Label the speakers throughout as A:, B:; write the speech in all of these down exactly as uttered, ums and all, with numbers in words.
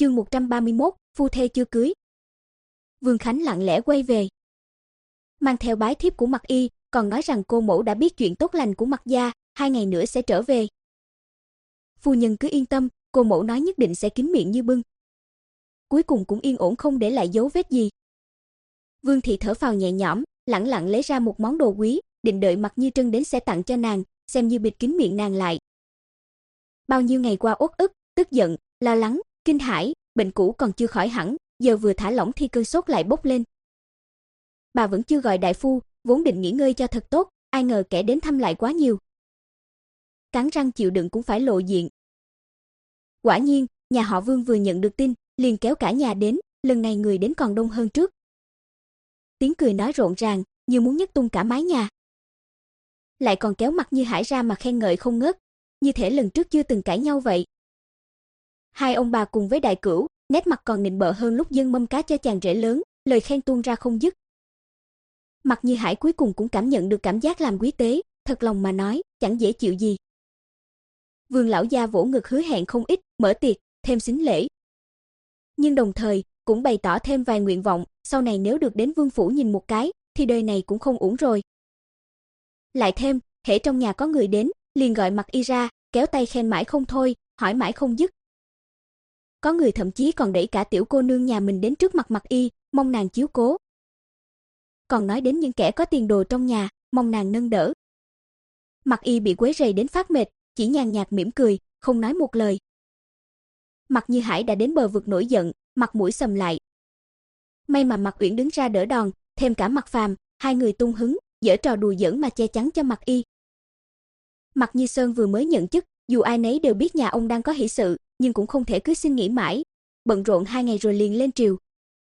A: Chương một trăm ba mươi mốt, phu thê chưa cưới. Vương Khánh lặng lẽ quay về, mang theo bái thiếp của Mặc Y, còn nói rằng cô mẫu đã biết chuyện tốt lành của Mặc gia, hai ngày nữa sẽ trở về. Phu nhân cứ yên tâm, cô mẫu nói nhất định sẽ kín miệng như bưng. Cuối cùng cũng yên ổn không để lại dấu vết gì. Vương thị thở phào nhẹ nhõm, lẳng lặng lấy ra một món đồ quý, định đợi Mặc Như Trân đến sẽ tặng cho nàng, xem như bịt kín miệng nàng lại. Bao nhiêu ngày qua uất ức, tức giận, lo lắng, kinh hãi, bệnh cũ còn chưa khỏi hẳn, giờ vừa thả lỏng thì cơn sốt lại bốc lên. Bà vẫn chưa gọi đại phu, vốn định nghỉ ngơi cho thật tốt, ai ngờ kẻ đến thăm lại quá nhiều. Cắn răng chịu đựng cũng phải lộ diện. Quả nhiên, nhà họ Vương vừa nhận được tin, liền kéo cả nhà đến, lần này người đến còn đông hơn trước. Tiếng cười nói rộn ràng, như muốn nhấc tung cả mái nhà. Lại còn kéo Mặc Như Hải ra mà khen ngợi không ngớt, như thể lần trước chưa từng cãi nhau vậy. Hai ông bà cùng với đại cửu, nét mặt còn nịnh bợ hơn lúc dâng mâm cá cho chàng rể lớn, lời khen tuôn ra không dứt. Mặc Như Hải cuối cùng cũng cảm nhận được cảm giác làm quý tế, thật lòng mà nói, chẳng dễ chịu gì. Vương lão gia vỗ ngực hứa hẹn không ít, mở tiệc, thêm sính lễ. Nhưng đồng thời, cũng bày tỏ thêm vài nguyện vọng, sau này nếu được đến vương phủ nhìn một cái, thì đời này cũng không uổng rồi. Lại thêm, hễ trong nhà có người đến, liền gọi Mặc Y ra, kéo tay khen mãi không thôi, hỏi mãi không dứt. Có người thậm chí còn đẩy cả tiểu cô nương nhà mình đến trước mặt Mặc Y, mong nàng chiếu cố. Còn nói đến những kẻ có tiền đồ trong nhà, mong nàng nâng đỡ. Mặc Y bị quấy rầy đến phát mệt, chỉ nhàn nhạt mỉm cười, không nói một lời. Mặc Như Hải đã đến bờ vực nổi giận, mặt mũi sầm lại. May mà Mặc Uyển đứng ra đỡ đòn, thêm cả Mặc Phàm, hai người tung hứng, giở trò đùa giỡn mà che chắn cho Mặc Y. Mặc Như Sơn vừa mới nhận chức, dù ai nấy đều biết nhà ông đang có hỷ sự, nhưng cũng không thể cứ xin nghỉ mãi, bận rộn hai ngày rồi liền lên triều.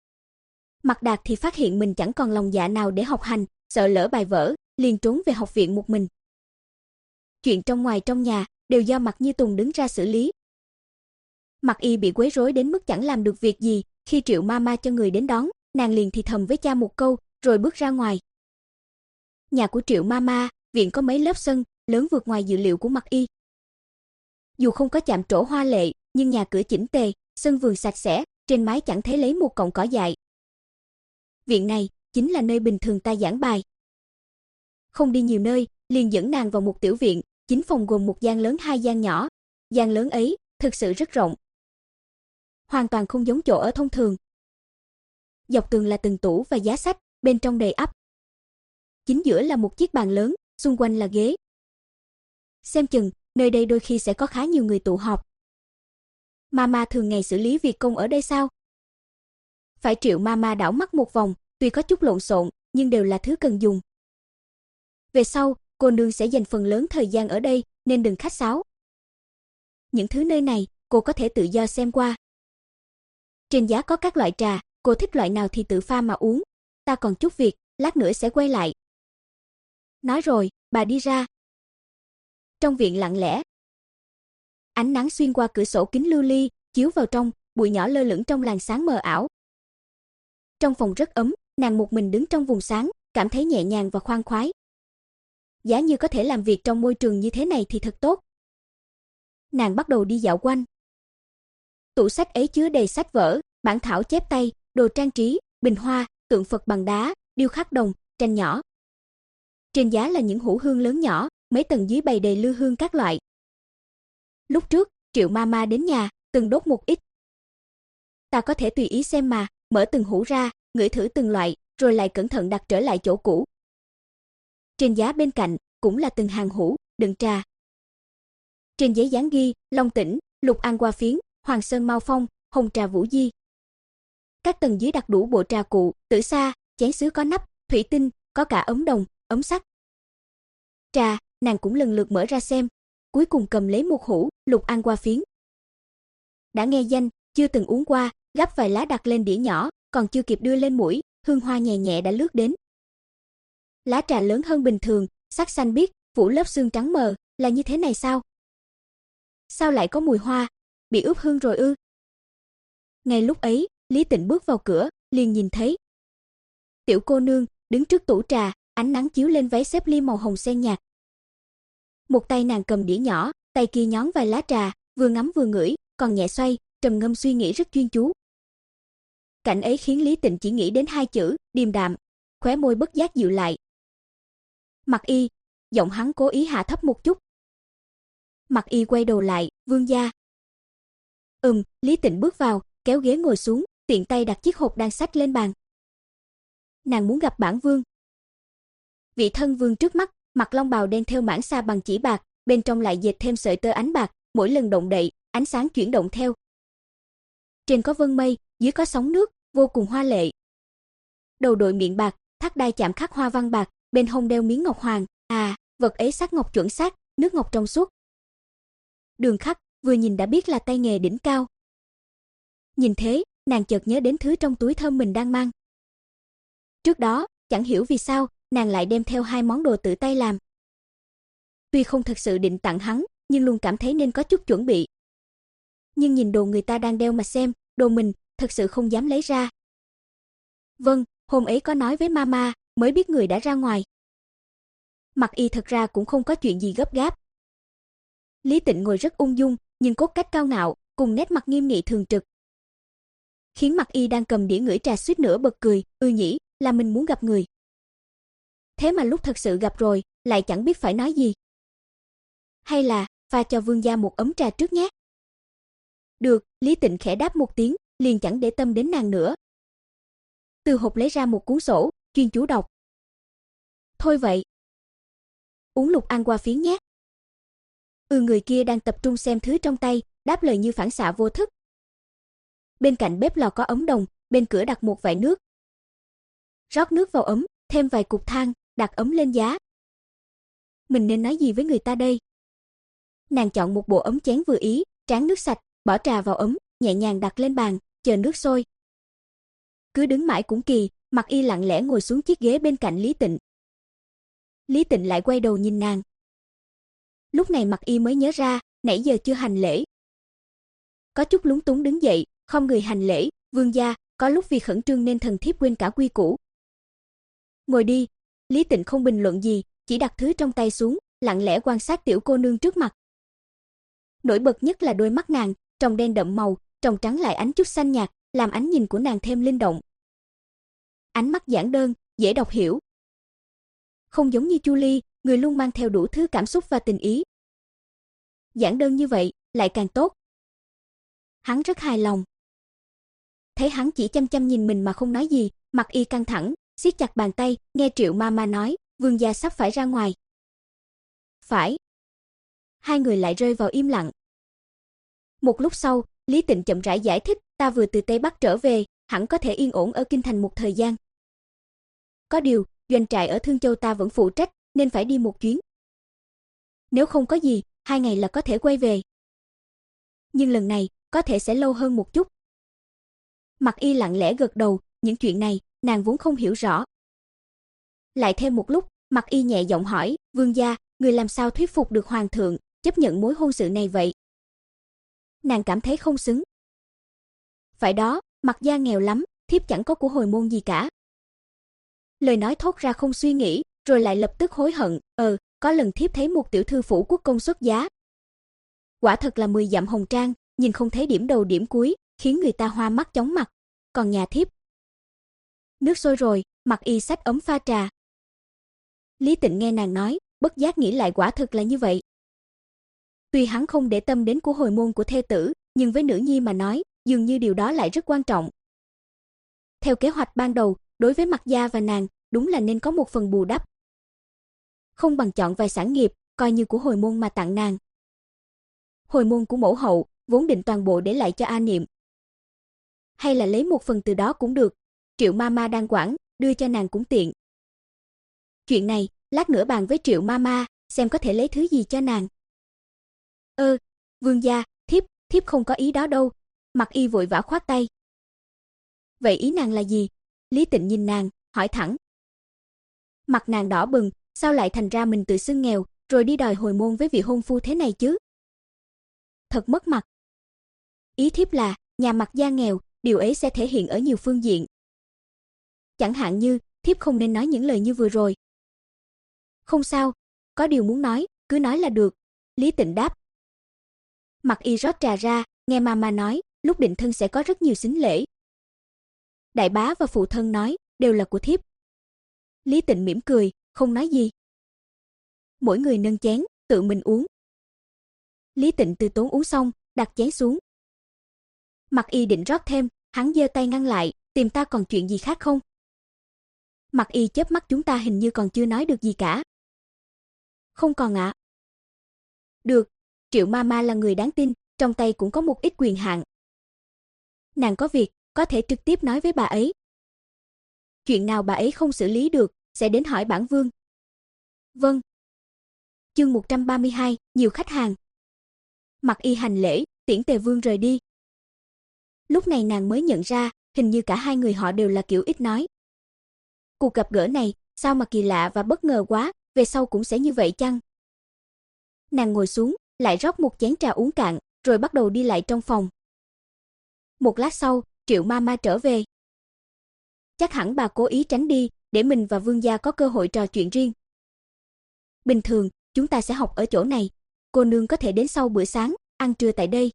A: Mặc Đạt thì phát hiện mình chẳng còn lòng dạ nào để học hành, sợ lỡ bài vở, liền trốn về học viện một mình. Chuyện trong ngoài trong nhà đều do Mặc Như Tùng đứng ra xử lý. Mặc Y bị quấy rối đến mức chẳng làm được việc gì, khi Triệu Mama cho người đến đón, nàng liền thì thầm với cha một câu, rồi bước ra ngoài. Nhà của Triệu Mama, viện có mấy lớp sân, lớn vượt ngoài dự liệu của Mặc Y. Dù không có chạm trổ hoa lệ, nhưng nhà cửa chỉnh tề, sân vườn sạch sẽ, trên mái chẳng thấy lấy một cọng cỏ dại. Viện này chính là nơi bình thường ta giảng bài. Không đi nhiều nơi, liền dẫn nàng vào một tiểu viện, chín phòng gồm một gian lớn hai gian nhỏ. Gian lớn ấy thực sự rất rộng, hoàn toàn không giống chỗ ở thông thường. Dọc tường là từng tủ và giá sách, bên trong đầy ắp. Chính giữa là một chiếc bàn lớn, xung quanh là ghế. Xem chừng nơi đây đôi khi sẽ có khá nhiều người tụ họp. Mama thường ngày xử lý việc công ở đây sao? Phải Triệu Mama đảo mắt một vòng, tuy có chút lộn xộn, nhưng đều là thứ cần dùng. Về sau, cô nương sẽ dành phần lớn thời gian ở đây, nên đừng khách sáo. Những thứ nơi này, cô có thể tự do xem qua. Trên giá có các loại trà, cô thích loại nào thì tự pha mà uống. Ta còn chút việc, lát nữa sẽ quay lại. Nói rồi, bà đi ra. Trong viện lặng lẽ. Ánh nắng xuyên qua cửa sổ kính lưu ly, chiếu vào trong, bụi nhỏ lơ lửng trong làn sáng mờ ảo. Trong phòng rất ấm, nàng một mình đứng trong vùng sáng, cảm thấy nhẹ nhàng và khoan khoái. Giá như có thể làm việc trong môi trường như thế này thì thật tốt. Nàng bắt đầu đi dạo quanh. Tủ sách ấy chứa đầy sách vở, bản thảo chép tay, đồ trang trí, bình hoa, tượng Phật bằng đá, điêu khắc đồng, tranh nhỏ. Trên giá là những hũ hương lớn nhỏ, mấy tầng dưới bày đầy lư hương các loại. Lúc trước, Triệu Mama đến nhà, từng đốt một ít. Ta có thể tùy ý xem mà, mở từng hũ ra, ngửi thử từng loại, rồi lại cẩn thận đặt trở lại chỗ cũ. Trên giá bên cạnh, cũng là từng hàng hũ, đựng trà. Trên giấy dán ghi, Long Tỉnh, Lục An Hoa Phiến, Hoàng Sơn Mao Phong, Hồng Trà Vũ Di. Các tầng dưới đặt đủ bộ trà cụ, tử sa, chén sứ có nắp, thủy tinh, có cả ấm đồng, ấm sắt. Trà, nàng cũng lần lượt mở ra xem, cuối cùng cầm lấy một hũ, Lục An Hoa Phiến. Đã nghe danh, chưa từng uống qua, gắp vài lá đặt lên đĩa nhỏ, còn chưa kịp đưa lên mũi, hương hoa nhẹ nhẹ đã lướt đến. Lá trà lớn hơn bình thường, sắc xanh biếc, phủ lớp sương trắng mờ, là như thế này sao? Sao lại có mùi hoa? Bị ướp hương rồi ư? Ngay lúc ấy, Lý Tịnh bước vào cửa, liền nhìn thấy tiểu cô nương đứng trước tủ trà, ánh nắng chiếu lên váy xếp ly màu hồng sen nhạt. Một tay nàng cầm đĩa nhỏ, tay kia nhón vài lá trà, vừa ngắm vừa ngửi, còn nhẹ xoay, trầm ngâm suy nghĩ rất chuyên chú. Cảnh ấy khiến Lý Tịnh chỉ nghĩ đến hai chữ, điềm đạm, khóe môi bất giác dịu lại. Mặc Y, giọng hắn cố ý hạ thấp một chút. Mặc Y quay đầu lại, Vương gia. Ừm, Lý Tịnh bước vào, kéo ghế ngồi xuống, tiện tay đặt chiếc hộp đang xách lên bàn. Nàng muốn gặp bản vương. Vị thân vương trước mắt, mặc long bào đen thêu mãng sa bằng chỉ bạc, bên trong lại dệt thêm sợi tơ ánh bạc, mỗi lần động đậy, ánh sáng chuyển động theo. Trên có vân mây, dưới có sóng nước, vô cùng hoa lệ. Đầu đội miệng bạc, thắt đai chạm khắc hoa văn bạc, bên hông đeo miếng ngọc hoàng, à, vật ấy sắc ngọc chuẩn xác, nước ngọc trong suốt. Đường khắc, vừa nhìn đã biết là tay nghề đỉnh cao. Nhìn thế, nàng chợt nhớ đến thứ trong túi thơm mình đang mang. Trước đó, chẳng hiểu vì sao, nàng lại đem theo hai món đồ tự tay làm. Tuy không thực sự định tặng hắn, nhưng luôn cảm thấy nên có chút chuẩn bị. Nhưng nhìn đồ người ta đang đeo mà xem, đồ mình, thật sự không dám lấy ra. Vâng, hôm ấy có nói với mama, mới biết người đã ra ngoài. Mặc Y thật ra cũng không có chuyện gì gấp gáp. Lý Tịnh ngồi rất ung dung, nhưng cốt cách cao ngạo, cùng nét mặt nghiêm nghị thường trực. Khiến Mặc Y đang cầm đĩa ngửi trà suýt nữa bật cười, "Ừ nhỉ, là mình muốn gặp người." Thế mà lúc thật sự gặp rồi, lại chẳng biết phải nói gì. Hay là, pha cho vương gia một ấm trà trước nhé. Được, Lý Tịnh khẽ đáp một tiếng, liền chẳng để tâm đến nàng nữa. Từ hộp lấy ra một cuốn sổ, chuyên chú đọc. Thôi vậy. Uống lục ăn qua phiến nhé. Ừ, người kia đang tập trung xem thứ trong tay, đáp lời như phản xạ vô thức. Bên cạnh bếp lò có ấm đồng, bên cửa đặt một vại nước. Rót nước vào ấm, thêm vài cục than, đặt ấm lên giá. Mình nên nói gì với người ta đây? Nàng chọn một bộ ấm chén vừa ý, tráng nước sạch, bỏ trà vào ấm, nhẹ nhàng đặt lên bàn, chờ nước sôi. Cứ đứng mãi cũng kỳ, Mặc Y lặng lẽ ngồi xuống chiếc ghế bên cạnh Lý Tịnh. Lý Tịnh lại quay đầu nhìn nàng. Lúc này Mặc Y mới nhớ ra, nãy giờ chưa hành lễ. Có chút lúng túng đứng dậy, không người hành lễ, "Vương gia, có lúc vì khẩn trương nên thần thiếp quên cả quy củ." "Ngồi đi." Lý Tịnh không bình luận gì, chỉ đặt thứ trong tay xuống, lặng lẽ quan sát tiểu cô nương trước mặt. Nổi bật nhất là đôi mắt nàng, tròng đen đậm màu, tròng trắng lại ánh chút xanh nhạt, làm ánh nhìn của nàng thêm linh động. Ánh mắt giản đơn, dễ đọc hiểu. Không giống như Chu Ly, người luôn mang theo đủ thứ cảm xúc và tình ý. Giản đơn như vậy, lại càng tốt. Hắn rất hài lòng. Thấy hắn chỉ chăm chăm nhìn mình mà không nói gì, Mặc Y căng thẳng, siết chặt bàn tay, nghe Triệu Mama nói, vương gia sắp phải ra ngoài. Phải. Hai người lại rơi vào im lặng. Một lúc sau, Lý Tịnh chậm rãi giải thích, ta vừa từ Tây Bắc trở về, hẳn có thể yên ổn ở kinh thành một thời gian. Có điều, doanh trại ở Thương Châu ta vẫn phụ trách, nên phải đi một chuyến. Nếu không có gì, hai ngày là có thể quay về. Nhưng lần này, có thể sẽ lâu hơn một chút. Mặc Y lặng lẽ gật đầu, những chuyện này, nàng vốn không hiểu rõ. Lại thêm một lúc, Mặc Y nhẹ giọng hỏi, vương gia, người làm sao thuyết phục được hoàng thượng, chấp nhận mối hôn sự này vậy? Nàng cảm thấy không xứng. Phải đó, Mặc gia nghèo lắm, thiếp chẳng có của hồi môn gì cả. Lời nói thốt ra không suy nghĩ, rồi lại lập tức hối hận, ờ, có lần thiếp thấy một tiểu thư phủ quốc công xuất giá. Quả thật là mười dặm hồng trang, nhìn không thấy điểm đầu điểm cuối, khiến người ta hoa mắt chóng mặt. Còn nhà thiếp. Nước sôi rồi, Mặc Y xách ấm pha trà. Lý Tịnh nghe nàng nói, bất giác nghĩ lại quả thực là như vậy. Tuy hắn không để tâm đến của hồi môn của thê tử, nhưng với nữ nhi mà nói, dường như điều đó lại rất quan trọng. Theo kế hoạch ban đầu, đối với Mặc gia và nàng, đúng là nên có một phần bù đắp. Không bằng chọn vài sản nghiệp, coi như của hồi môn mà tặng nàng. Hồi môn của mẫu hậu, vốn định toàn bộ để lại cho A Niệm. Hay là lấy một phần từ đó cũng được, Triệu Mama đang quản, đưa cho nàng cũng tiện. Chuyện này, lát nữa bàn với Triệu Mama, xem có thể lấy thứ gì cho nàng. Ơ, vương gia, thiếp, thiếp không có ý đó đâu. Mặc Y vội vã khoát tay. Vậy ý nàng là gì? Lý Tịnh nhìn nàng, hỏi thẳng. Mặt nàng đỏ bừng, sao lại thành ra mình tự xưng nghèo, rồi đi đòi hồi môn với vị hôn phu thế này chứ? Thật mất mặt. Ý thiếp là, nhà Mặc gia nghèo, điều ấy sẽ thể hiện ở nhiều phương diện. Chẳng hạn như, thiếp không nên nói những lời như vừa rồi. Không sao, có điều muốn nói, cứ nói là được. Lý Tịnh đáp. Mặc Y rót trà ra, nghe Mama nói, lúc định thân sẽ có rất nhiều sính lễ. Đại bá và phụ thân nói, đều là của thiếp. Lý Tịnh mỉm cười, không nói gì. Mỗi người nâng chén, tự mình uống. Lý Tịnh từ tốn uống xong, đặt chén xuống. Mặc Y định rót thêm, hắn giơ tay ngăn lại, tìm ta còn chuyện gì khác không? Mặc Y chớp mắt, chúng ta hình như còn chưa nói được gì cả. Không còn ạ. Được, Triệu Mama là người đáng tin, trong tay cũng có một ít quyền hạn. Nàng có việc, có thể trực tiếp nói với bà ấy. Chuyện nào bà ấy không xử lý được, sẽ đến hỏi bản vương. Vâng. Chương một trăm ba mươi hai, nhiều khách hàng. Mặc Y hành lễ, tiễn Tề Vương rời đi. Lúc này nàng mới nhận ra, hình như cả hai người họ đều là kiểu ít nói. Cuộc gặp gỡ này, sao mà kỳ lạ và bất ngờ quá, về sau cũng sẽ như vậy chăng? Nàng ngồi xuống, lại rót một chén trà uống cạn, rồi bắt đầu đi lại trong phòng. Một lát sau, Triệu Mama trở về. Chắc hẳn bà cố ý tránh đi, để mình và vương gia có cơ hội trò chuyện riêng. Bình thường, chúng ta sẽ học ở chỗ này. Cô nương có thể đến sau bữa sáng, ăn trưa tại đây.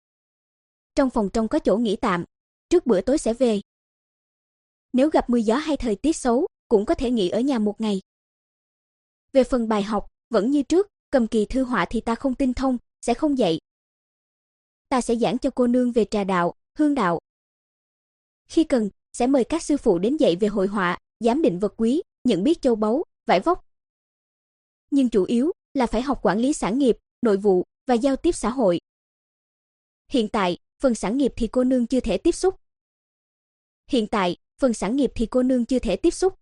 A: Trong phòng trong có chỗ nghỉ tạm, trước bữa tối sẽ về. Nếu gặp mưa gió hay thời tiết xấu, cũng có thể nghỉ ở nhà một ngày. Về phần bài học, vẫn như trước, cầm kỳ thư họa thì ta không tinh thông, sẽ không dạy. Ta sẽ giảng cho cô nương về trà đạo, hương đạo. Khi cần, sẽ mời các sư phụ đến dạy về hội họa, giám định vật quý, nhận biết châu báu, vải vóc. Nhưng chủ yếu là phải học quản lý sản nghiệp, nội vụ và giao tiếp xã hội. Hiện tại, phần sản nghiệp thì cô nương chưa thể tiếp xúc. Hiện tại, phần sản nghiệp thì cô nương chưa thể tiếp xúc.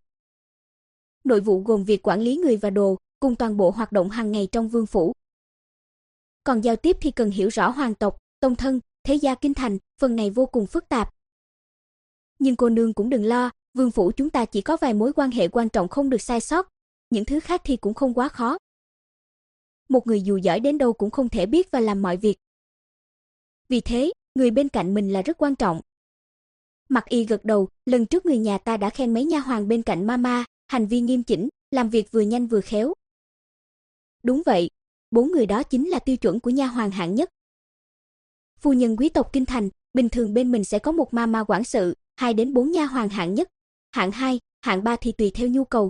A: Nội vụ gồm việc quản lý người và đồ, cùng toàn bộ hoạt động hàng ngày trong vương phủ. Còn giao tiếp thì cần hiểu rõ hoàng tộc, tông thân, thế gia kinh thành, phần này vô cùng phức tạp. Nhưng cô nương cũng đừng lo, vương phủ chúng ta chỉ có vài mối quan hệ quan trọng không được sai sót, những thứ khác thì cũng không quá khó. Một người dù giỏi đến đâu cũng không thể biết và làm mọi việc. Vì thế, người bên cạnh mình là rất quan trọng. Mặc Y gật đầu, lần trước người nhà ta đã khen mấy nha hoàn bên cạnh Mama, hành vi nghiêm chỉnh, làm việc vừa nhanh vừa khéo. Đúng vậy, bốn người đó chính là tiêu chuẩn của nha hoàn hạng nhất. Phu nhân quý tộc kinh thành, bình thường bên mình sẽ có một Mama quản sự, hai đến bốn nha hoàn hạng nhất, hạng hai, hạng ba thì tùy theo nhu cầu.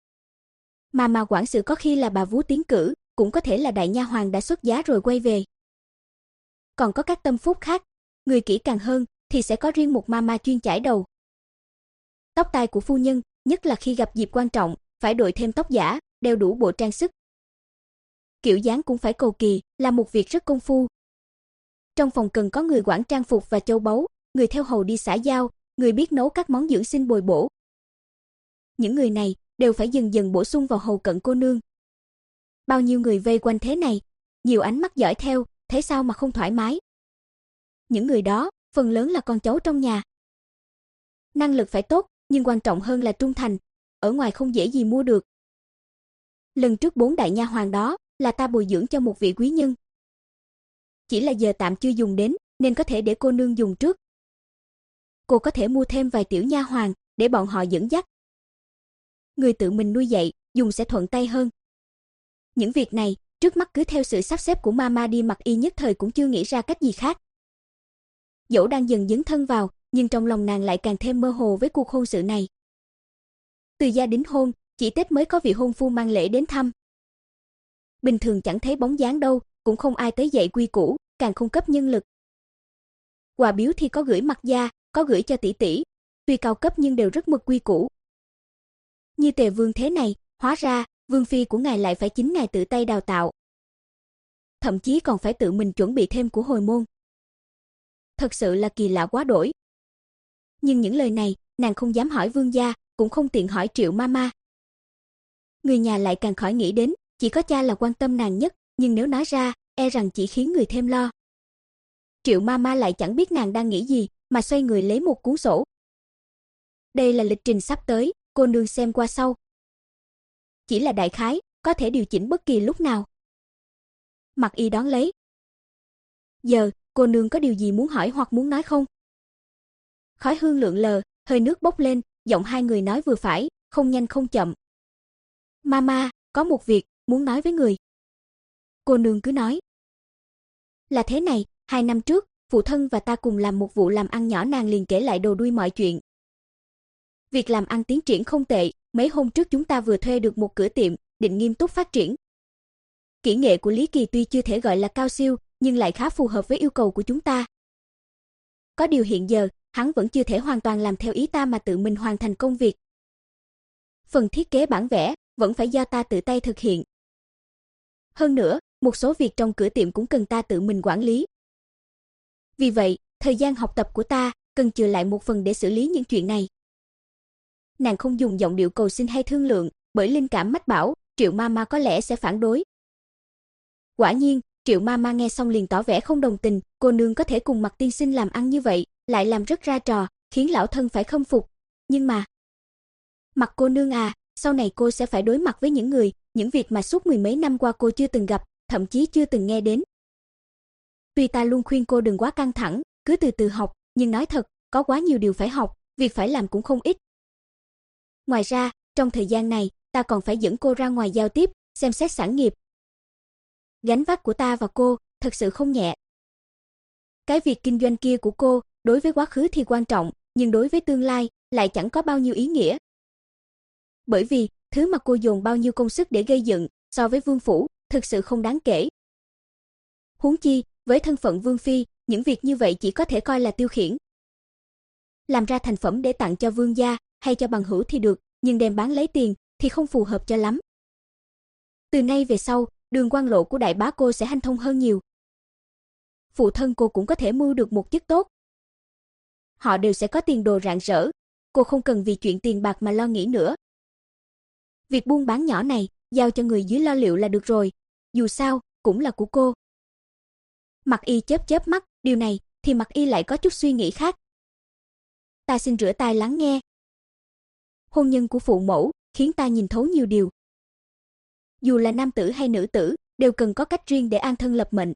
A: Mama quản sự có khi là bà vú tiến cử, cũng có thể là đại nha hoàn đã xuất giá rồi quay về. Còn có các tâm phúc khác, người kỹ càng hơn thì sẽ có riêng một Mama chuyên chải đầu. Tóc tai của phu nhân, nhất là khi gặp dịp quan trọng, phải đội thêm tóc giả, đeo đủ bộ trang sức. Kiểu dáng cũng phải cầu kỳ, là một việc rất công phu. Trong phòng cần có người quản trang phục và châu báu, người theo hầu đi xã giao, người biết nấu các món dưỡng sinh bồi bổ. Những người này đều phải dần dần bổ sung vào hầu cận cô nương. Bao nhiêu người vây quanh thế này, nhiều ánh mắt dõi theo, thấy sao mà không thoải mái. Những người đó, phần lớn là con cháu trong nhà. Năng lực phải tốt, nhưng quan trọng hơn là trung thành, ở ngoài không dễ gì mua được. Lần trước bốn đại nha hoàn đó là ta bồi dưỡng cho một vị quý nhân. Chỉ là giờ tạm chưa dùng đến, nên có thể để cô nương dùng trước. Cô có thể mua thêm vài tiểu nha hoàn để bọn họ dẫn dắt. Người tự mình nuôi dạy, dùng sẽ thuận tay hơn. Những việc này, trước mắt cứ theo sự sắp xếp của Mama đi. Mặc Y nhất thời cũng chưa nghĩ ra cách gì khác. Dẫu đang dần dấn thân vào, nhưng trong lòng nàng lại càng thêm mơ hồ với cuộc hôn sự này. Từ gia đính hôn, chỉ Tết mới có vị hôn phu mang lễ đến thăm. Bình thường chẳng thấy bóng dáng đâu, cũng không ai tới dạy quy củ, càng không cấp nhân lực. Quà biếu thì có gửi Mặc gia, có gửi cho tỷ tỷ, tuy cao cấp nhưng đều rất mực quy củ. Như Tề Vương thế này, hóa ra vương phi của ngài lại phải chính ngài tự tay đào tạo. Thậm chí còn phải tự mình chuẩn bị thêm của hồi môn. Thật sự là kỳ lạ quá đổi. Nhưng những lời này, nàng không dám hỏi vương gia, cũng không tiện hỏi Triệu Mama. Người nhà lại càng khỏi nghĩ đến, chỉ có cha là quan tâm nàng nhất, nhưng nếu nói ra, e rằng chỉ khiến người thêm lo. Triệu Mama lại chẳng biết nàng đang nghĩ gì, mà xoay người lấy một cuốn sổ. Đây là lịch trình sắp tới, cô nương xem qua sau. Chỉ là đại khái, có thể điều chỉnh bất kỳ lúc nào. Mặc Y đón lấy. Giờ, cô nương có điều gì muốn hỏi hoặc muốn nói không? Khói hương lượn lờ, hơi nước bốc lên, giọng hai người nói vừa phải, không nhanh không chậm. Mama, có một việc, muốn nói với người. Cô nương cứ nói. Là thế này, hai năm trước, phụ thân và ta cùng làm một vụ làm ăn nhỏ, nàng liền kể lại đầu đuôi mọi chuyện. Việc làm ăn tiến triển không tệ, mấy hôm trước chúng ta vừa thuê được một cửa tiệm, định nghiêm túc phát triển. Kỹ nghệ của Lý Kỳ tuy chưa thể gọi là cao siêu, nhưng lại khá phù hợp với yêu cầu của chúng ta. Có điều hiện giờ, hắn vẫn chưa thể hoàn toàn làm theo ý ta mà tự mình hoàn thành công việc. Phần thiết kế bản vẽ vẫn phải do ta tự tay thực hiện. Hơn nữa, một số việc trong cửa tiệm cũng cần ta tự mình quản lý. Vì vậy, thời gian học tập của ta cần chừa lại một phần để xử lý những chuyện này. Nàng không dùng giọng điệu cầu xin hay thương lượng, bởi linh cảm mách bảo, Triệu Mama có lẽ sẽ phản đối. Quả nhiên, Triệu Mama nghe xong liền tỏ vẻ không đồng tình, cô nương có thể cùng Mạc tiên sinh làm ăn như vậy, lại làm rất ra trò, khiến lão thân phải khâm phục. Nhưng mà, Mạc cô nương à, sau này cô sẽ phải đối mặt với những người, những việc mà suốt mười mấy năm qua cô chưa từng gặp, thậm chí chưa từng nghe đến. Tuy ta luôn khuyên cô đừng quá căng thẳng, cứ từ từ học, nhưng nói thật, có quá nhiều điều phải học, việc phải làm cũng không ít. Ngoài ra, trong thời gian này, ta còn phải dẫn cô ra ngoài giao tiếp, xem xét sản nghiệp. Gánh vác của ta và cô, thật sự không nhẹ. Cái việc kinh doanh kia của cô, đối với quá khứ thì quan trọng, nhưng đối với tương lai, lại chẳng có bao nhiêu ý nghĩa. Bởi vì, thứ mà cô dồn bao nhiêu công sức để gây dựng, so với vương phủ, thực sự không đáng kể. Huống chi, với thân phận vương phi, những việc như vậy chỉ có thể coi là tiêu khiển. Làm ra thành phẩm để tặng cho vương gia, hay cho bằng hữu thì được, nhưng đem bán lấy tiền, thì không phù hợp cho lắm. Từ nay về sau, đường quan lộ của đại bá cô sẽ hanh thông hơn nhiều. Phụ thân cô cũng có thể mưu được một chức tốt. Họ đều sẽ có tiền đồ rạng rỡ, cô không cần vì chuyện tiền bạc mà lo nghĩ nữa. Việc buôn bán nhỏ này, giao cho người dưới lo liệu là được rồi, dù sao, cũng là của cô. Mạc Y chớp chớp mắt, điều này, thì Mạc Y lại có chút suy nghĩ khác. Ta xin rửa tai lắng nghe. Hôn nhân của phụ mẫu, khiến ta nhìn thấu nhiều điều. Dù là nam tử hay nữ tử, đều cần có cách riêng để an thân lập mệnh.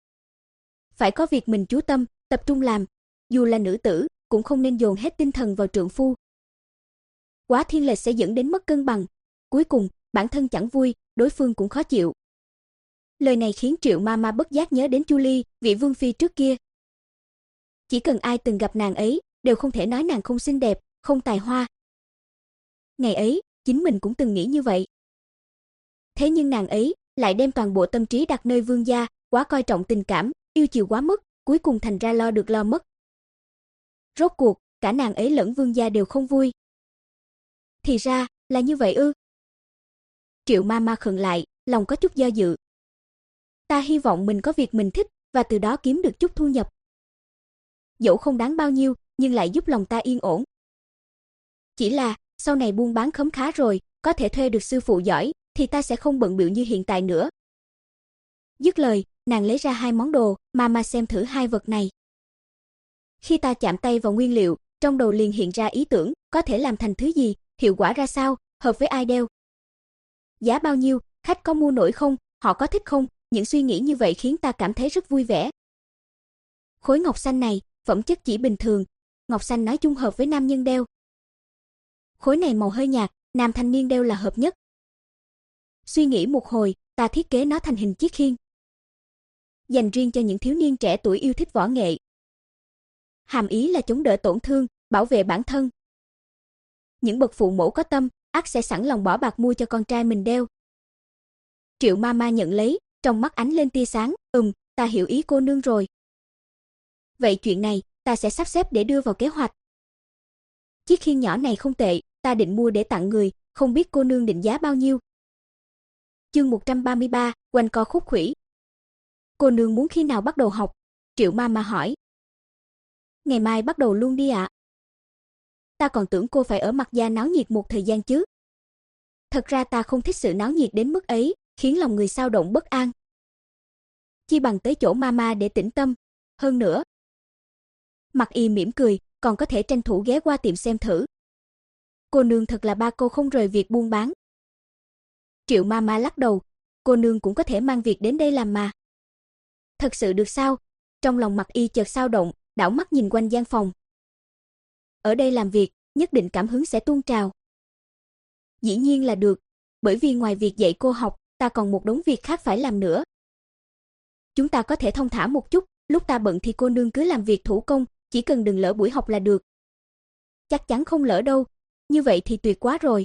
A: Phải có việc mình chú tâm, tập trung làm, dù là nữ tử, cũng không nên dồn hết tinh thần vào trượng phu. Quá thiên lệch sẽ dẫn đến mất cân bằng. Cuối cùng, bản thân chẳng vui, đối phương cũng khó chịu. Lời này khiến Triệu Mama bất giác nhớ đến Chu Ly, vị vương phi trước kia. Chỉ cần ai từng gặp nàng ấy, đều không thể nói nàng không xinh đẹp, không tài hoa. Ngày ấy, chính mình cũng từng nghĩ như vậy. Thế nhưng nàng ấy lại đem toàn bộ tâm trí đặt nơi vương gia, quá coi trọng tình cảm, yêu chiều quá mức, cuối cùng thành ra lo được lo mất. Rốt cuộc, cả nàng ấy lẫn vương gia đều không vui. Thì ra, là như vậy ư? Triệu Mama khựng lại, lòng có chút do dự. Ta hy vọng mình có việc mình thích, và từ đó kiếm được chút thu nhập. Dẫu không đáng bao nhiêu, nhưng lại giúp lòng ta yên ổn. Chỉ là, sau này buôn bán khấm khá rồi, có thể thuê được sư phụ giỏi, thì ta sẽ không bận bịu như hiện tại nữa. Dứt lời, nàng lấy ra hai món đồ, Mama xem thử hai vật này. Khi ta chạm tay vào nguyên liệu, trong đầu liền hiện ra ý tưởng, có thể làm thành thứ gì, hiệu quả ra sao, hợp với ai đeo. Giá bao nhiêu, khách có mua nổi không, họ có thích không, những suy nghĩ như vậy khiến ta cảm thấy rất vui vẻ. Khối ngọc xanh này, phẩm chất chỉ bình thường, ngọc xanh nói chung hợp với nam nhân đeo. Khối này màu hơi nhạt, nam thanh niên đeo là hợp nhất. Suy nghĩ một hồi, ta thiết kế nó thành hình chiếc khiên. Dành riêng cho những thiếu niên trẻ tuổi yêu thích võ nghệ. Hàm ý là chống đỡ tổn thương, bảo vệ bản thân. Những bậc phụ mẫu có tâm, ắt sẽ sẵn lòng bỏ bạc mua cho con trai mình đeo. Triệu Mama nhận lấy, trong mắt ánh lên tia sáng, ừm, ta hiểu ý cô nương rồi. Vậy chuyện này, ta sẽ sắp xếp để đưa vào kế hoạch. Chiếc khiên nhỏ này không tệ, ta định mua để tặng người, không biết cô nương định giá bao nhiêu. Chương một trăm ba mươi ba, quanh co khúc khuỷu. Cô nương muốn khi nào bắt đầu học? Triệu Mama hỏi. Ngày mai bắt đầu luôn đi ạ. Ta còn tưởng cô phải ở Mạc gia náo nhiệt một thời gian chứ. Thật ra ta không thích sự náo nhiệt đến mức ấy, khiến lòng người xao động bất an. Chi bằng tới chỗ Mama để tĩnh tâm. Hơn nữa, Mạc Y mỉm cười, còn có thể tranh thủ ghé qua tiệm xem thử. Cô nương thật là ba cô không rời việc buôn bán. Triệu Mama lắc đầu, cô nương cũng có thể mang việc đến đây làm mà. Thật sự được sao? Trong lòng Mạc Y chợt xao động, đảo mắt nhìn quanh gian phòng. Ở đây làm việc, nhất định cảm hứng sẽ tuôn trào. Dĩ nhiên là được, bởi vì ngoài việc dạy cô học, ta còn một đống việc khác phải làm nữa. Chúng ta có thể thông thả một chút, lúc ta bận thì cô nương cứ làm việc thủ công, chỉ cần đừng lỡ buổi học là được. Chắc chắn không lỡ đâu, như vậy thì tuyệt quá rồi.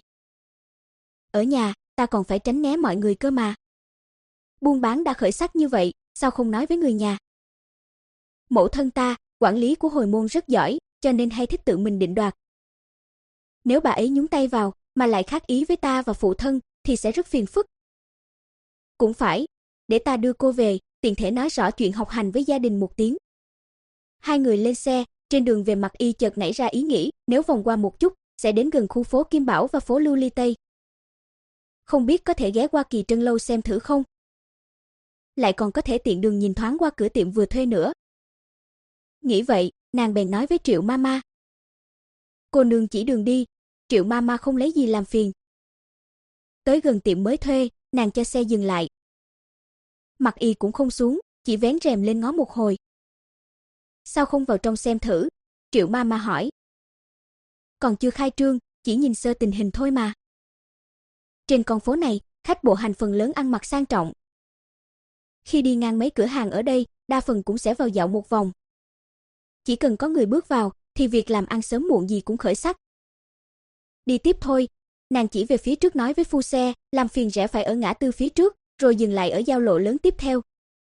A: Ở nhà, ta còn phải tránh né mọi người cơ mà. Buôn bán đã khởi sắc như vậy, sao không nói với người nhà? Mẫu thân ta, quản lý của hồi môn rất giỏi, cho nên hay thích tự mình định đoạt. Nếu bà ấy nhúng tay vào, mà lại khác ý với ta và phụ thân, thì sẽ rất phiền phức. Cũng phải, để ta đưa cô về, tiện thể nói rõ chuyện học hành với gia đình một tiếng. Hai người lên xe, trên đường về Mặc Y chợt nảy ra ý nghĩ, nếu vòng qua một chút, sẽ đến gần khu phố Kim Bảo và phố Lưu Ly Tây. Không biết có thể ghé qua Kỳ Trân Lâu xem thử không? Lại còn có thể tiện đường nhìn thoáng qua cửa tiệm vừa thuê nữa. Nghĩ vậy, nàng bèn nói với Triệu Mama. Cô nương chỉ đường đi, Triệu Mama không lấy gì làm phiền. Tới gần tiệm mới thuê, nàng cho xe dừng lại. Mặc Y cũng không xuống, chỉ vén rèm lên ngó một hồi. Sao không vào trong xem thử? Triệu Mama hỏi. Còn chưa khai trương, chỉ nhìn sơ tình hình thôi mà. Trên con phố này, khách bộ hành phần lớn ăn mặc sang trọng. Khi đi ngang mấy cửa hàng ở đây, đa phần cũng sẽ vào dạo một vòng. Chỉ cần có người bước vào, thì việc làm ăn sớm muộn gì cũng khởi sắc. Đi tiếp thôi, nàng chỉ về phía trước nói với phu xe, làm phiền rẽ phải ở ngã tư phía trước, rồi dừng lại ở giao lộ lớn tiếp theo.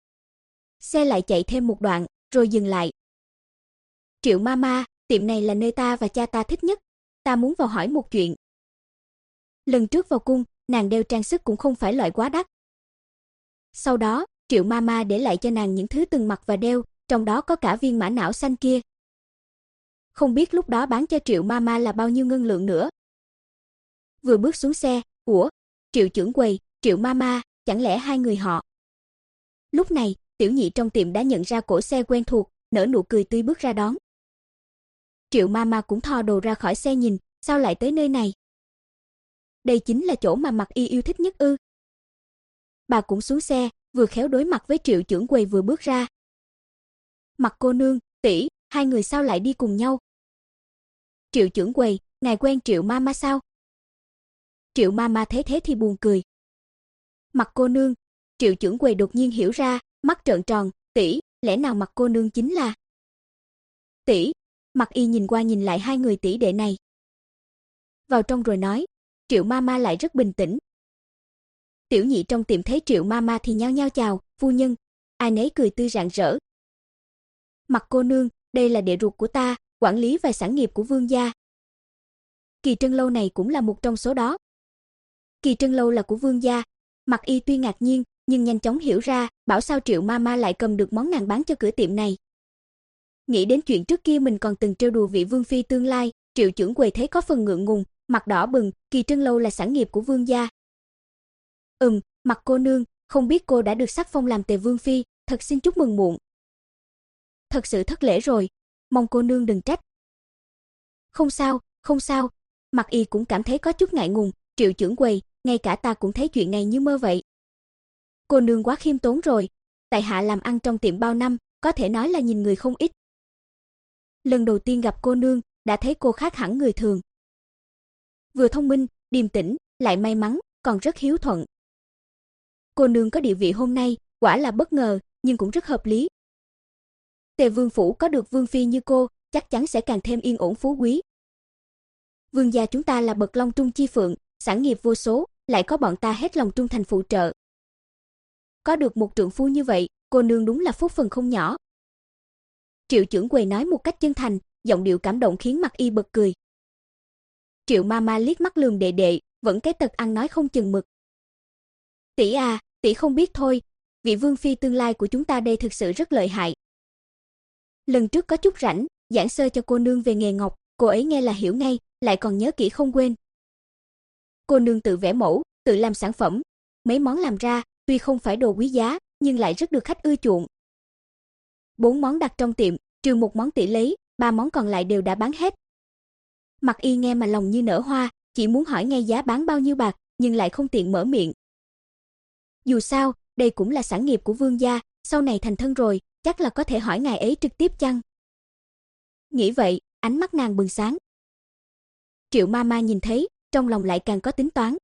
A: Xe lại chạy thêm một đoạn, rồi dừng lại. Triệu Mama, tiệm này là nơi ta và cha ta thích nhất, ta muốn vào hỏi một chuyện. Lần trước vào cung, nàng đeo trang sức cũng không phải loại quá đắt. Sau đó, Triệu Mama để lại cho nàng những thứ từng mặc và đeo, trong đó có cả viên mã não xanh kia. Không biết lúc đó bán cho Triệu Mama là bao nhiêu ngân lượng nữa. Vừa bước xuống xe, ủa, Triệu trưởng quầy, Triệu Mama, chẳng lẽ hai người họ? Lúc này, tiểu nhị trong tiệm đã nhận ra cỗ xe quen thuộc, nở nụ cười tươi bước ra đón. Triệu Mama cũng thò đầu ra khỏi xe nhìn, sao lại tới nơi này? Đây chính là chỗ mà Mặc Y yêu thích nhất ư? Bà cũng xuống xe, vừa khéo đối mặt với Triệu trưởng quầy vừa bước ra. Mặc cô nương, tỷ, hai người sao lại đi cùng nhau? Triệu trưởng quầy, ngài quen Triệu Mama sao? Triệu Mama thấy thế thì buồn cười. Mặc cô nương, Triệu trưởng quầy đột nhiên hiểu ra, mắt trợn tròn, tỷ, lẽ nào Mặc cô nương chính là... Tỷ, Mặc Y nhìn qua nhìn lại hai người tỷ đệ này. Vào trong rồi nói, Triệu Mama lại rất bình tĩnh. Tiểu nhị trong tiệm thấy Triệu Mama thì nhao nhao chào, phu nhân, ai nấy cười tươi rạng rỡ. Mặc cô nương, đây là đệ ruột của ta, quản lý vài sản nghiệp của Vương gia. Kỳ Trân Lâu này cũng là một trong số đó. Kỳ Trân Lâu là của Vương gia. Mặc Y tuy ngạc nhiên, nhưng nhanh chóng hiểu ra, bảo sao Triệu Mama lại cầm được món nàng bán cho cửa tiệm này. Nghĩ đến chuyện trước kia mình còn từng trêu đùa vị vương phi tương lai, Triệu trưởng quầy thấy có phần ngượng ngùng, mặt đỏ bừng, Kỳ Trân Lâu là sản nghiệp của Vương gia. Ừm, Mặc cô nương, không biết cô đã được sắc phong làm tề vương phi, thật xin chúc mừng muộn. Thật sự thất lễ rồi, mong cô nương đừng trách. Không sao, không sao, Mặc Y cũng cảm thấy có chút ngại ngùng, Triệu trưởng quầy, ngay cả ta cũng thấy chuyện này như mơ vậy. Cô nương quá khiêm tốn rồi, tại hạ làm ăn trong tiệm bao năm, có thể nói là nhìn người không ít. Lần đầu tiên gặp cô nương, đã thấy cô khác hẳn người thường. Vừa thông minh, điềm tĩnh, lại may mắn, còn rất hiếu thuận. Cô nương có địa vị hôm nay, quả là bất ngờ, nhưng cũng rất hợp lý. Tề vương phủ có được vương phi như cô, chắc chắn sẽ càng thêm yên ổn phú quý. Vương gia chúng ta là bậc long trung chi phượng, sản nghiệp vô số, lại có bọn ta hết lòng trung thành phụ trợ. Có được một trượng phu như vậy, cô nương đúng là phúc phần không nhỏ. Triệu trưởng quầy nói một cách chân thành, giọng điệu cảm động khiến Mặc Y bật cười. Triệu Mama liếc mắt lườm đệ đệ, vẫn cái tật ăn nói không chừng mực. Tỷ à, tỷ không biết thôi, vị vương phi tương lai của chúng ta đây thực sự rất lợi hại. Lần trước có chút rảnh, giảng sơ cho cô nương về nghề ngọc, cô ấy nghe là hiểu ngay, lại còn nhớ kỹ không quên. Cô nương tự vẽ mẫu, tự làm sản phẩm, mấy món làm ra, tuy không phải đồ quý giá, nhưng lại rất được khách ưa chuộng. Bốn món đặt trong tiệm, trừ một món tỷ lấy, ba món còn lại đều đã bán hết. Mặc Y nghe mà lòng như nở hoa, chỉ muốn hỏi ngay giá bán bao nhiêu bạc, nhưng lại không tiện mở miệng. Dù sao, đây cũng là sản nghiệp của Vương gia, sau này thành thân rồi, chắc là có thể hỏi ngài ấy trực tiếp chăng? Nghĩ vậy, ánh mắt nàng bừng sáng. Triệu Mama nhìn thấy, trong lòng lại càng có tính toán.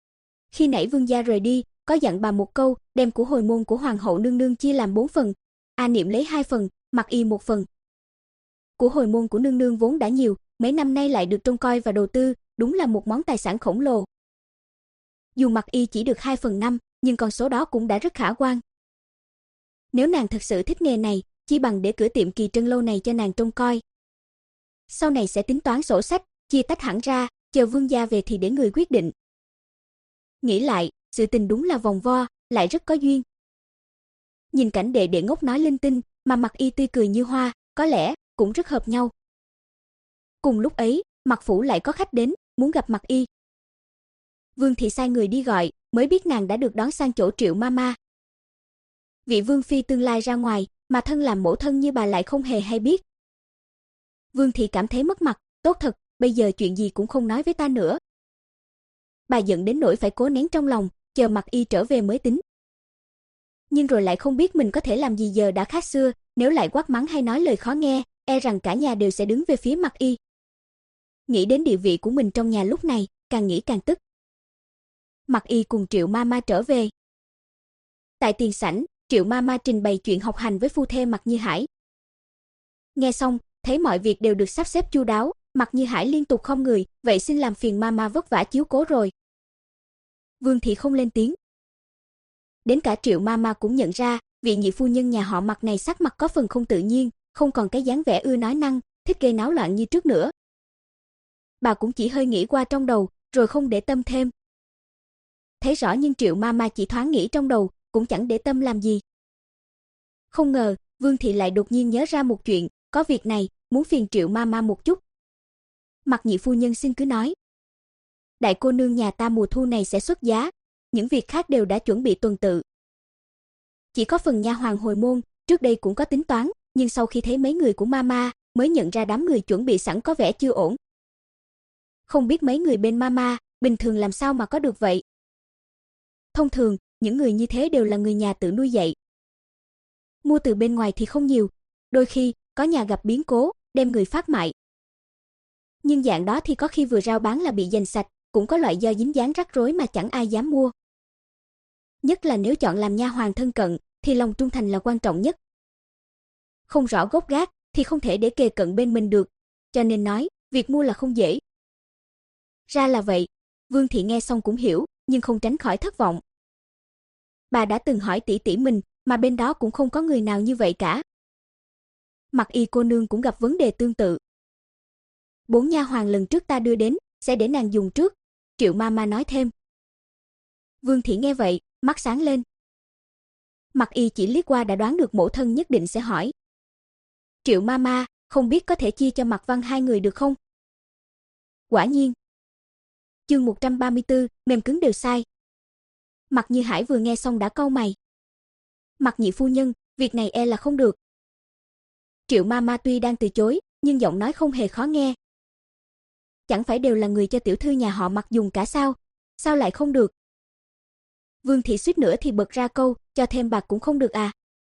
A: Khi nãy Vương gia rời đi, có dặn bà một câu, đem của hồi môn của hoàng hậu nương nương chia làm bốn phần, A Niệm lấy hai phần, Mặc Y một phần. Của hồi môn của nương nương vốn đã nhiều, mấy năm nay lại được trông coi và đầu tư, đúng là một món tài sản khổng lồ. Dù Mặc Y chỉ được hai phần năm, nhưng con số đó cũng đã rất khả quan. Nếu nàng thật sự thích nghề này, chi bằng để cửa tiệm Kỳ Trân lâu này cho nàng trông coi. Sau này sẽ tính toán sổ sách, chia tách hẳn ra, chờ vương gia về thì để người quyết định. Nghĩ lại, sự tình đúng là vòng vo, lại rất có duyên. Nhìn cảnh đệ đệ ngốc nói linh tinh, mà Mặc Y tươi cười như hoa, có lẽ cũng rất hợp nhau. Cùng lúc ấy, Mặc phủ lại có khách đến, muốn gặp Mặc Y. Vương thị sai người đi gọi, mới biết nàng đã được đón sang chỗ Triệu Mama. Vị vương phi tương lai ra ngoài, mà thân làm mẫu thân như bà lại không hề hay biết. Vương thị cảm thấy mất mặt, tốt thật, bây giờ chuyện gì cũng không nói với ta nữa. Bà giận đến nỗi phải cố nén trong lòng, chờ Mặc Y trở về mới tính. Nhưng rồi lại không biết mình có thể làm gì, giờ đã khác xưa, nếu lại quát mắng hay nói lời khó nghe, e rằng cả nhà đều sẽ đứng về phía Mặc Y. Nghĩ đến địa vị của mình trong nhà lúc này, càng nghĩ càng tức. Mặc Y cùng Triệu Mama trở về. Tại tiền sảnh, Triệu Mama trình bày chuyện học hành với phu thê Mặc Như Hải. Nghe xong, thấy mọi việc đều được sắp xếp chu đáo, Mặc Như Hải liên tục khom người, vậy xin làm phiền Mama vất vả chiếu cố rồi. Vương thị không lên tiếng. Đến cả Triệu Mama cũng nhận ra, vị nhị phu nhân nhà họ Mặc này sắc mặt có phần không tự nhiên, không còn cái dáng vẻ ưa nói năng, thích gây náo loạn như trước nữa. Bà cũng chỉ hơi nghĩ qua trong đầu, rồi không để tâm thêm. Thấy rõ nhưng Triệu Mama chỉ thoáng nghĩ trong đầu, cũng chẳng để tâm làm gì. Không ngờ, Vương thị lại đột nhiên nhớ ra một chuyện, có việc này, muốn phiền Triệu Mama một chút. Mặc nhị phu nhân xin cứ nói. Đại cô nương nhà ta mùa thu này sẽ xuất giá, những việc khác đều đã chuẩn bị tuần tự. Chỉ có phần nha hoàn hồi môn, trước đây cũng có tính toán, nhưng sau khi thấy mấy người của Mama, mới nhận ra đám người chuẩn bị sẵn có vẻ chưa ổn. Không biết mấy người bên Mama, bình thường làm sao mà có được vậy? Thông thường, những người như thế đều là người nhà tự nuôi dạy. Mua từ bên ngoài thì không nhiều, đôi khi có nhà gặp biến cố, đem người phát mại. Nhưng dạng đó thì có khi vừa rao bán là bị giành sạch, cũng có loại do dính dáng rắc rối mà chẳng ai dám mua. Nhất là nếu chọn làm nha hoàn thân cận, thì lòng trung thành là quan trọng nhất. Không rõ gốc gác thì không thể để kề cận bên mình được, cho nên nói, việc mua là không dễ. Ra là vậy, Vương thị nghe xong cũng hiểu, nhưng không tránh khỏi thất vọng. Bà đã từng hỏi tỷ tỷ mình, mà bên đó cũng không có người nào như vậy cả. Mặc Y cô nương cũng gặp vấn đề tương tự. Bốn nha hoàn lần trước ta đưa đến, sẽ để nàng dùng trước, Triệu Mama nói thêm. Vương thị nghe vậy, mắt sáng lên. Mặc Y chỉ liếc qua đã đoán được mẫu thân nhất định sẽ hỏi. Triệu Mama, không biết có thể chia cho Mặc Văn hai người được không? Quả nhiên. Chương một trăm ba mươi tư, mềm cứng đều sai. Mặc Như Hải vừa nghe xong đã cau mày. Mặc nhị phu nhân, việc này e là không được. Triệu Mama tuy đang từ chối, nhưng giọng nói không hề khó nghe. Chẳng phải đều là người cho tiểu thư nhà họ Mặc dùng cả sao? Sao lại không được? Vương thị suýt nữa thì bật ra câu, cho thêm bạc cũng không được à?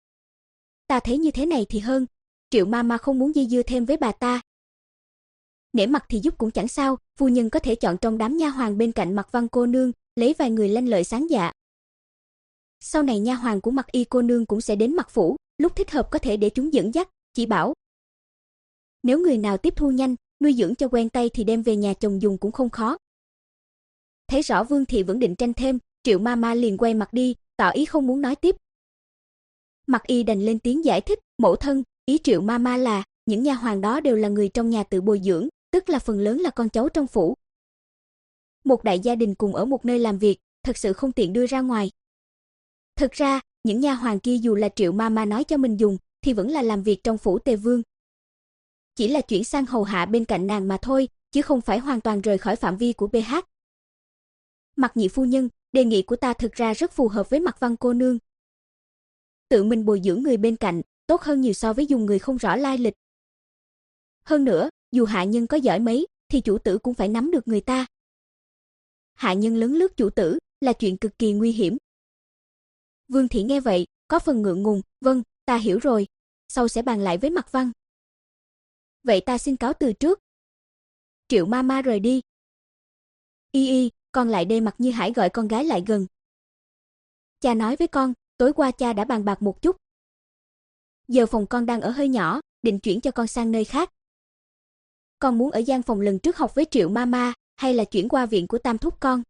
A: Ta thấy như thế này thì hơn, Triệu Mama không muốn dây dưa thêm với bà ta. Nể mặt thì giúp cũng chẳng sao, phu nhân có thể chọn trong đám nha hoàn bên cạnh Mặc Văn cô nương, lấy vài người lanh lợi sáng dạ. Sau này nha hoàn của Mặc Y cô nương cũng sẽ đến Mặc phủ, lúc thích hợp có thể để chúng dẫn dắt, chỉ bảo. Nếu người nào tiếp thu nhanh, nuôi dưỡng cho quen tay thì đem về nhà chồng dùng cũng không khó. Thấy rõ Vương thị vẫn định tranh thêm, Triệu Mama liền quay mặt đi, tỏ ý không muốn nói tiếp. Mặc Y đành lên tiếng giải thích, mẫu thân, ý Triệu Mama là những nha hoàn đó đều là người trong nhà tự bồi dưỡng, tức là phần lớn là con cháu trong phủ. Một đại gia đình cùng ở một nơi làm việc, thật sự không tiện đưa ra ngoài. Thực ra, những nha hoàn kia dù là Triệu Mama nói cho mình dùng, thì vẫn là làm việc trong phủ Tề Vương. Chỉ là chuyển sang hầu hạ bên cạnh nàng mà thôi, chứ không phải hoàn toàn rời khỏi phạm vi của bê hát. Mặc nhị phu nhân, đề nghị của ta thực ra rất phù hợp với Mặc Văn cô nương. Tự mình bồi dưỡng người bên cạnh, tốt hơn nhiều so với dùng người không rõ lai lịch. Hơn nữa, dù hạ nhân có giỏi mấy, thì chủ tử cũng phải nắm được người ta. Hạ nhân lấn lướt chủ tử, là chuyện cực kỳ nguy hiểm. Vương thị nghe vậy, có phần ngượng ngùng, vâng, ta hiểu rồi, sau sẽ bàn lại với Mặc Văn. Vậy ta xin cáo từ trước. Triệu Mama rời đi. Y y, con lại đây. Mặc Như Hải gọi con gái lại gần. Cha nói với con, tối qua cha đã bàn bạc một chút. giờ phòng con đang ở hơi nhỏ, định chuyển cho con sang nơi khác. Con muốn ở gian phòng lần trước học với Triệu Mama, hay là chuyển qua viện của Tam thúc con?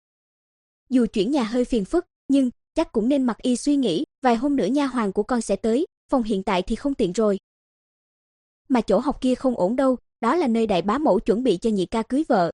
A: Dù chuyển nhà hơi phiền phức, nhưng chắc cũng nên Mặc Y suy nghĩ, vài hôm nữa nha hoàn của con sẽ tới, phòng hiện tại thì không tiện rồi. Mà chỗ học kia không ổn đâu, đó là nơi đại bá mẫu chuẩn bị cho nhị ca cưới vợ.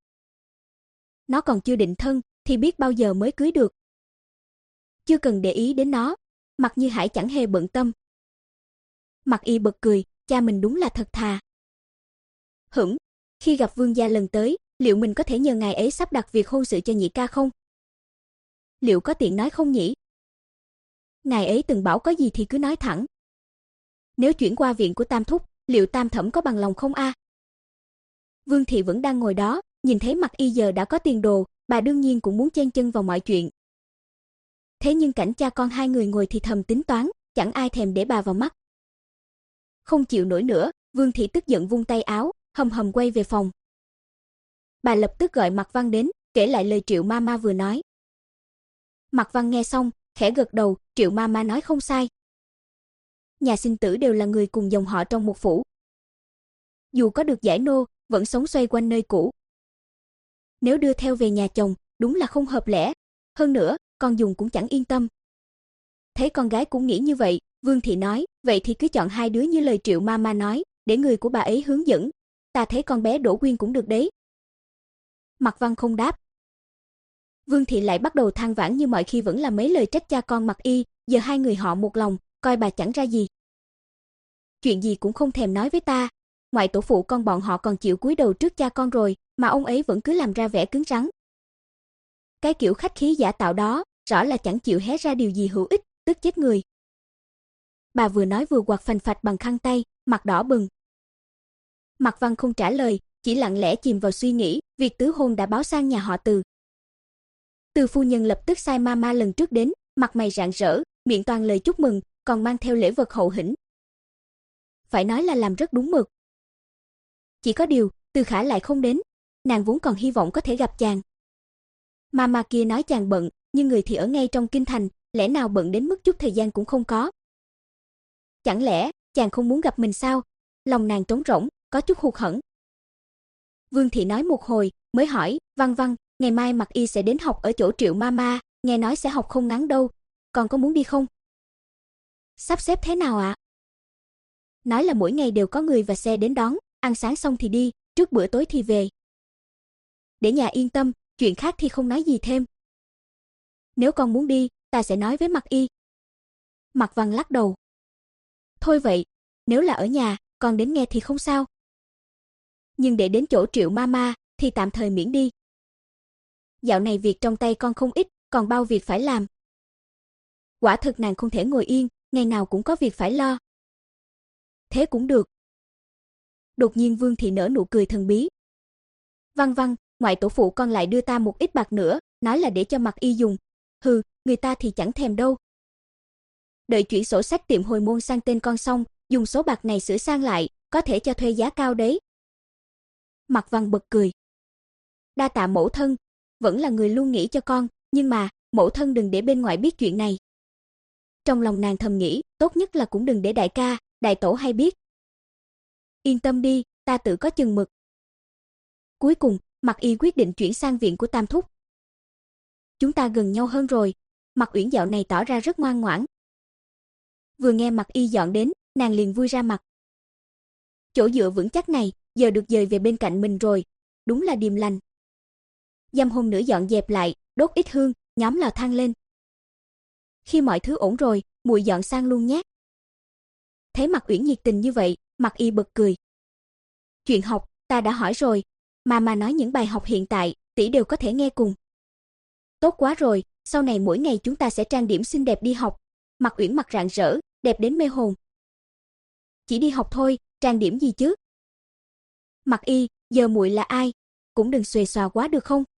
A: Nó còn chưa định thân, thì biết bao giờ mới cưới được. Chưa cần để ý đến nó, Mặc Như Hải chẳng hề bận tâm. Mặc Y bật cười, cha mình đúng là thật thà. Hửng, khi gặp vương gia lần tới, liệu mình có thể nhờ ngài ấy sắp đặt việc hôn sự cho nhị ca không? Liệu có tiện nói không nhỉ? Ngài ấy từng bảo có gì thì cứ nói thẳng. Nếu chuyển qua viện của Tam thúc, liệu Tam thẩm có bằng lòng không a? À? Vương thị vẫn đang ngồi đó, nhìn thấy Mặc Y giờ đã có tiền đồ, bà đương nhiên cũng muốn chen chân vào mọi chuyện. Thế nhưng cảnh cha con hai người ngồi thì thầm tính toán, chẳng ai thèm để bà vào mắt. Không chịu nổi nữa, Vương thị tức giận vung tay áo, hầm hầm quay về phòng. Bà lập tức gọi Mạc Văn đến, kể lại lời Triệu Mama vừa nói. Mạc Văn nghe xong, khẽ gật đầu, Triệu Mama nói không sai. Nhà sinh tử đều là người cùng dòng họ trong một phủ. Dù có được giải nô, vẫn sống xoay quanh nơi cũ. Nếu đưa theo về nhà chồng, đúng là không hợp lẽ. Hơn nữa, con Dùng cũng chẳng yên tâm. Thấy con gái cũng nghĩ như vậy, Vương thị nói, vậy thì cứ chọn hai đứa như lời Triệu Mama nói, để người của bà ấy hướng dẫn. Ta thấy con bé Đỗ Quyên cũng được đấy. Mạc Văn không đáp. Vương thị lại bắt đầu than vãn như mọi khi vẫn là mấy lời trách cha con Mạc Y, giờ hai người họ một lòng, coi bà chẳng ra gì. Chuyện gì cũng không thèm nói với ta, ngoại tổ phụ con bọn họ còn chịu cúi đầu trước cha con rồi, mà ông ấy vẫn cứ làm ra vẻ cứng rắn. Cái kiểu khách khí giả tạo đó, rõ là chẳng chịu hé ra điều gì hữu ích, tức chết người. Bà vừa nói vừa quạt phành phạch bằng khăn tay, mặt đỏ bừng. Mạc Văn không trả lời, chỉ lặng lẽ chìm vào suy nghĩ, việc tứ hôn đã báo sang nhà họ Từ. Từ phu nhân lập tức sai mama lần trước đến, mặt mày rạng rỡ, miệng toàn lời chúc mừng, còn mang theo lễ vật hậu hĩnh. Phải nói là làm rất đúng mực. Chỉ có điều, Từ Khả lại không đến, nàng vốn còn hy vọng có thể gặp chàng. Mama kia nói chàng bận, nhưng người thì ở ngay trong kinh thành, lẽ nào bận đến mức chút thời gian cũng không có. Chẳng lẽ chàng không muốn gặp mình sao? Lòng nàng trống rỗng, có chút hụt hẫng. Vương thị nói một hồi, mới hỏi, Văn Văn, ngày mai Mạc Y sẽ đến học ở chỗ Triệu Mama, nghe nói sẽ học không ngắn đâu, còn có muốn đi không? Sắp xếp thế nào ạ? À? Nói là mỗi ngày đều có người và xe đến đón, ăn sáng xong thì đi, trước bữa tối thì về. Để nhà yên tâm, chuyện khác thì không nói gì thêm. Nếu con muốn đi, ta sẽ nói với Mạc Y. Mạc Văn lắc đầu. Thôi vậy, nếu là ở nhà, con đến nghe thì không sao. Nhưng để đến chỗ Triệu Mama thì tạm thời miễn đi. Dạo này việc trong tay con không ít, còn bao việc phải làm. Quả thực nàng không thể ngồi yên, ngày nào cũng có việc phải lo. Thế cũng được. Đột nhiên Vương thị nở nụ cười thần bí. Văn Văn, ngoại tổ phụ con lại đưa ta một ít bạc nữa, nói là để cho Mạc Y dùng. Hừ, người ta thì chẳng thèm đâu. Đợi chuyển sổ sách tiệm hồi môn sang tên con xong, dùng số bạc này sửa sang lại, có thể cho thuê giá cao đấy. Mạc Văn bật cười. Đa tạ mẫu thân, vẫn là người luôn nghĩ cho con, nhưng mà, mẫu thân đừng để bên ngoài biết chuyện này. Trong lòng nàng thầm nghĩ, tốt nhất là cũng đừng để đại ca, đại tổ hay biết. Yên tâm đi, ta tự có chừng mực. Cuối cùng, Mạc Y quyết định chuyển sang viện của Tam thúc. Chúng ta gần nhau hơn rồi, Mạc Uyển dạo này tỏ ra rất ngoan ngoãn. Vừa nghe Mạc Y dọn đến, nàng liền vui ra mặt. Chỗ dựa vững chắc này, giờ được dời về bên cạnh mình rồi, đúng là điềm lành. Dăm hôm nữa dọn dẹp lại, đốt ít hương, nhóm lò than lên. Khi mọi thứ ổn rồi, muội dọn sang luôn nhé. Thấy Mạc Uyển nhiệt tình như vậy, Mạc Y bật cười. Chuyện học, ta đã hỏi rồi, mà mà nói những bài học hiện tại, tỷ đều có thể nghe cùng. Tốt quá rồi, sau này mỗi ngày chúng ta sẽ trang điểm xinh đẹp đi học. Mạc Uyển mặt rạng rỡ, đẹp đến mê hồn. Chỉ đi học thôi, trang điểm gì chứ? Mạc Y, giờ muội là ai? Cũng đừng xuề xòa quá được không?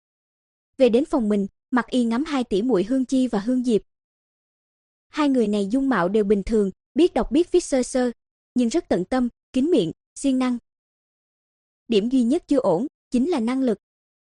A: Về đến phòng mình, Mạc Y ngắm hai tỷ muội Hương Chi và Hương Diệp. Hai người này dung mạo đều bình thường, biết đọc biết viết sơ sơ, nhưng rất tận tâm, kín miệng, siêng năng. Điểm duy nhất chưa ổn, chính là năng lực.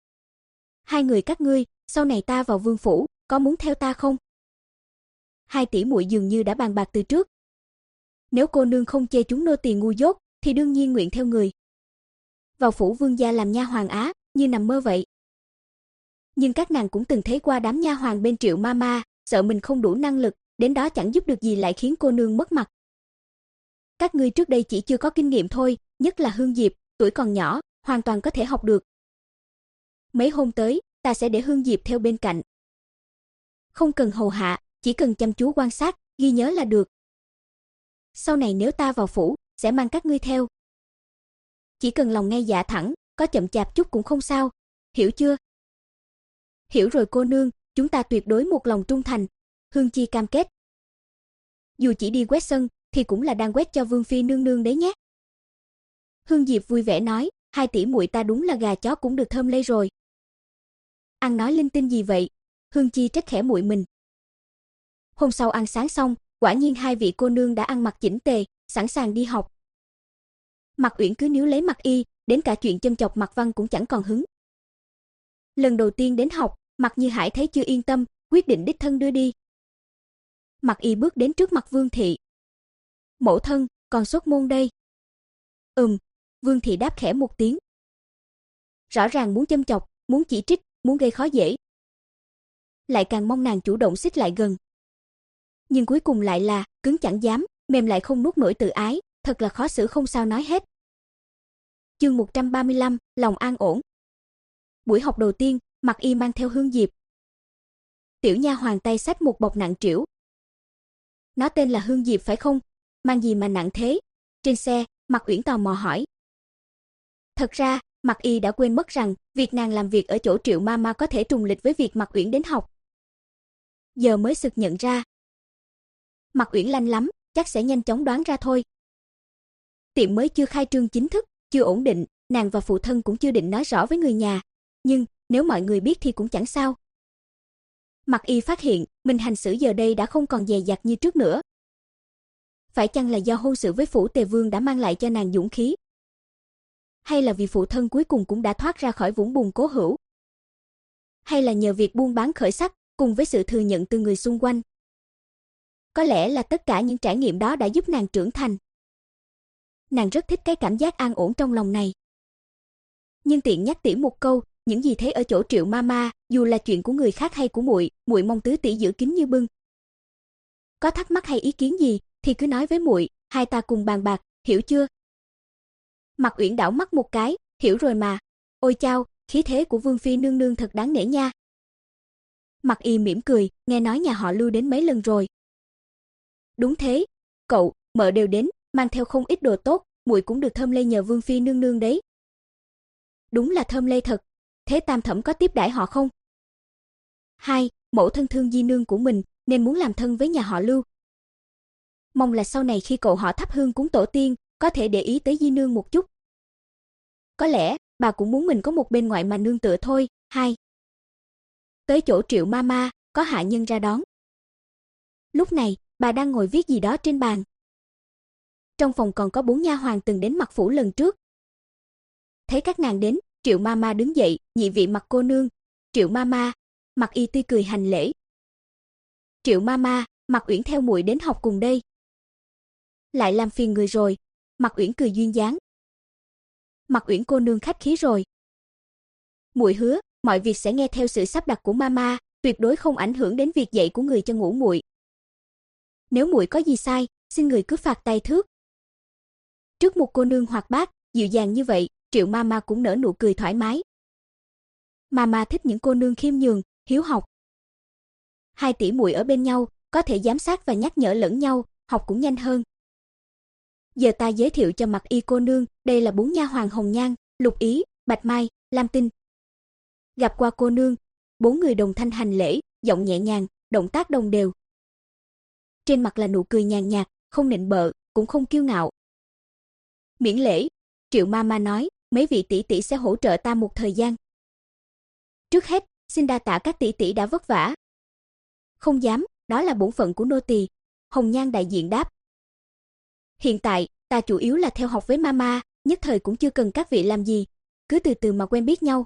A: Hai người các ngươi, sau này ta vào vương phủ, có muốn theo ta không? Hai tỷ muội dường như đã bàn bạc từ trước. Nếu cô nương không chê chúng nô tỳ ngu dốt, thì đương nhiên nguyện theo người. Vào phủ vương gia làm nha hoàn á, như nằm mơ vậy. Nhưng các nàng cũng từng thấy qua đám nha hoàn bên Triệu Mama, sợ mình không đủ năng lực, đến đó chẳng giúp được gì lại khiến cô nương mất mặt. Các ngươi trước đây chỉ chưa có kinh nghiệm thôi, nhất là Hương Diệp, tuổi còn nhỏ, hoàn toàn có thể học được. Mấy hôm tới, ta sẽ để Hương Diệp theo bên cạnh. Không cần hầu hạ, chỉ cần chăm chú quan sát, ghi nhớ là được. Sau này nếu ta vào phủ, sẽ mang các ngươi theo. Chỉ cần lòng ngay dạ thẳng, có chậm chạp chút cũng không sao, hiểu chưa? Hiểu rồi cô nương, chúng ta tuyệt đối một lòng trung thành. Hương Chi cam kết. Dù chỉ đi quét sân, thì cũng là đang quét cho Vương phi nương nương đấy nhé. Hương Diệp vui vẻ nói, hai tỷ muội ta đúng là gà chó cũng được thơm lây rồi. Ăn nói linh tinh gì vậy? Hương Chi trách khẽ muội mình. Hôm sau ăn sáng xong, quả nhiên hai vị cô nương đã ăn mặc chỉnh tề, sẵn sàng đi học. Mạc Uyển cứ níu lấy Mạc Y, đến cả chuyện châm chọc Mạc Văn cũng chẳng còn hứng. Lần đầu tiên đến học, Mạc Như Hải thấy chưa yên tâm, quyết định đích thân đưa đi. Mạc Y bước đến trước mặt Vương thị. Mẫu thân, còn xuất môn đây. Ừm, Vương thị đáp khẽ một tiếng. Rõ ràng muốn châm chọc, muốn chỉ trích, muốn gây khó dễ. Lại càng mong nàng chủ động xích lại gần. Nhưng cuối cùng lại là cứng chẳng dám, mềm lại không nuốt nổi tự ái, thật là khó xử không sao nói hết. Chương một trăm ba mươi lăm, lòng an ổn. Buổi học đầu tiên, Mạc Y mang theo Hương Diệp. Tiểu nha hoàn tay xách một bọc nặng trĩu. Nó tên là Hương Diệp phải không? Mang gì mà nặng thế? Trên xe, Mạc Uyển tò mò hỏi. Thật ra, Mạc Y đã quên mất rằng việc nàng làm việc ở chỗ Triệu Mama có thể trùng lịch với việc Mạc Uyển đến học. Giờ mới sực nhận ra. Mạc Uyển lanh lắm, chắc sẽ nhanh chóng đoán ra thôi. Tiệm mới chưa khai trương chính thức, chưa ổn định, nàng và phụ thân cũng chưa định nói rõ với người nhà, nhưng nếu mọi người biết thì cũng chẳng sao. Mạc Y phát hiện, mình hành xử giờ đây đã không còn dè dặt như trước nữa. Phải chăng là do hôn sự với phủ Tề Vương đã mang lại cho nàng dũng khí? Hay là vì phụ thân cuối cùng cũng đã thoát ra khỏi vũng bùn cố hữu? Hay là nhờ việc buôn bán khởi sắc, cùng với sự thừa nhận từ người xung quanh? Có lẽ là tất cả những trải nghiệm đó đã giúp nàng trưởng thành. Nàng rất thích cái cảm giác an ổn trong lòng này. Nhưng tiện nhắc tỉ một câu, những gì thấy ở chỗ Triệu Mama, dù là chuyện của người khác hay của muội, muội mong tứ tỷ giữ kín như bưng. Có thắc mắc hay ý kiến gì thì cứ nói với muội, hai ta cùng bàn bạc, hiểu chưa? Mạc Uyển đảo mắt một cái, hiểu rồi mà. Ôi chao, khí thế của Vương phi nương nương thật đáng nể nha. Mạc Y mỉm cười, nghe nói nhà họ Lưu đến mấy lần rồi. Đúng thế, cậu, mợ đều đến, mang theo không ít đồ tốt, muội cũng được thơm lây nhờ Vương phi nương nương đấy. Đúng là thơm lây thật. Thế Tam thẩm có tiếp đãi họ không? Hai, mẫu thân thương di nương của mình nên muốn làm thân với nhà họ Lưu. Mong là sau này khi cậu họ thắp hương cúng tổ tiên, có thể để ý tới di nương một chút. Có lẽ bà cũng muốn mình có một bên ngoại mà nương tựa thôi. Hai. Tới chỗ Triệu Mama, có hạ nhân ra đón. Lúc này, bà đang ngồi viết gì đó trên bàn. Trong phòng còn có bốn nha hoàn từng đến Mặc phủ lần trước. Thấy các nàng đến, Triệu Mama đứng dậy, nhị vị Mặc cô nương. Triệu Mama, Mạc Y tươi cười hành lễ. Triệu Mama, Mạc Uyển theo muội đến học cùng đây. Lại làm phiền người rồi. Mạc Uyển cười duyên dáng. Mạc Uyển cô nương khách khí rồi. Muội hứa, mọi việc sẽ nghe theo sự sắp đặt của Mama, tuyệt đối không ảnh hưởng đến việc dạy của người cho ngũ muội. Nếu muội có gì sai, xin người cứ phạt tay thước. Trước một cô nương hoạt bát, dịu dàng như vậy, Triệu Mama cũng nở nụ cười thoải mái. Mama thích những cô nương khiêm nhường, hiếu học. Hai tỷ muội ở bên nhau, có thể giám sát và nhắc nhở lẫn nhau, học cũng nhanh hơn. Giờ ta giới thiệu cho Mạc Y cô nương, đây là bốn nha hoàn Hồng Nhan, Lục Ý, Bạch Mai, Lam Tinh. Gặp qua cô nương, bốn người đồng thanh hành lễ, giọng nhẹ nhàng, động tác đồng đều. Trên mặt là nụ cười nhàn nhạt, không nịnh bợ, cũng không kiêu ngạo. Miễn lễ, Triệu Mama nói, mấy vị tỷ tỷ sẽ hỗ trợ ta một thời gian. Trước hết, xin đa tạ các tỷ tỷ đã vất vả. Không dám, đó là bổn phận của nô tỳ. Hồng Nhan đại diện đáp. Hiện tại, ta chủ yếu là theo học với Mama, nhất thời cũng chưa cần các vị làm gì, cứ từ từ mà quen biết nhau.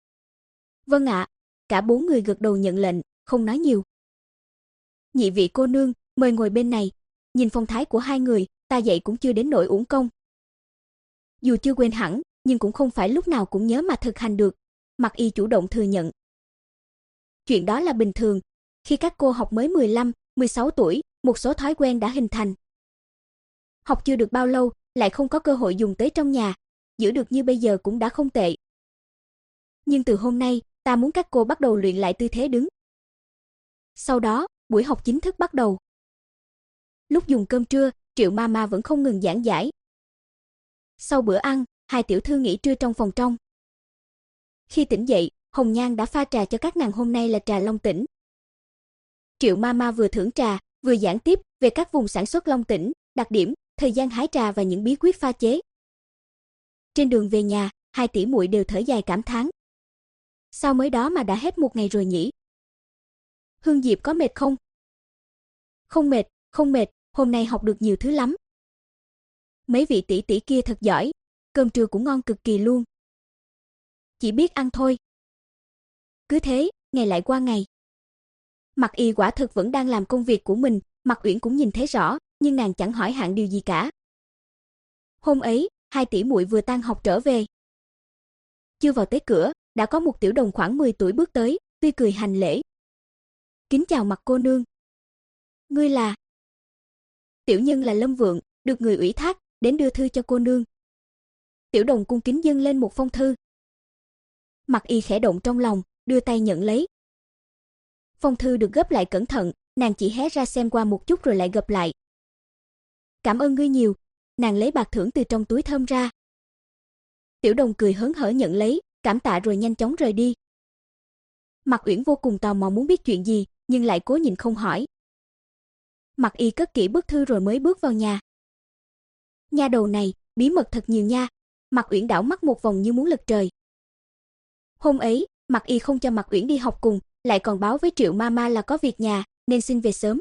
A: Vâng ạ, cả bốn người gật đầu nhận lệnh, không nói nhiều. Nhị vị cô nương, mời ngồi bên này. Nhìn phong thái của hai người, ta dạy cũng chưa đến nỗi uổng công. Dù chưa quên hẳn, nhưng cũng không phải lúc nào cũng nhớ mà thực hành được. Mặc Y chủ động thừa nhận. Chuyện đó là bình thường. Khi các cô học mới mười lăm, mười sáu tuổi, một số thói quen đã hình thành. Học chưa được bao lâu, lại không có cơ hội dùng tới trong nhà. Giữ được như bây giờ cũng đã không tệ. Nhưng từ hôm nay, ta muốn các cô bắt đầu luyện lại tư thế đứng. Sau đó, buổi học chính thức bắt đầu. Lúc dùng cơm trưa, Triệu Mama vẫn không ngừng giảng giải. Sau bữa ăn, hai tiểu thư nghỉ trưa trong phòng trong. Khi tỉnh dậy, Hồng Nhan đã pha trà cho các nàng, hôm nay là trà Long Tỉnh. Triệu Mama vừa thưởng trà, vừa giảng tiếp về các vùng sản xuất Long Tỉnh, đặc điểm, thời gian hái trà và những bí quyết pha chế. Trên đường về nhà, hai tỷ muội đều thở dài cảm thán. Sao mới đó mà đã hết một ngày rồi nhỉ? Hương Diệp có mệt không? Không mệt, không mệt, hôm nay học được nhiều thứ lắm. Mấy vị tỷ tỷ kia thật giỏi, cơm trưa cũng ngon cực kỳ luôn. Chỉ biết ăn thôi. Cứ thế, ngày lại qua ngày. Mặc Y quả thực vẫn đang làm công việc của mình, Mặc Uyển cũng nhìn thấy rõ, nhưng nàng chẳng hỏi han điều gì cả. Hôm ấy, hai tỷ muội vừa tan học trở về. Chưa vào tới cửa, đã có một tiểu đồng khoảng mười tuổi bước tới, tươi cười hành lễ. Kính chào Mặc cô nương. Ngươi là? Tiểu nhân là Lâm Vượng, được người ủy thác, đến đưa thư cho cô nương. Tiểu đồng cung kính dâng lên một phong thư. Mặc Y khẽ động trong lòng, đưa tay nhận lấy. Phong thư được gấp lại cẩn thận, nàng chỉ hé ra xem qua một chút rồi lại gập lại. Cảm ơn ngươi nhiều, nàng lấy bạc thưởng từ trong túi thơm ra. Tiểu đồng cười hớn hở nhận lấy, cảm tạ rồi nhanh chóng rời đi. Mặc Uyển vô cùng tò mò muốn biết chuyện gì, nhưng lại cố nhịn không hỏi. Mặc Y cất kỹ bức thư rồi mới bước vào nhà. Nha đầu này, bí mật thật nhiều nha. Mặc Uyển đảo mắt một vòng như muốn lật trời. Hôm ấy, Mặc Y không cho Mặc Uyển đi học cùng, lại còn báo với Triệu Mama là có việc nhà, nên xin về sớm.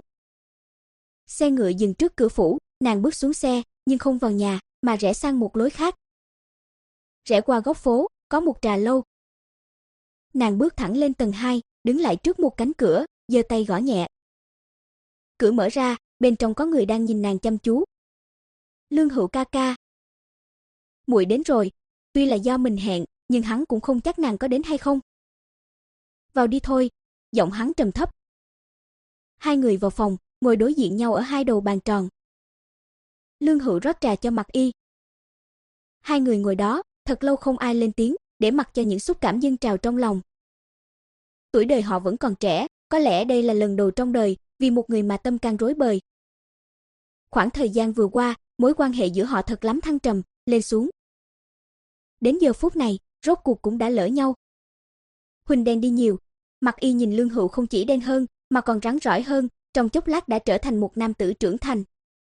A: Xe ngựa dừng trước cửa phủ, nàng bước xuống xe, nhưng không vào nhà, mà rẽ sang một lối khác. Rẽ qua góc phố, có một trà lâu. Nàng bước thẳng lên tầng hai, đứng lại trước một cánh cửa, giơ tay gõ nhẹ. Cửa mở ra, bên trong có người đang nhìn nàng chăm chú. Lương Hữu ca ca. Muội đến rồi, tuy là do mình hẹn, nhưng hắn cũng không chắc nàng có đến hay không. Vào đi thôi, giọng hắn trầm thấp. Hai người vào phòng, ngồi đối diện nhau ở hai đầu bàn tròn. Lương Hữu rót trà cho Mặc Y. Hai người ngồi đó, thật lâu không ai lên tiếng, để mặc cho những xúc cảm dâng trào trong lòng. Tuổi đời họ vẫn còn trẻ, có lẽ đây là lần đầu trong đời, vì một người mà tâm can rối bời. Khoảng thời gian vừa qua, mối quan hệ giữa họ thật lắm thăng trầm, lên xuống. Đến giờ phút này, rốt cuộc cũng đã lỡ nhau. Huỳnh đen đi nhiều, Mặc Y nhìn Lương Hữu không chỉ đen hơn, mà còn rắn rỏi hơn, trong chốc lát đã trở thành một nam tử trưởng thành.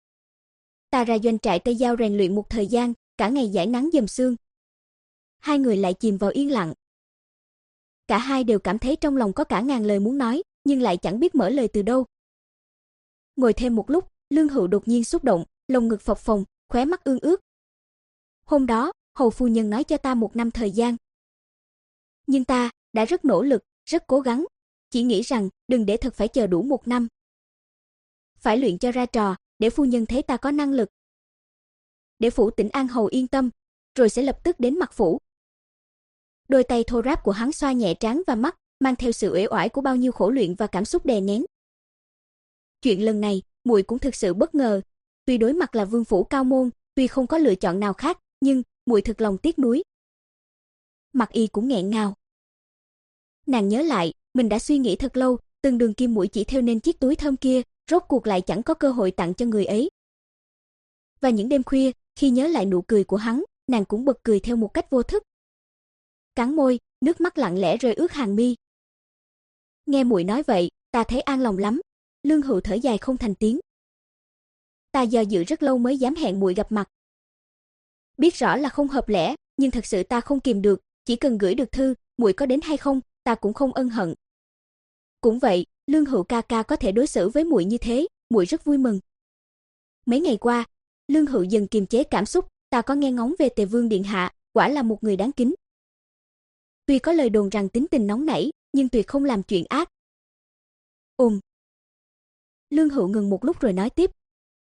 A: Ta ra doanh trại Tây Giao rèn luyện một thời gian, cả ngày giải nắng dầm sương. Hai người lại chìm vào yên lặng. Cả hai đều cảm thấy trong lòng có cả ngàn lời muốn nói, nhưng lại chẳng biết mở lời từ đâu. Ngồi thêm một lúc, Lương Hữu đột nhiên xúc động, lồng ngực phập phồng, khóe mắt ương ướt. Hôm đó, hầu phu nhân nói cho ta một năm thời gian. Nhưng ta đã rất nỗ lực, rất cố gắng, chỉ nghĩ rằng đừng để thật phải chờ đủ một năm. Phải luyện cho ra trò, để phu nhân thấy ta có năng lực. Để phủ Tỉnh An hầu yên tâm, rồi sẽ lập tức đến Mặc phủ. Đôi tay thô ráp của hắn xoa nhẹ trán và mắt, mang theo sự uể oải của bao nhiêu khổ luyện và cảm xúc đè nén. Chuyện lần này, muội cũng thực sự bất ngờ, tuy đối mặt là vương phủ cao môn, tuy không có lựa chọn nào khác, nhưng muội thực lòng tiếc nuối. Mặc Y cũng nghẹn ngào. Nàng nhớ lại, mình đã suy nghĩ thật lâu, từng đường kim muội chỉ thêu nên chiếc túi thơm kia, rốt cuộc lại chẳng có cơ hội tặng cho người ấy. Và những đêm khuya, khi nhớ lại nụ cười của hắn, nàng cũng bật cười theo một cách vô thức. Cắn môi, nước mắt lặng lẽ rơi ướt hàng mi. Nghe muội nói vậy, ta thấy an lòng lắm. Lương Hữu thở dài không thành tiếng. Ta do dự rất lâu mới dám hẹn muội gặp mặt. Biết rõ là không hợp lẽ, nhưng thật sự ta không kìm được, chỉ cần gửi được thư, muội có đến hay không, ta cũng không ân hận. Cũng vậy, Lương Hữu ca ca có thể đối xử với muội như thế, muội rất vui mừng. Mấy ngày qua, Lương Hữu dần kiềm chế cảm xúc, ta có nghe ngóng về Tề Vương điện hạ, quả là một người đáng kính. Tuy có lời đồn rằng tính tình nóng nảy, nhưng tuyệt không làm chuyện ác. Ừm. Lương Hữu ngừng một lúc rồi nói tiếp.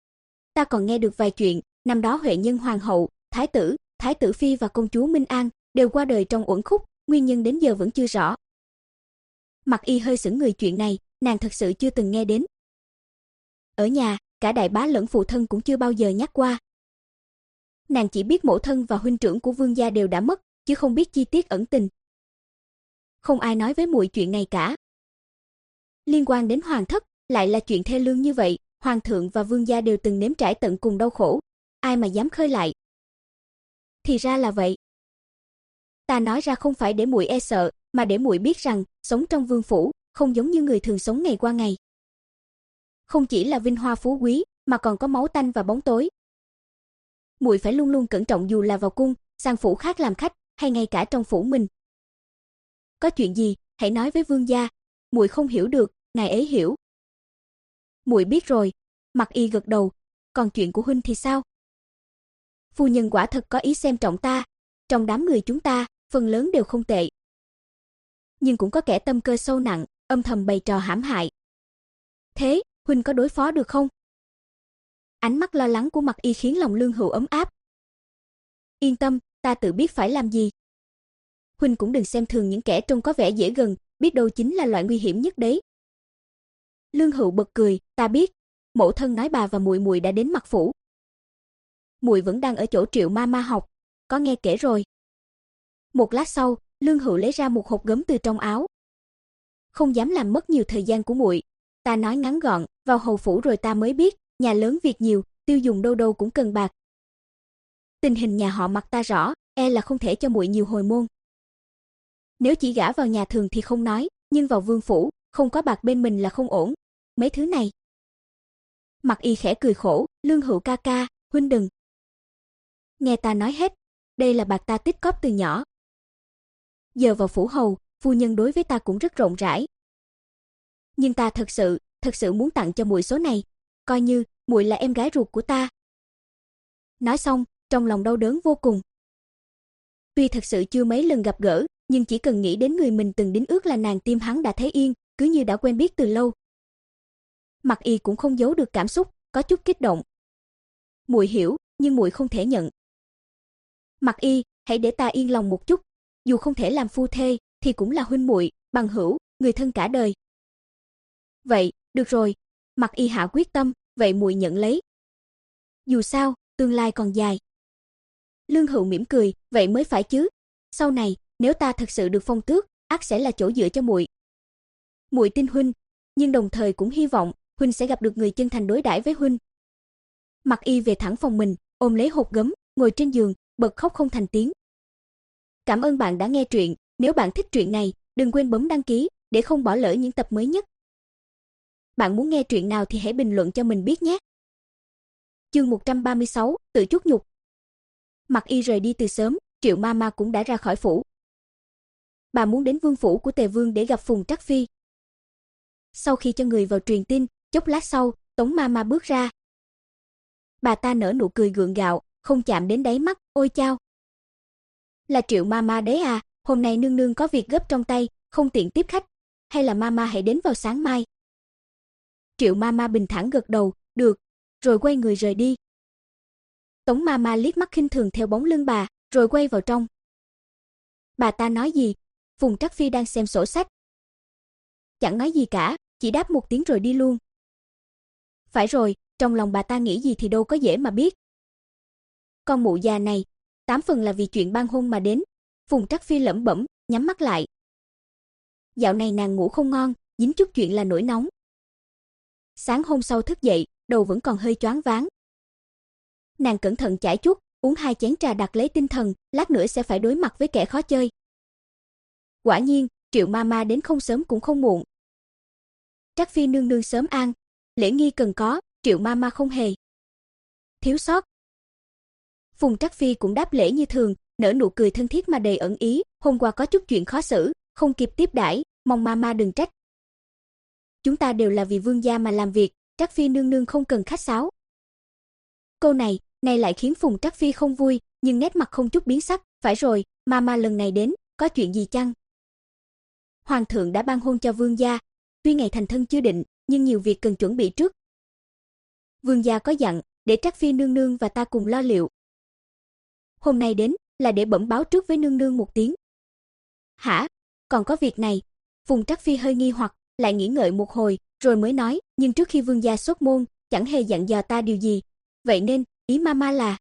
A: ta còn nghe được vài chuyện, năm đó Huệ Nhân hoàng hậu, thái tử, thái tử phi và công chúa Minh An đều qua đời trong uẩn khúc, nguyên nhân đến giờ vẫn chưa rõ. Mặc Y hơi sững người, chuyện này, nàng thật sự chưa từng nghe đến. Ở nhà, cả đại bá lẫn phụ thân cũng chưa bao giờ nhắc qua. Nàng chỉ biết mẫu thân và huynh trưởng của Vương gia đều đã mất, chứ không biết chi tiết ẩn tình. Không ai nói với muội chuyện này cả. Liên quan đến hoàng thất, lại là chuyện thê lương như vậy, hoàng thượng và vương gia đều từng nếm trải tận cùng đau khổ, ai mà dám khơi lại. Thì ra là vậy. Ta nói ra không phải để muội e sợ, mà để muội biết rằng, sống trong vương phủ, không giống như người thường sống ngày qua ngày. Không chỉ là vinh hoa phú quý, mà còn có máu tanh và bóng tối. Muội phải luôn luôn cẩn trọng dù là vào cung, sang phủ khác làm khách, hay ngay cả trong phủ mình. Có chuyện gì, hãy nói với vương gia, muội không hiểu được, ngài ấy hiểu. Muội biết rồi, Mặc Y gật đầu, còn chuyện của huynh thì sao? Phu nhân quả thật có ý xem trọng ta, trong đám người chúng ta, phần lớn đều không tệ. Nhưng cũng có kẻ tâm cơ sâu nặng, âm thầm bày trò hãm hại. Thế, huynh có đối phó được không? Ánh mắt lo lắng của Mặc Y khiến lòng Lương Hữu ấm áp. Yên tâm, ta tự biết phải làm gì. Huynh cũng đừng xem thường những kẻ trông có vẻ dễ gần, biết đâu chính là loại nguy hiểm nhất đấy. Lương Hữu bật cười, ta biết, mẫu thân nói bà và muội muội đã đến Mặc phủ. Muội vẫn đang ở chỗ Triệu ma ma học, có nghe kể rồi. Một lát sau, Lương Hữu lấy ra một hộp gấm từ trong áo. Không dám làm mất nhiều thời gian của muội, ta nói ngắn gọn, vào hầu phủ rồi ta mới biết, nhà lớn việc nhiều, tiêu dùng đâu đâu cũng cần bạc. Tình hình nhà họ Mặc ta rõ, e là không thể cho muội nhiều hồi môn. Nếu chỉ gả vào nhà thường thì không nói, nhưng vào vương phủ, không có bạc bên mình là không ổn. Mấy thứ này. Mặc Y khẽ cười khổ, Lương Hữu ca ca, huynh đừng. Nghe ta nói hết, đây là bạc ta tích cóp từ nhỏ. Giờ vào phủ hầu, phu nhân đối với ta cũng rất rộng rãi. Nhưng ta thật sự, thật sự muốn tặng cho muội số này, coi như muội là em gái ruột của ta. Nói xong, trong lòng đau đớn vô cùng. Tuy thật sự chưa mấy lần gặp gỡ, nhưng chỉ cần nghĩ đến người mình từng đính ước là nàng, tim hắn đã thấy yên, cứ như đã quen biết từ lâu. Mặc Y cũng không giấu được cảm xúc, có chút kích động. Muội hiểu, nhưng muội không thể nhận. Mặc Y, hãy để ta yên lòng một chút, dù không thể làm phu thê, thì cũng là huynh muội, bằng hữu, người thân cả đời. Vậy, được rồi, Mặc Y hạ quyết tâm, vậy muội nhận lấy. Dù sao, tương lai còn dài. Lương Hữu mỉm cười, vậy mới phải chứ. Sau này, nếu ta thật sự được phong tước, ắt sẽ là chỗ dựa cho muội. Muội tin huynh, nhưng đồng thời cũng hy vọng huynh sẽ gặp được người chân thành đối đãi với huynh. Mặc Y về thẳng phòng mình, ôm lấy hộp gấm, ngồi trên giường, bật khóc không thành tiếng. Cảm ơn bạn đã nghe truyện, nếu bạn thích truyện này, đừng quên bấm đăng ký để không bỏ lỡ những tập mới nhất. Bạn muốn nghe truyện nào thì hãy bình luận cho mình biết nhé. Chương một trăm ba mươi sáu, tự chuốc nhục. Mặc Y rời đi từ sớm, Triệu ma ma cũng đã ra khỏi phủ. Bà muốn đến vương phủ của Tề Vương để gặp Phùng Trắc Phi. Sau khi cho người vào truyền tin, chốc lát sau, Tống ma ma bước ra. Bà ta nở nụ cười gượng gạo, không chạm đến đáy mắt, ôi chao. Là Triệu ma ma đấy à, hôm nay nương nương có việc gấp trong tay, không tiện tiếp khách, hay là ma ma hãy đến vào sáng mai. Triệu ma ma bình thản gật đầu, được, rồi quay người rời đi. Tống ma ma liếc mắt khinh thường theo bóng lưng bà, rồi quay vào trong. Bà ta nói gì? Phùng Trắc Phi đang xem sổ sách. Chẳng nói gì cả, chỉ đáp một tiếng rồi đi luôn. Phải rồi, trong lòng bà ta nghĩ gì thì đâu có dễ mà biết. Con mụ già này, tám phần là vì chuyện ban hôn mà đến. Phùng Trắc Phi lẩm bẩm, nhắm mắt lại. Dạo này nàng ngủ không ngon, dính chút chuyện là nổi nóng. Sáng hôm sau thức dậy, đầu vẫn còn hơi choáng váng. Nàng cẩn thận chải chuốt, uống hai chén trà đặt lấy tinh thần, lát nữa sẽ phải đối mặt với kẻ khó chơi. Quả nhiên, Triệu ma ma đến không sớm cũng không muộn. Trắc Phi nương nương sớm an, lễ nghi cần có, Triệu ma ma không hề thiếu sót. Phùng Trắc Phi cũng đáp lễ như thường, nở nụ cười thân thiết mà đầy ẩn ý, hôm qua có chút chuyện khó xử, không kịp tiếp đãi, mong ma ma đừng trách. Chúng ta đều là vì vương gia mà làm việc, Trắc Phi nương nương không cần khách sáo. Câu này, này lại khiến Phùng Trắc Phi không vui, nhưng nét mặt không chút biến sắc, phải rồi, ma ma lần này đến, có chuyện gì chăng? Hoàng thượng đã ban hôn cho vương gia, tuy ngày thành thân chưa định, nhưng nhiều việc cần chuẩn bị trước. Vương gia có dặn, để Trắc Phi nương nương và ta cùng lo liệu. Hôm nay đến là để bẩm báo trước với nương nương một tiếng. Hả? Còn có việc này? Phùng Trắc Phi hơi nghi hoặc, lại nghĩ ngợi một hồi, rồi mới nói, nhưng trước khi vương gia xuất môn, chẳng hề dặn dò ta điều gì. Vậy nên, ý mama là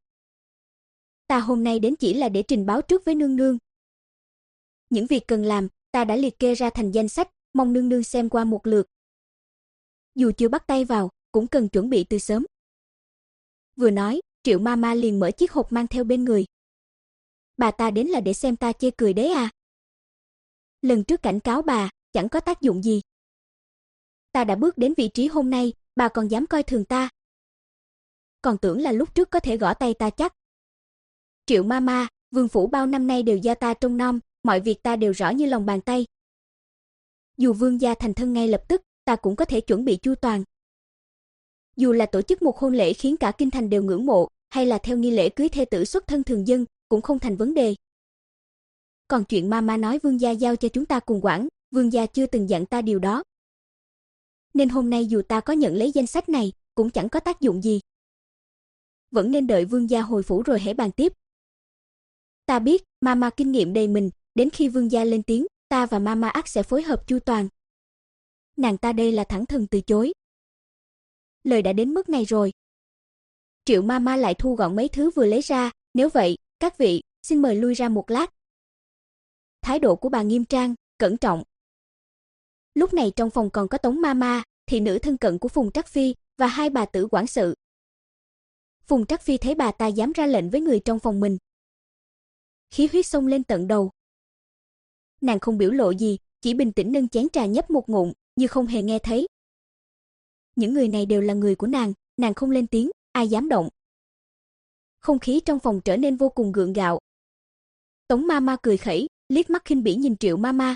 A: ta hôm nay đến chỉ là để trình báo trước với nương nương. Những việc cần làm, ta đã liệt kê ra thành danh sách, mong nương nương xem qua một lượt. Dù chưa bắt tay vào, cũng cần chuẩn bị từ sớm. Vừa nói, Triệu Mama liền mở chiếc hộp mang theo bên người. Bà ta đến là để xem ta chê cười đấy à? Lần trước cảnh cáo bà, chẳng có tác dụng gì. Ta đã bước đến vị trí hôm nay, bà còn dám coi thường ta. Còn tưởng là lúc trước có thể gõ tay ta chắc. Triệu Mama, vương phủ bao năm nay đều do ta trông nom, mọi việc ta đều rõ như lòng bàn tay. Dù vương gia thành thân ngay lập tức, ta cũng có thể chuẩn bị chu toàn. Dù là tổ chức một hôn lễ khiến cả kinh thành đều ngưỡng mộ, hay là theo nghi lễ cưới thê tử xuất thân thường dân, cũng không thành vấn đề. Còn chuyện Mama nói vương gia giao cho chúng ta cùng quản, vương gia chưa từng dặn ta điều đó. Nên hôm nay dù ta có nhận lấy danh sách này, cũng chẳng có tác dụng gì. Vẫn nên đợi vương gia hồi phủ rồi hãy bàn tiếp. Ta biết, Mama kinh nghiệm đầy mình, đến khi vương gia lên tiếng, ta và Mama ắt sẽ phối hợp chu toàn. Nàng ta đây là thẳng thừng từ chối. Lời đã đến mức này rồi. Triệu Mama lại thu gọn mấy thứ vừa lấy ra, nếu vậy, các vị, xin mời lui ra một lát. Thái độ của bà nghiêm trang, cẩn trọng. Lúc này trong phòng còn có Tống Mama, thị nữ thân cận của Phùng Trắc Phi, và hai bà tử quản sự. Phùng Trắc Phi thấy bà ta dám ra lệnh với người trong phòng mình. Khí huyết xông lên tận đầu. Nàng không biểu lộ gì, chỉ bình tĩnh nâng chén trà nhấp một ngụm, như không hề nghe thấy. Những người này đều là người của nàng, nàng không lên tiếng, ai dám động. Không khí trong phòng trở nên vô cùng gượng gạo. Tống Mama cười khẩy, liếc mắt khinh bỉ nhìn Triệu Mama.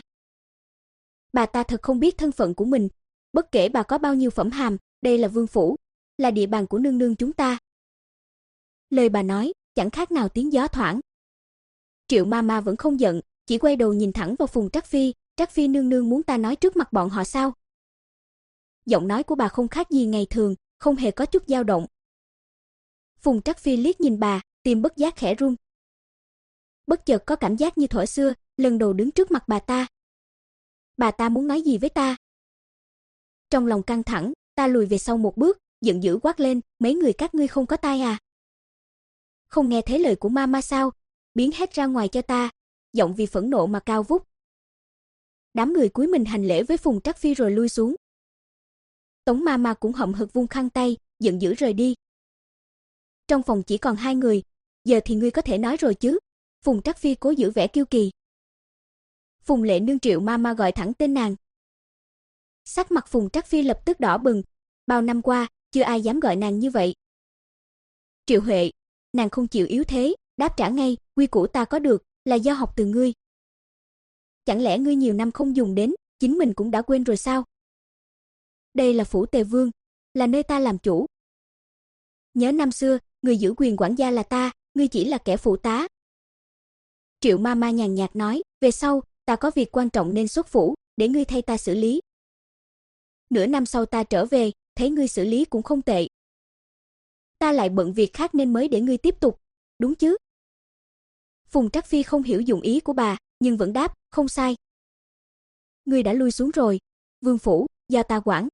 A: Bà ta thật không biết thân phận của mình, bất kể bà có bao nhiêu phẩm hàm, đây là vương phủ, là địa bàn của nương nương chúng ta. Lời bà nói, chẳng khác nào tiếng gió thoảng. Triệu Mama vẫn không giận, chỉ quay đầu nhìn thẳng vào Phùng Trắc Phi, Trắc Phi nương nương muốn ta nói trước mặt bọn họ sao? Giọng nói của bà không khác gì ngày thường, không hề có chút dao động. Phùng Trắc Phi liếc nhìn bà, tim bất giác khẽ run. Bất chợt có cảm giác như thuở xưa, lần đầu đứng trước mặt bà ta. Bà ta muốn nói gì với ta? Trong lòng căng thẳng, ta lùi về sau một bước, giận dữ quát lên, mấy người các ngươi không có tai à? Không nghe thấy lời của Mama sao? Biến hết ra ngoài cho ta, giọng vì phẫn nộ mà cao vút. Đám người cúi mình hành lễ với Phùng Trắc Phi rồi lui xuống. Tống Mama cũng hậm hực vung khăn tay, giận dữ rời đi. Trong phòng chỉ còn hai người, giờ thì ngươi có thể nói rồi chứ? Phùng Trắc Phi cố giữ vẻ kiêu kỳ. Phùng Lệ Nương Triệu Mama gọi thẳng tên nàng. Sắc mặt Phùng Trắc Phi lập tức đỏ bừng, bao năm qua, chưa ai dám gọi nàng như vậy. Triệu Huệ, nàng không chịu yếu thế, đáp trả ngay, quy củ ta có được, là do học từ ngươi. Chẳng lẽ ngươi nhiều năm không dùng đến, chính mình cũng đã quên rồi sao? Đây là phủ Tề Vương, là nơi ta làm chủ. Nhớ năm xưa, người giữ quyền quản gia là ta, ngươi chỉ là kẻ phụ tá. Triệu Mama nhàn nhạt nói, về sau, ta có việc quan trọng nên xuất phủ, để ngươi thay ta xử lý. Nửa năm sau ta trở về, thấy ngươi xử lý cũng không tệ. Ta lại bận việc khác nên mới để ngươi tiếp tục, đúng chứ? Phùng Trắc Phi không hiểu dụng ý của bà, nhưng vẫn đáp, không sai. Ngươi đã lui xuống rồi, vương phủ, do ta quản.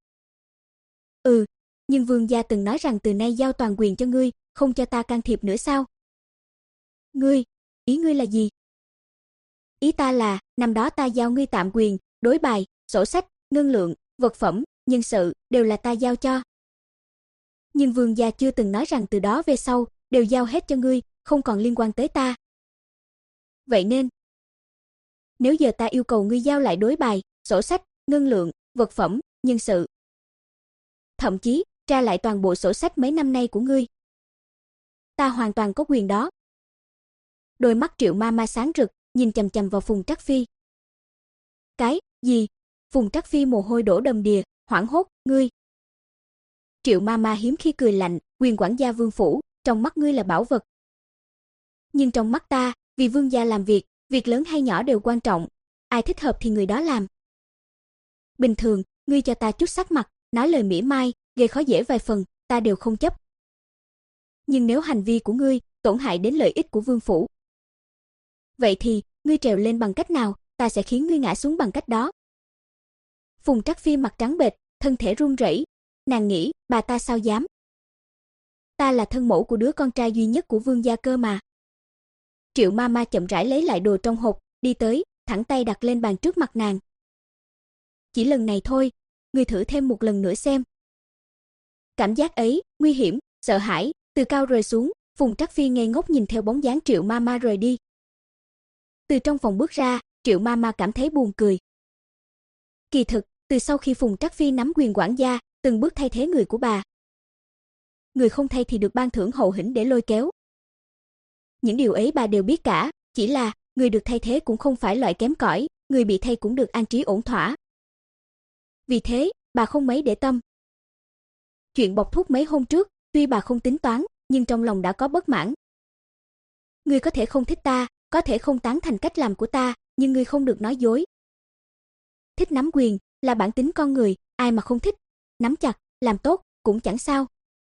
A: Ừ, nhưng vương gia từng nói rằng từ nay giao toàn quyền cho ngươi, không cho ta can thiệp nữa sao? Ngươi, ý ngươi là gì? Ý ta là, năm đó ta giao ngươi tạm quyền, đối bài, sổ sách, ngân lượng, vật phẩm, nhân sự, đều là ta giao cho. Nhưng vương gia chưa từng nói rằng từ đó về sau, đều giao hết cho ngươi, không còn liên quan tới ta. Vậy nên, nếu giờ ta yêu cầu ngươi giao lại đối bài, sổ sách, ngân lượng, vật phẩm, nhân sự, thậm chí, tra lại toàn bộ sổ sách mấy năm nay của ngươi, ta hoàn toàn có quyền đó. Đôi mắt Triệu Mama sáng rực, nhìn chằm chằm vào Phùng Trắc Phi. Cái gì? Phùng Trắc Phi mồ hôi đổ đầm đìa, hoảng hốt, ngươi. Triệu Mama hiếm khi cười lạnh, quyền quản gia vương phủ, trong mắt ngươi là bảo vật. Nhưng trong mắt ta, vì vương gia làm việc, việc lớn hay nhỏ đều quan trọng, ai thích hợp thì người đó làm. Bình thường, ngươi cho ta chút sắc mặt, nói lời mỉa mai, gây khó dễ vài phần, ta đều không chấp. Nhưng nếu hành vi của ngươi tổn hại đến lợi ích của vương phủ, vậy thì, ngươi trèo lên bằng cách nào, ta sẽ khiến ngươi ngã xuống bằng cách đó. Phùng Trắc Phi mặt trắng bệch, thân thể run rẩy, nàng nghĩ, bà ta sao dám? Ta là thân mẫu của đứa con trai duy nhất của vương gia cơ mà. Triệu Mama chậm rãi lấy lại đồ trong hộp, đi tới, thẳng tay đặt lên bàn trước mặt nàng. Chỉ lần này thôi, ngươi thử thêm một lần nữa xem. Cảm giác ấy, nguy hiểm, sợ hãi, từ cao rơi xuống, Phùng Trắc Phi ngây ngốc nhìn theo bóng dáng Triệu Mama rời đi. Từ trong phòng bước ra, Triệu Mama cảm thấy buồn cười. Kỳ thực, từ sau khi Phùng Trắc Phi nắm quyền quản gia, từng bước thay thế người của bà. Người không thay thì được ban thưởng hậu hĩnh để lôi kéo. Những điều ấy bà đều biết cả, chỉ là người được thay thế cũng không phải loại kém cỏi, người bị thay cũng được an trí ổn thỏa. Vì thế, bà không mấy để tâm. Chuyện bọc thuốc mấy hôm trước, tuy bà không tính toán, nhưng trong lòng đã có bất mãn. Ngươi có thể không thích ta, có thể không tán thành cách làm của ta, nhưng ngươi không được nói dối. Thích nắm quyền là bản tính con người, ai mà không thích, nắm chặt, làm tốt cũng chẳng sao.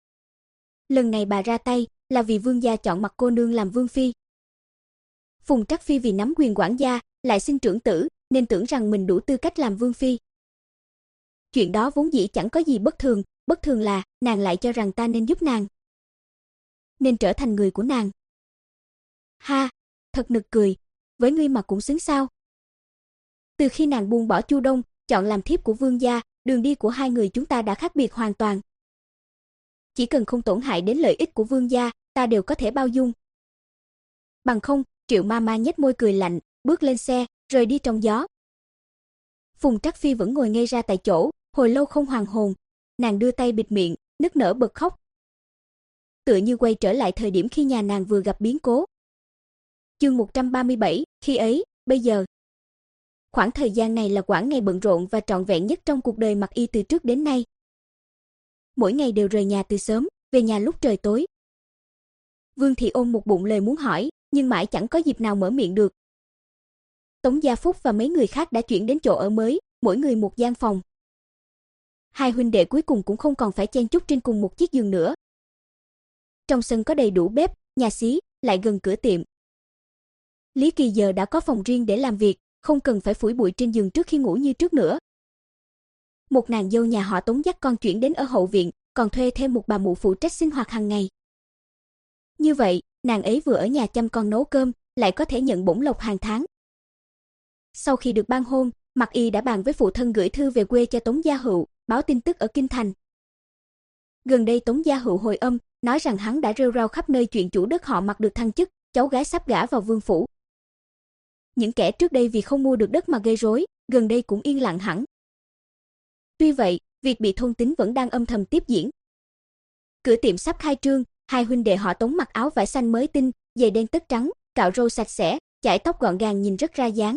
A: Lần này bà ra tay là vì vương gia chọn Mặc cô nương làm vương phi. Phùng Trắc Phi vì nắm quyền quản gia, lại sinh trưởng tử, nên tưởng rằng mình đủ tư cách làm vương phi. Chuyện đó vốn dĩ chẳng có gì bất thường, bất thường là nàng lại cho rằng ta nên giúp nàng, nên trở thành người của nàng. Ha, thật nực cười, với ngươi mà cũng xứng sao? Từ khi nàng buông bỏ Chu Đông, chọn làm thiếp của vương gia, đường đi của hai người chúng ta đã khác biệt hoàn toàn. Chỉ cần không tổn hại đến lợi ích của vương gia, ta đều có thể bao dung. Bằng không, Triệu Mama nhếch môi cười lạnh, bước lên xe, rời đi trong gió. Phùng Trắc Phi vẫn ngồi ngây ra tại chỗ, hồi lâu không hoàn hồn. Nàng đưa tay bịt miệng, nức nở bật khóc. Tựa như quay trở lại thời điểm khi nhà nàng vừa gặp biến cố. Chương một trăm ba mươi bảy, khi ấy, bây giờ. Khoảng thời gian này là quãng ngày bận rộn và trọn vẹn nhất trong cuộc đời Mặc Y từ trước đến nay. Mỗi ngày đều rời nhà từ sớm, về nhà lúc trời tối. Vương Thị ôm một bụng lời muốn hỏi, nhưng mãi chẳng có dịp nào mở miệng được. Tống Gia Phúc và mấy người khác đã chuyển đến chỗ ở mới, mỗi người một gian phòng. Hai huynh đệ cuối cùng cũng không còn phải chen chúc trên cùng một chiếc giường nữa. Trong sân có đầy đủ bếp, nhà xí, lại gần cửa tiệm. Lý Kỳ giờ đã có phòng riêng để làm việc, không cần phải phủi bụi trên giường trước khi ngủ như trước nữa. Một nàng dâu nhà họ Tống dắt con chuyển đến ở hậu viện, còn thuê thêm một bà mụ phụ trách sinh hoạt hàng ngày. Như vậy, nàng ấy vừa ở nhà chăm con nấu cơm, lại có thể nhận bổng lộc hàng tháng. Sau khi được ban hôn, Mặc Y đã bàn với phụ thân gửi thư về quê cho Tống Gia Hữu, báo tin tức ở kinh thành. Gần đây Tống Gia Hữu hồi âm, nói rằng hắn đã rêu rao khắp nơi chuyện chủ đất họ Mặc được thăng chức, cháu gái sắp gả vào vương phủ. Những kẻ trước đây vì không mua được đất mà gây rối, gần đây cũng yên lặng hẳn. Tuy vậy, việc bị thôn tính vẫn đang âm thầm tiếp diễn. Cửa tiệm sắp khai trương, hai huynh đệ họ Tống mặc áo vải xanh mới tinh, giày đen tất trắng, cạo râu sạch sẽ, chải tóc gọn gàng nhìn rất ra dáng.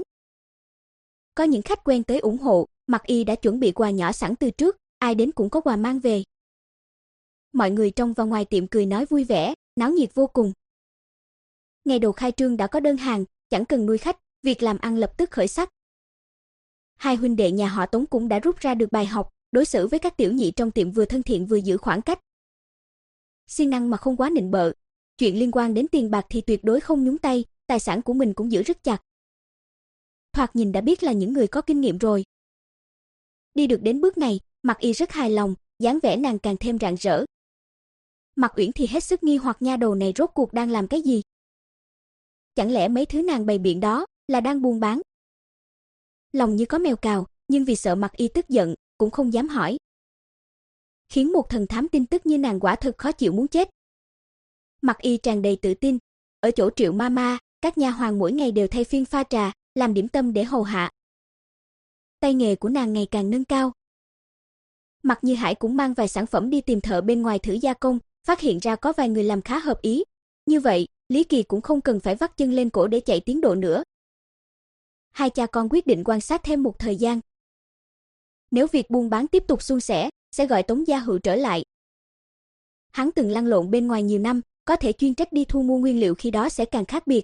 A: Có những khách quen tới ủng hộ, Mặc Y đã chuẩn bị quà nhỏ sẵn từ trước, ai đến cũng có quà mang về. Mọi người trong và ngoài tiệm cười nói vui vẻ, náo nhiệt vô cùng. Ngày đầu khai trương đã có đơn hàng, chẳng cần nuôi khách, việc làm ăn lập tức khởi sắc. Hai huynh đệ nhà họ Tống cũng đã rút ra được bài học, đối xử với các tiểu nhị trong tiệm vừa thân thiện vừa giữ khoảng cách. Siêng năng mà không quá nịnh bợ, chuyện liên quan đến tiền bạc thì tuyệt đối không nhúng tay, tài sản của mình cũng giữ rất chặt. Thoạt nhìn đã biết là những người có kinh nghiệm rồi. Đi được đến bước này, Mặc Y rất hài lòng, dáng vẻ nàng càng thêm rạng rỡ. Mặc Uyển thì hết sức nghi hoặc nha đầu này rốt cuộc đang làm cái gì. Chẳng lẽ mấy thứ nàng bày biện đó là đang buôn bán? Lòng như có mèo cào, nhưng vì sợ Mặc Y tức giận, cũng không dám hỏi. Khiến một thần thám tin tức như nàng quả thực khó chịu muốn chết. Mặc Y tràn đầy tự tin, ở chỗ Triệu Mama, các nha hoàn mỗi ngày đều thay phiên pha trà, làm điểm tâm để hầu hạ. Tay nghề của nàng ngày càng nâng cao. Mặc Như Hải cũng mang vài sản phẩm đi tìm thợ bên ngoài thử gia công, phát hiện ra có vài người làm khá hợp ý. Như vậy, Lý Kỳ cũng không cần phải vắt chân lên cổ để chạy tiến độ nữa. Hai cha con quyết định quan sát thêm một thời gian. Nếu việc buôn bán tiếp tục suôn sẻ, sẽ gọi Tống Gia Hữu trở lại. Hắn từng lăn lộn bên ngoài nhiều năm, có thể chuyên trách đi thu mua nguyên liệu khi đó sẽ càng khác biệt.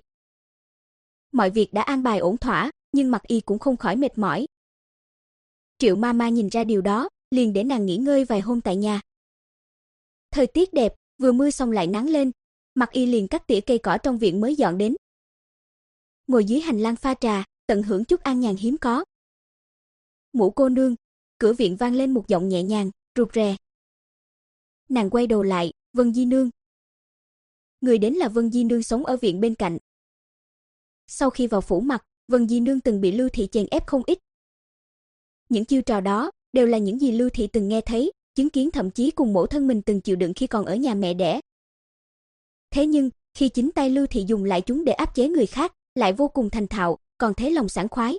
A: Mọi việc đã an bài ổn thỏa, nhưng Mặc Y cũng không khỏi mệt mỏi. Triệu Mama nhìn ra điều đó, liền để nàng nghỉ ngơi vài hôm tại nhà. Thời tiết đẹp, Vừa mưa xong lại nắng lên, Mặc Y liền cắt tỉa cây cỏ trong viện mới dọn đến. Ngồi dưới hành lang pha trà, tận hưởng chút an nhàn hiếm có. Ngũ cô nương, cửa viện vang lên một giọng nhẹ nhàng, rụt rè. Nàng quay đầu lại, Vân Di nương. Người đến là Vân Di nương sống ở viện bên cạnh. Sau khi vào phủ Mặc, Vân Di nương từng bị Lưu thị chèn ép không ít. Những chiêu trò đó đều là những gì Lưu thị từng nghe thấy, chứng kiến, thậm chí cùng mẫu thân mình từng chịu đựng khi còn ở nhà mẹ đẻ. Thế nhưng, khi chính tay Lưu thị dùng lại chúng để áp chế người khác, lại vô cùng thành thạo, còn thấy lòng sảng khoái.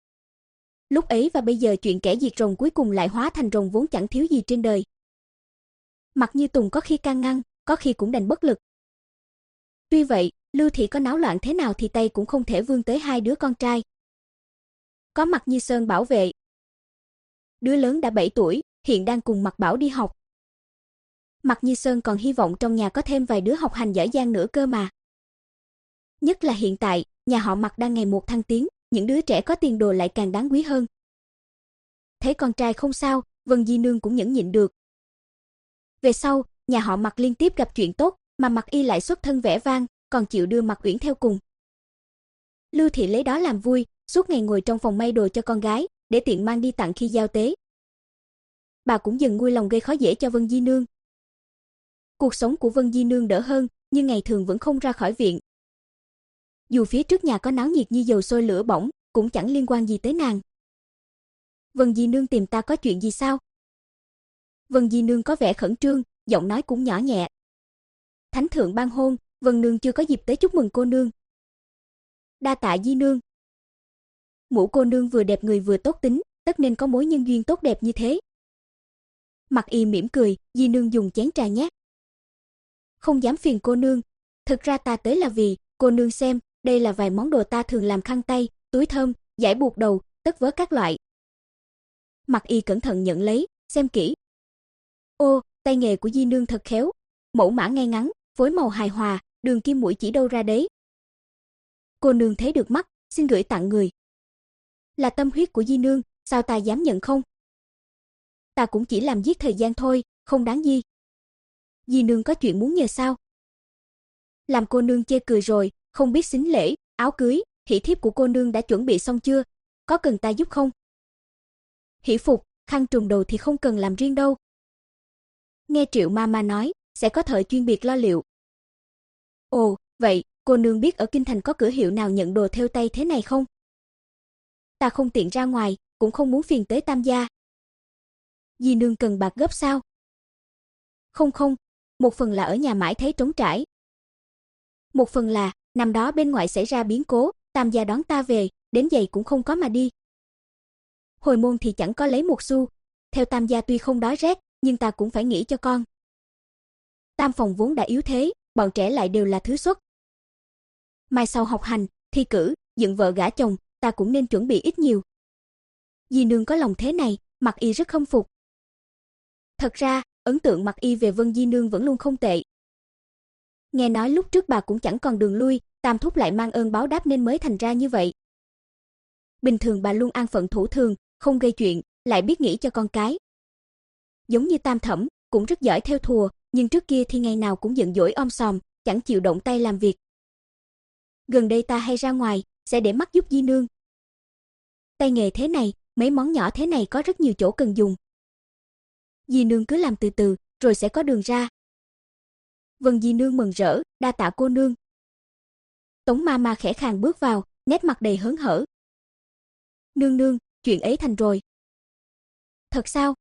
A: Lúc ấy và bây giờ chuyện kẻ diệt rồng cuối cùng lại hóa thành rồng vốn chẳng thiếu gì trên đời. Mặc Như Tùng có khi can ngăn, có khi cũng đành bất lực. Tuy vậy, Lưu thị có náo loạn thế nào thì tay cũng không thể vươn tới hai đứa con trai. Có Mặc Như Sơn bảo vệ. Đứa lớn đã bảy tuổi, hiện đang cùng Mặc Bảo đi học. Mặc Như Sơn còn hy vọng trong nhà có thêm vài đứa học hành giỏi giang nữa cơ mà. Nhất là hiện tại, nhà họ Mặc đang ngày một thăng tiến, những đứa trẻ có tiền đồ lại càng đáng quý hơn. Thấy con trai không sao, Vân Di nương cũng nhẫn nhịn được. Về sau, nhà họ Mặc liên tiếp gặp chuyện tốt, mà Mặc Y lại xuất thân vẻ vang, còn chịu đưa Mặc Uyển theo cùng. Lưu thị lấy đó làm vui, suốt ngày ngồi trong phòng may đồ cho con gái, để tiện mang đi tặng khi giao tế. Bà cũng dần nguôi lòng gây khó dễ cho Vân Di nương. Cuộc sống của Vân Di nương đỡ hơn, nhưng ngày thường vẫn không ra khỏi viện. Dù phía trước nhà có náo nhiệt như dầu sôi lửa bỏng, cũng chẳng liên quan gì tới nàng. Vân Di nương tìm ta có chuyện gì sao? Vân Di nương có vẻ khẩn trương, giọng nói cũng nhỏ nhẹ. Thánh thượng ban hôn, Vân nương chưa có dịp tới chúc mừng cô nương. Đa tạ Di nương. Ngũ cô nương vừa đẹp người vừa tốt tính, tất nên có mối nhân duyên tốt đẹp như thế. Mặc Y mỉm cười, Di nương dùng chén trà nhé. Không dám phiền cô nương, thực ra ta tới là vì, cô nương xem, đây là vài món đồ ta thường làm, khăn tay, túi thơm, dải buộc đầu, tất vớ các loại. Mặc Y cẩn thận nhận lấy, xem kỹ. Ô, tay nghề của Di nương thật khéo, mẫu mã ngay ngắn, phối màu hài hòa, đường kim mũi chỉ đâu ra đấy. Cô nương thấy được mắt, xin gửi tặng người. Là tâm huyết của Di nương, sao ta dám nhận không? Ta cũng chỉ làm giết thời gian thôi, không đáng gì. Di nương có chuyện muốn nhờ sao? Làm cô nương chê cười rồi, không biết xính lễ, áo cưới, hỷ thiếp của cô nương đã chuẩn bị xong chưa? Có cần ta giúp không? Hỷ phục, khăn trùm đầu thì không cần làm riêng đâu. Nghe Triệu Mama nói, sẽ có thợ chuyên biệt lo liệu. Ồ, vậy, cô nương biết ở Kinh Thành có cửa hiệu nào nhận đồ thêu tay thế này không? Ta không tiện ra ngoài, cũng không muốn phiền tới Tam gia. Di nương cần bạc gấp sao? Không không, một phần là ở nhà mãi thấy trống trải. Một phần là, năm đó bên ngoài xảy ra biến cố, Tam gia đón ta về, đến giày cũng không có mà đi. Hồi môn thì chẳng có lấy một xu, theo Tam gia tuy không đói rét, nhưng ta cũng phải nghĩ cho con. Tam phòng vốn đã yếu thế, bọn trẻ lại đều là thứ xuất. Mai sau học hành, thi cử, dựng vợ gả chồng, ta cũng nên chuẩn bị ít nhiều. Di nương có lòng thế này, Mặc Y rất khâm phục. Thật ra, ấn tượng Mặc Y về Vân Di nương vẫn luôn không tệ. Nghe nói lúc trước bà cũng chẳng còn đường lui, Tam thúc lại mang ơn báo đáp nên mới thành ra như vậy. Bình thường bà luôn an phận thủ thường, không gây chuyện, lại biết nghĩ cho con cái. Giống như Tam thẩm, cũng rất giỏi theo thùa, nhưng trước kia thì ngày nào cũng giận dỗi om sòm, chẳng chịu động tay làm việc. Gần đây ta hay ra ngoài, sẽ để mắt giúp Di nương. Tay nghề thế này, mấy món nhỏ thế này có rất nhiều chỗ cần dùng. Di nương cứ làm từ từ, rồi sẽ có đường ra. Vân Di nương mừng rỡ, đa tạ cô nương. Tống Mama khẽ khàng bước vào, nét mặt đầy hớn hở. Nương nương, chuyện ấy thành rồi. Thật sao?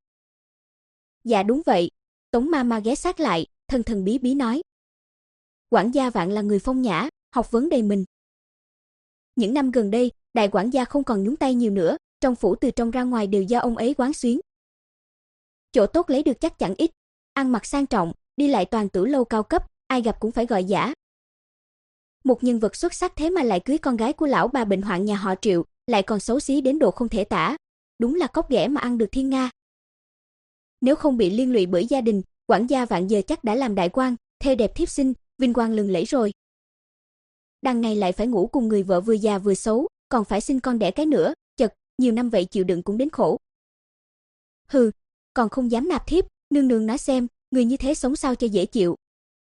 A: Dạ đúng vậy. Tống Mama ghé sát lại, thần thần bí bí nói. Quản gia Vạn là người phong nhã, học vấn đầy mình. Những năm gần đây, đại quản gia không còn nhúng tay nhiều nữa, trong phủ từ trong ra ngoài đều do ông ấy quán xuyến. Chỗ tốt lấy được chắc chẳng ít, ăn mặc sang trọng, đi lại toàn tử lâu cao cấp, ai gặp cũng phải gọi giả. Một nhân vật xuất sắc thế mà lại cưới con gái của lão bà bệnh hoạn nhà họ Triệu, lại còn xấu xí đến độ không thể tả, đúng là cóc ghẻ mà ăn được thiên nga. Nếu không bị liên lụy bởi gia đình, quản gia Vạn giờ chắc đã làm đại quan, thê đẹp thiếp xinh, vinh quang lừng lẫy rồi. Đằng này lại phải ngủ cùng người vợ vừa già vừa xấu, còn phải sinh con đẻ cái nữa, chật, nhiều năm vậy chịu đựng cũng đến khổ. Hừ, còn không dám nạp thiếp, nương nương nói xem, người như thế sống sao cho dễ chịu.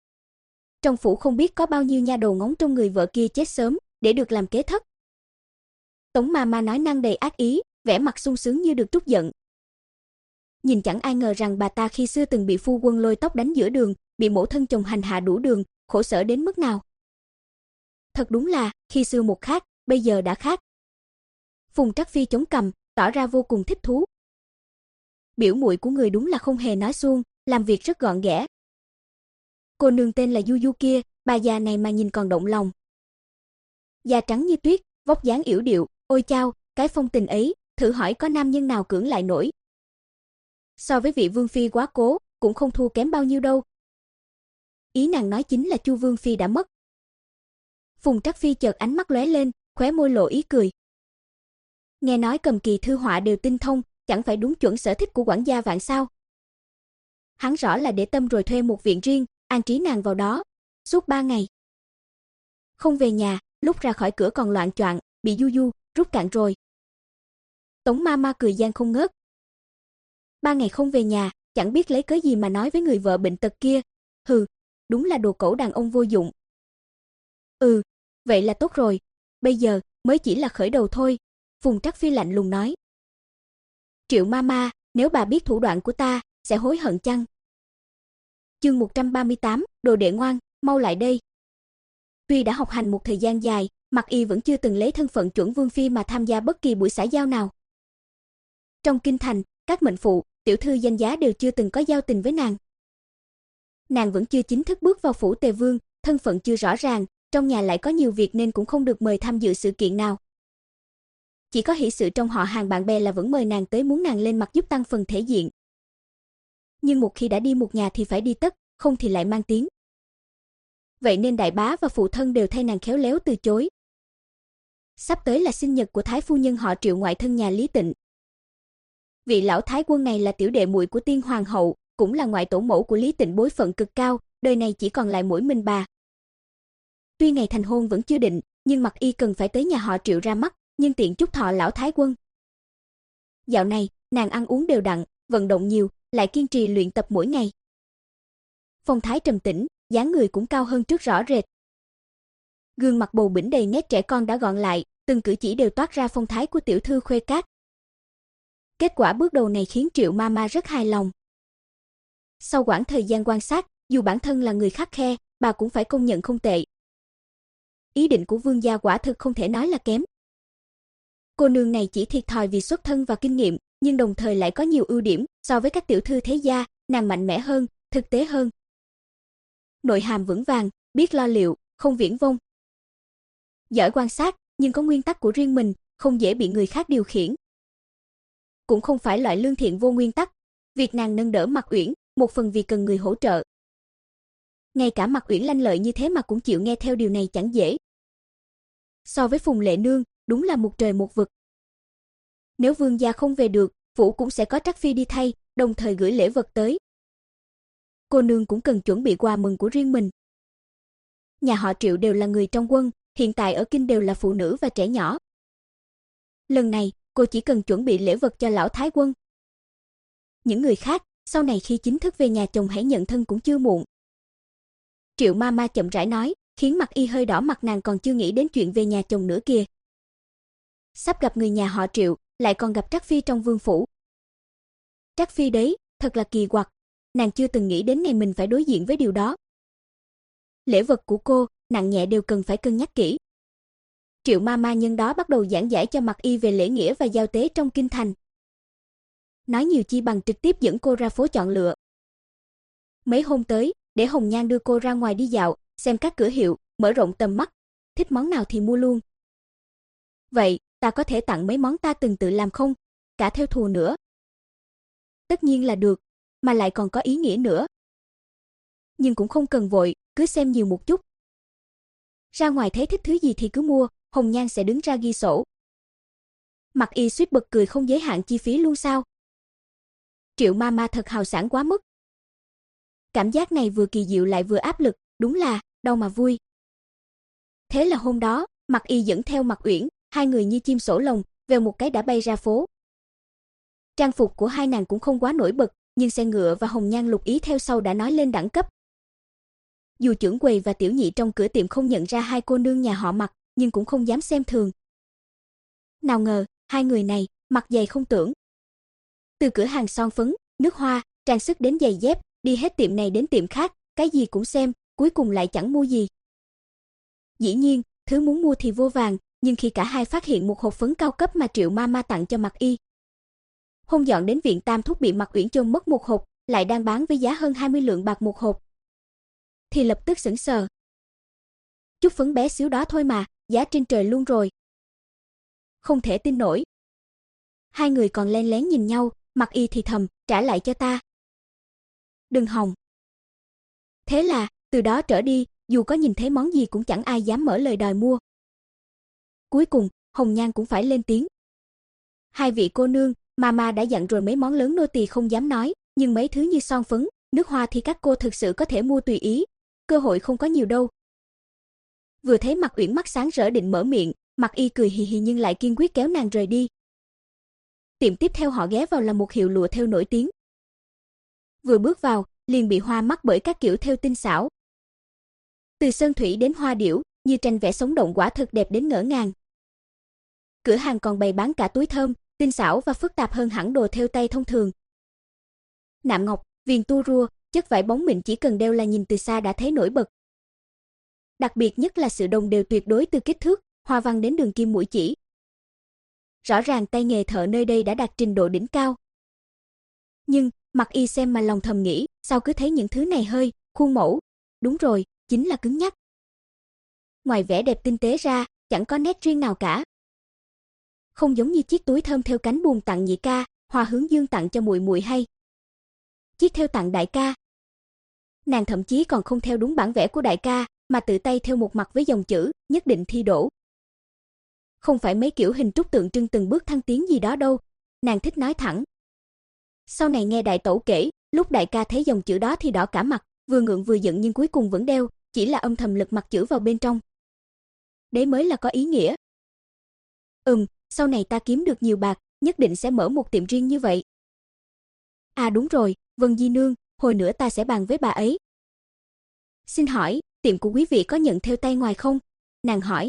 A: Trong phủ không biết có bao nhiêu nha đầu ngóng trông người vợ kia chết sớm, để được làm kế thất. Tống ma ma nói năng đầy ác ý, vẻ mặt sung sướng như được trút giận. Nhìn chẳng ai ngờ rằng bà ta khi xưa từng bị phu quân lôi tóc đánh giữa đường, bị mẫu thân chồng hành hạ đủ đường, khổ sở đến mức nào. Thật đúng là, khi xưa một khác, bây giờ đã khác. Phùng Trắc Phi chống cằm, tỏ ra vô cùng thích thú. Biểu muội của người đúng là không hề nói suông, làm việc rất gọn ghẽ. Cô nương tên là Du Du kia, bà già này mà nhìn còn động lòng. Da trắng như tuyết, vóc dáng yểu điệu, ôi chao, cái phong tình ấy, thử hỏi có nam nhân nào cưỡng lại nổi. So với vị vương phi quá cố, cũng không thua kém bao nhiêu đâu. Ý nàng nói chính là Chu vương phi đã mất. Phùng Trắc Phi chợt ánh mắt lóe lên, khóe môi lộ ý cười. Nghe nói cầm kỳ thư họa đều tinh thông, chẳng phải đúng chuẩn sở thích của quản gia Vạn sao? Hắn rõ là để tâm rồi thuê một viện riêng, an trí nàng vào đó, suốt ba ngày. Không về nhà, lúc ra khỏi cửa còn loạn choạng, bị Du Du rút cạn rồi. Tống ma ma cười gian không ngớt. Ba ngày không về nhà, chẳng biết lấy cớ gì mà nói với người vợ bệnh tật kia. Hừ, đúng là đồ cẩu đàn ông vô dụng. Ừ, vậy là tốt rồi, bây giờ mới chỉ là khởi đầu thôi, Phùng Trắc Phi lạnh lùng nói. Triệu ma ma, nếu bà biết thủ đoạn của ta, sẽ hối hận chăng? Chương một trăm ba mươi tám, đồ đệ ngoan, mau lại đây. Tuy đã học hành một thời gian dài, Mạc Y vẫn chưa từng lấy thân phận chuẩn vương phi mà tham gia bất kỳ buổi xã giao nào. Trong kinh thành, các mệnh phụ, tiểu thư danh giá đều chưa từng có giao tình với nàng. Nàng vẫn chưa chính thức bước vào phủ Tề Vương, thân phận chưa rõ ràng, trong nhà lại có nhiều việc nên cũng không được mời tham dự sự kiện nào. Chỉ có hỷ sự trong họ hàng bạn bè là vẫn mời nàng tới, muốn nàng lên mặt giúp tăng phần thể diện. Nhưng một khi đã đi một nhà thì phải đi tất, không thì lại mang tiếng. Vậy nên đại bá và phụ thân đều thay nàng khéo léo từ chối. Sắp tới là sinh nhật của thái phu nhân họ Triệu ngoại thân nhà Lý Tịnh. Vị lão thái quân này là tiểu đệ muội của tiên hoàng hậu, cũng là ngoại tổ mẫu của Lý Tịnh, bối phận cực cao, đời này chỉ còn lại mỗi mình bà. Tuy ngày thành hôn vẫn chưa định, nhưng Mạc Y cần phải tới nhà họ Triệu ra mắt, nhưng tiện chúc thọ lão thái quân. Dạo này, nàng ăn uống đều đặn, vận động nhiều, lại kiên trì luyện tập mỗi ngày. Phong thái trầm tĩnh, dáng người cũng cao hơn trước rõ rệt. Gương mặt bầu bĩnh đầy nét trẻ con đã gọn lại, từng cử chỉ đều toát ra phong thái của tiểu thư khuê cát. Kết quả bước đầu này khiến Triệu ma ma rất hài lòng. Sau quãng thời gian quan sát, dù bản thân là người khắt khe, bà cũng phải công nhận không tệ. Ý định của vương gia quả thực không thể nói là kém. Cô nương này chỉ thiệt thòi vì xuất thân và kinh nghiệm, nhưng đồng thời lại có nhiều ưu điểm, so với các tiểu thư thế gia, nàng mạnh mẽ hơn, thực tế hơn. Nội hàm vững vàng, biết lo liệu, không viển vông. Giỏi quan sát, nhưng có nguyên tắc của riêng mình, không dễ bị người khác điều khiển. Cũng không phải loại lương thiện vô nguyên tắc, việc nàng nâng đỡ Mạc Uyển, một phần vì cần người hỗ trợ. Ngay cả Mạc Uyển lanh lợi như thế mà cũng chịu nghe theo điều này chẳng dễ. So với Phùng Lệ Nương, đúng là một trời một vực. Nếu vương gia không về được, phủ cũng sẽ có Trắc Phi đi thay, đồng thời gửi lễ vật tới. Cô nương cũng cần chuẩn bị quà mừng của riêng mình. Nhà họ Triệu đều là người trong quân, hiện tại ở kinh đều là phụ nữ và trẻ nhỏ. Lần này, cô chỉ cần chuẩn bị lễ vật cho lão thái quân. Những người khác, sau này khi chính thức về nhà chồng hãy nhận thân cũng chưa muộn. Triệu ma ma chậm rãi nói, khiến Mạc Y hơi đỏ mặt, nàng còn chưa nghĩ đến chuyện về nhà chồng nữa kìa. Sắp gặp người nhà họ Triệu, lại còn gặp Trắc Phi trong vương phủ. Trắc Phi đấy, thật là kỳ quặc, nàng chưa từng nghĩ đến ngày mình phải đối diện với điều đó. Lễ vật của cô, nặng nhẹ đều cần phải cân nhắc kỹ. Triệu ma ma nhân đó bắt đầu giảng giải cho Mạc Y về lễ nghĩa và giao tế trong kinh thành. Nói nhiều chi bằng trực tiếp dẫn cô ra phố chọn lựa. Mấy hôm tới, để Hồng Nhan đưa cô ra ngoài đi dạo, xem các cửa hiệu, mở rộng tầm mắt, thích món nào thì mua luôn. Vậy, ta có thể tặng mấy món ta từng tự làm không? Cả theo thùa nữa. Tất nhiên là được, mà lại còn có ý nghĩa nữa. Nhưng cũng không cần vội, cứ xem nhiều một chút. Ra ngoài thấy thích thứ gì thì cứ mua, Hồng Nhan sẽ đứng ra ghi sổ. Mạc Y suýt bật cười, không giới hạn chi phí luôn sao? Triệu ma ma thật hào sảng quá mức. Cảm giác này vừa kỳ diệu lại vừa áp lực, đúng là đau mà vui. Thế là hôm đó, Mạc Y dẫn theo Mạc Uyển, hai người như chim sổ lồng, vèo một cái đã bay ra phố. Trang phục của hai nàng cũng không quá nổi bật, nhưng xe ngựa và Hồng Nhan lục ý theo sau đã nói lên đẳng cấp. Dù trưởng quầy và tiểu nhị trong cửa tiệm không nhận ra hai cô nương nhà họ Mặc, nhưng cũng không dám xem thường. Nào ngờ, hai người này, mặt dày không tưởng. Từ cửa hàng son phấn, nước hoa, trang sức đến giày dép, đi hết tiệm này đến tiệm khác, cái gì cũng xem, cuối cùng lại chẳng mua gì. Dĩ nhiên, thứ muốn mua thì vô vàng, nhưng khi cả hai phát hiện một hộp phấn cao cấp mà Triệu Mama tặng cho Mặc Y. Hôm dọn đến viện Tam Thúc bị Mặc Uyển chôn mất một hộp, lại đang bán với giá hơn hai mươi lượng bạc một hộp, thì lập tức sững sờ. Chút phấn bé xíu đó thôi mà, giá trên trời luôn rồi. Không thể tin nổi. Hai người còn len lén nhìn nhau, Mặc Y thì thầm, trả lại cho ta. Đừng hòng. Thế là, từ đó trở đi, dù có nhìn thấy món gì cũng chẳng ai dám mở lời đòi mua. Cuối cùng, Hồng Nhan cũng phải lên tiếng. Hai vị cô nương, Mama đã dặn rồi mấy món lớn nô tỳ không dám nói, nhưng mấy thứ như son phấn, nước hoa thì các cô thực sự có thể mua tùy ý, cơ hội không có nhiều đâu. Vừa thấy Mặc Uyển mắt sáng rỡ định mở miệng, Mặc Y cười hì hì nhưng lại kiên quyết kéo nàng rời đi. Tiệm tiếp theo họ ghé vào là một hiệu lụa thêu nổi tiếng. Vừa bước vào, liền bị hoa mắt bởi các kiểu thêu tinh xảo. Từ sơn thủy đến hoa điểu, như tranh vẽ sống động quả thực đẹp đến ngỡ ngàng. Cửa hàng còn bày bán cả túi thơm, tinh xảo và phức tạp hơn hẳn đồ thêu tay thông thường. Nạm ngọc, viền tua rua, chất vải bóng mịn chỉ cần đeo là nhìn từ xa đã thấy nổi bật. Đặc biệt nhất là sự đồng đều tuyệt đối từ kích thước, hoa văn đến đường kim mũi chỉ. Rõ ràng tay nghề thợ nơi đây đã đạt trình độ đỉnh cao. Nhưng, Mặc Y xem mà lòng thầm nghĩ, sao cứ thấy những thứ này hơi, khuôn mẫu. Đúng rồi, chính là cứng nhắc. Ngoài vẻ đẹp tinh tế ra, chẳng có nét riêng nào cả. Không giống như chiếc túi thơm theo cánh buồm tặng nhị ca, hoa hướng dương tặng cho muội muội hay chiếc thêu tặng đại ca. Nàng thậm chí còn không theo đúng bản vẽ của đại ca, mà tự tay thêu một mặt với dòng chữ nhất định thi đỗ. Không phải mấy kiểu hình trúc tượng trưng từng bước thăng tiến gì đó đâu, nàng thích nói thẳng. Sau này nghe đại tẩu kể, lúc đại ca thấy dòng chữ đó thì đỏ cả mặt, vừa ngượng vừa giận nhưng cuối cùng vẫn đeo, chỉ là âm thầm lực mặt chữ vào bên trong. Đấy mới là có ý nghĩa. Ừm, sau này ta kiếm được nhiều bạc, nhất định sẽ mở một tiệm riêng như vậy. À đúng rồi, Vân Di nương, hồi nữa ta sẽ bàn với bà ấy. Xin hỏi, tiệm của quý vị có nhận thêu tay ngoài không? Nàng hỏi.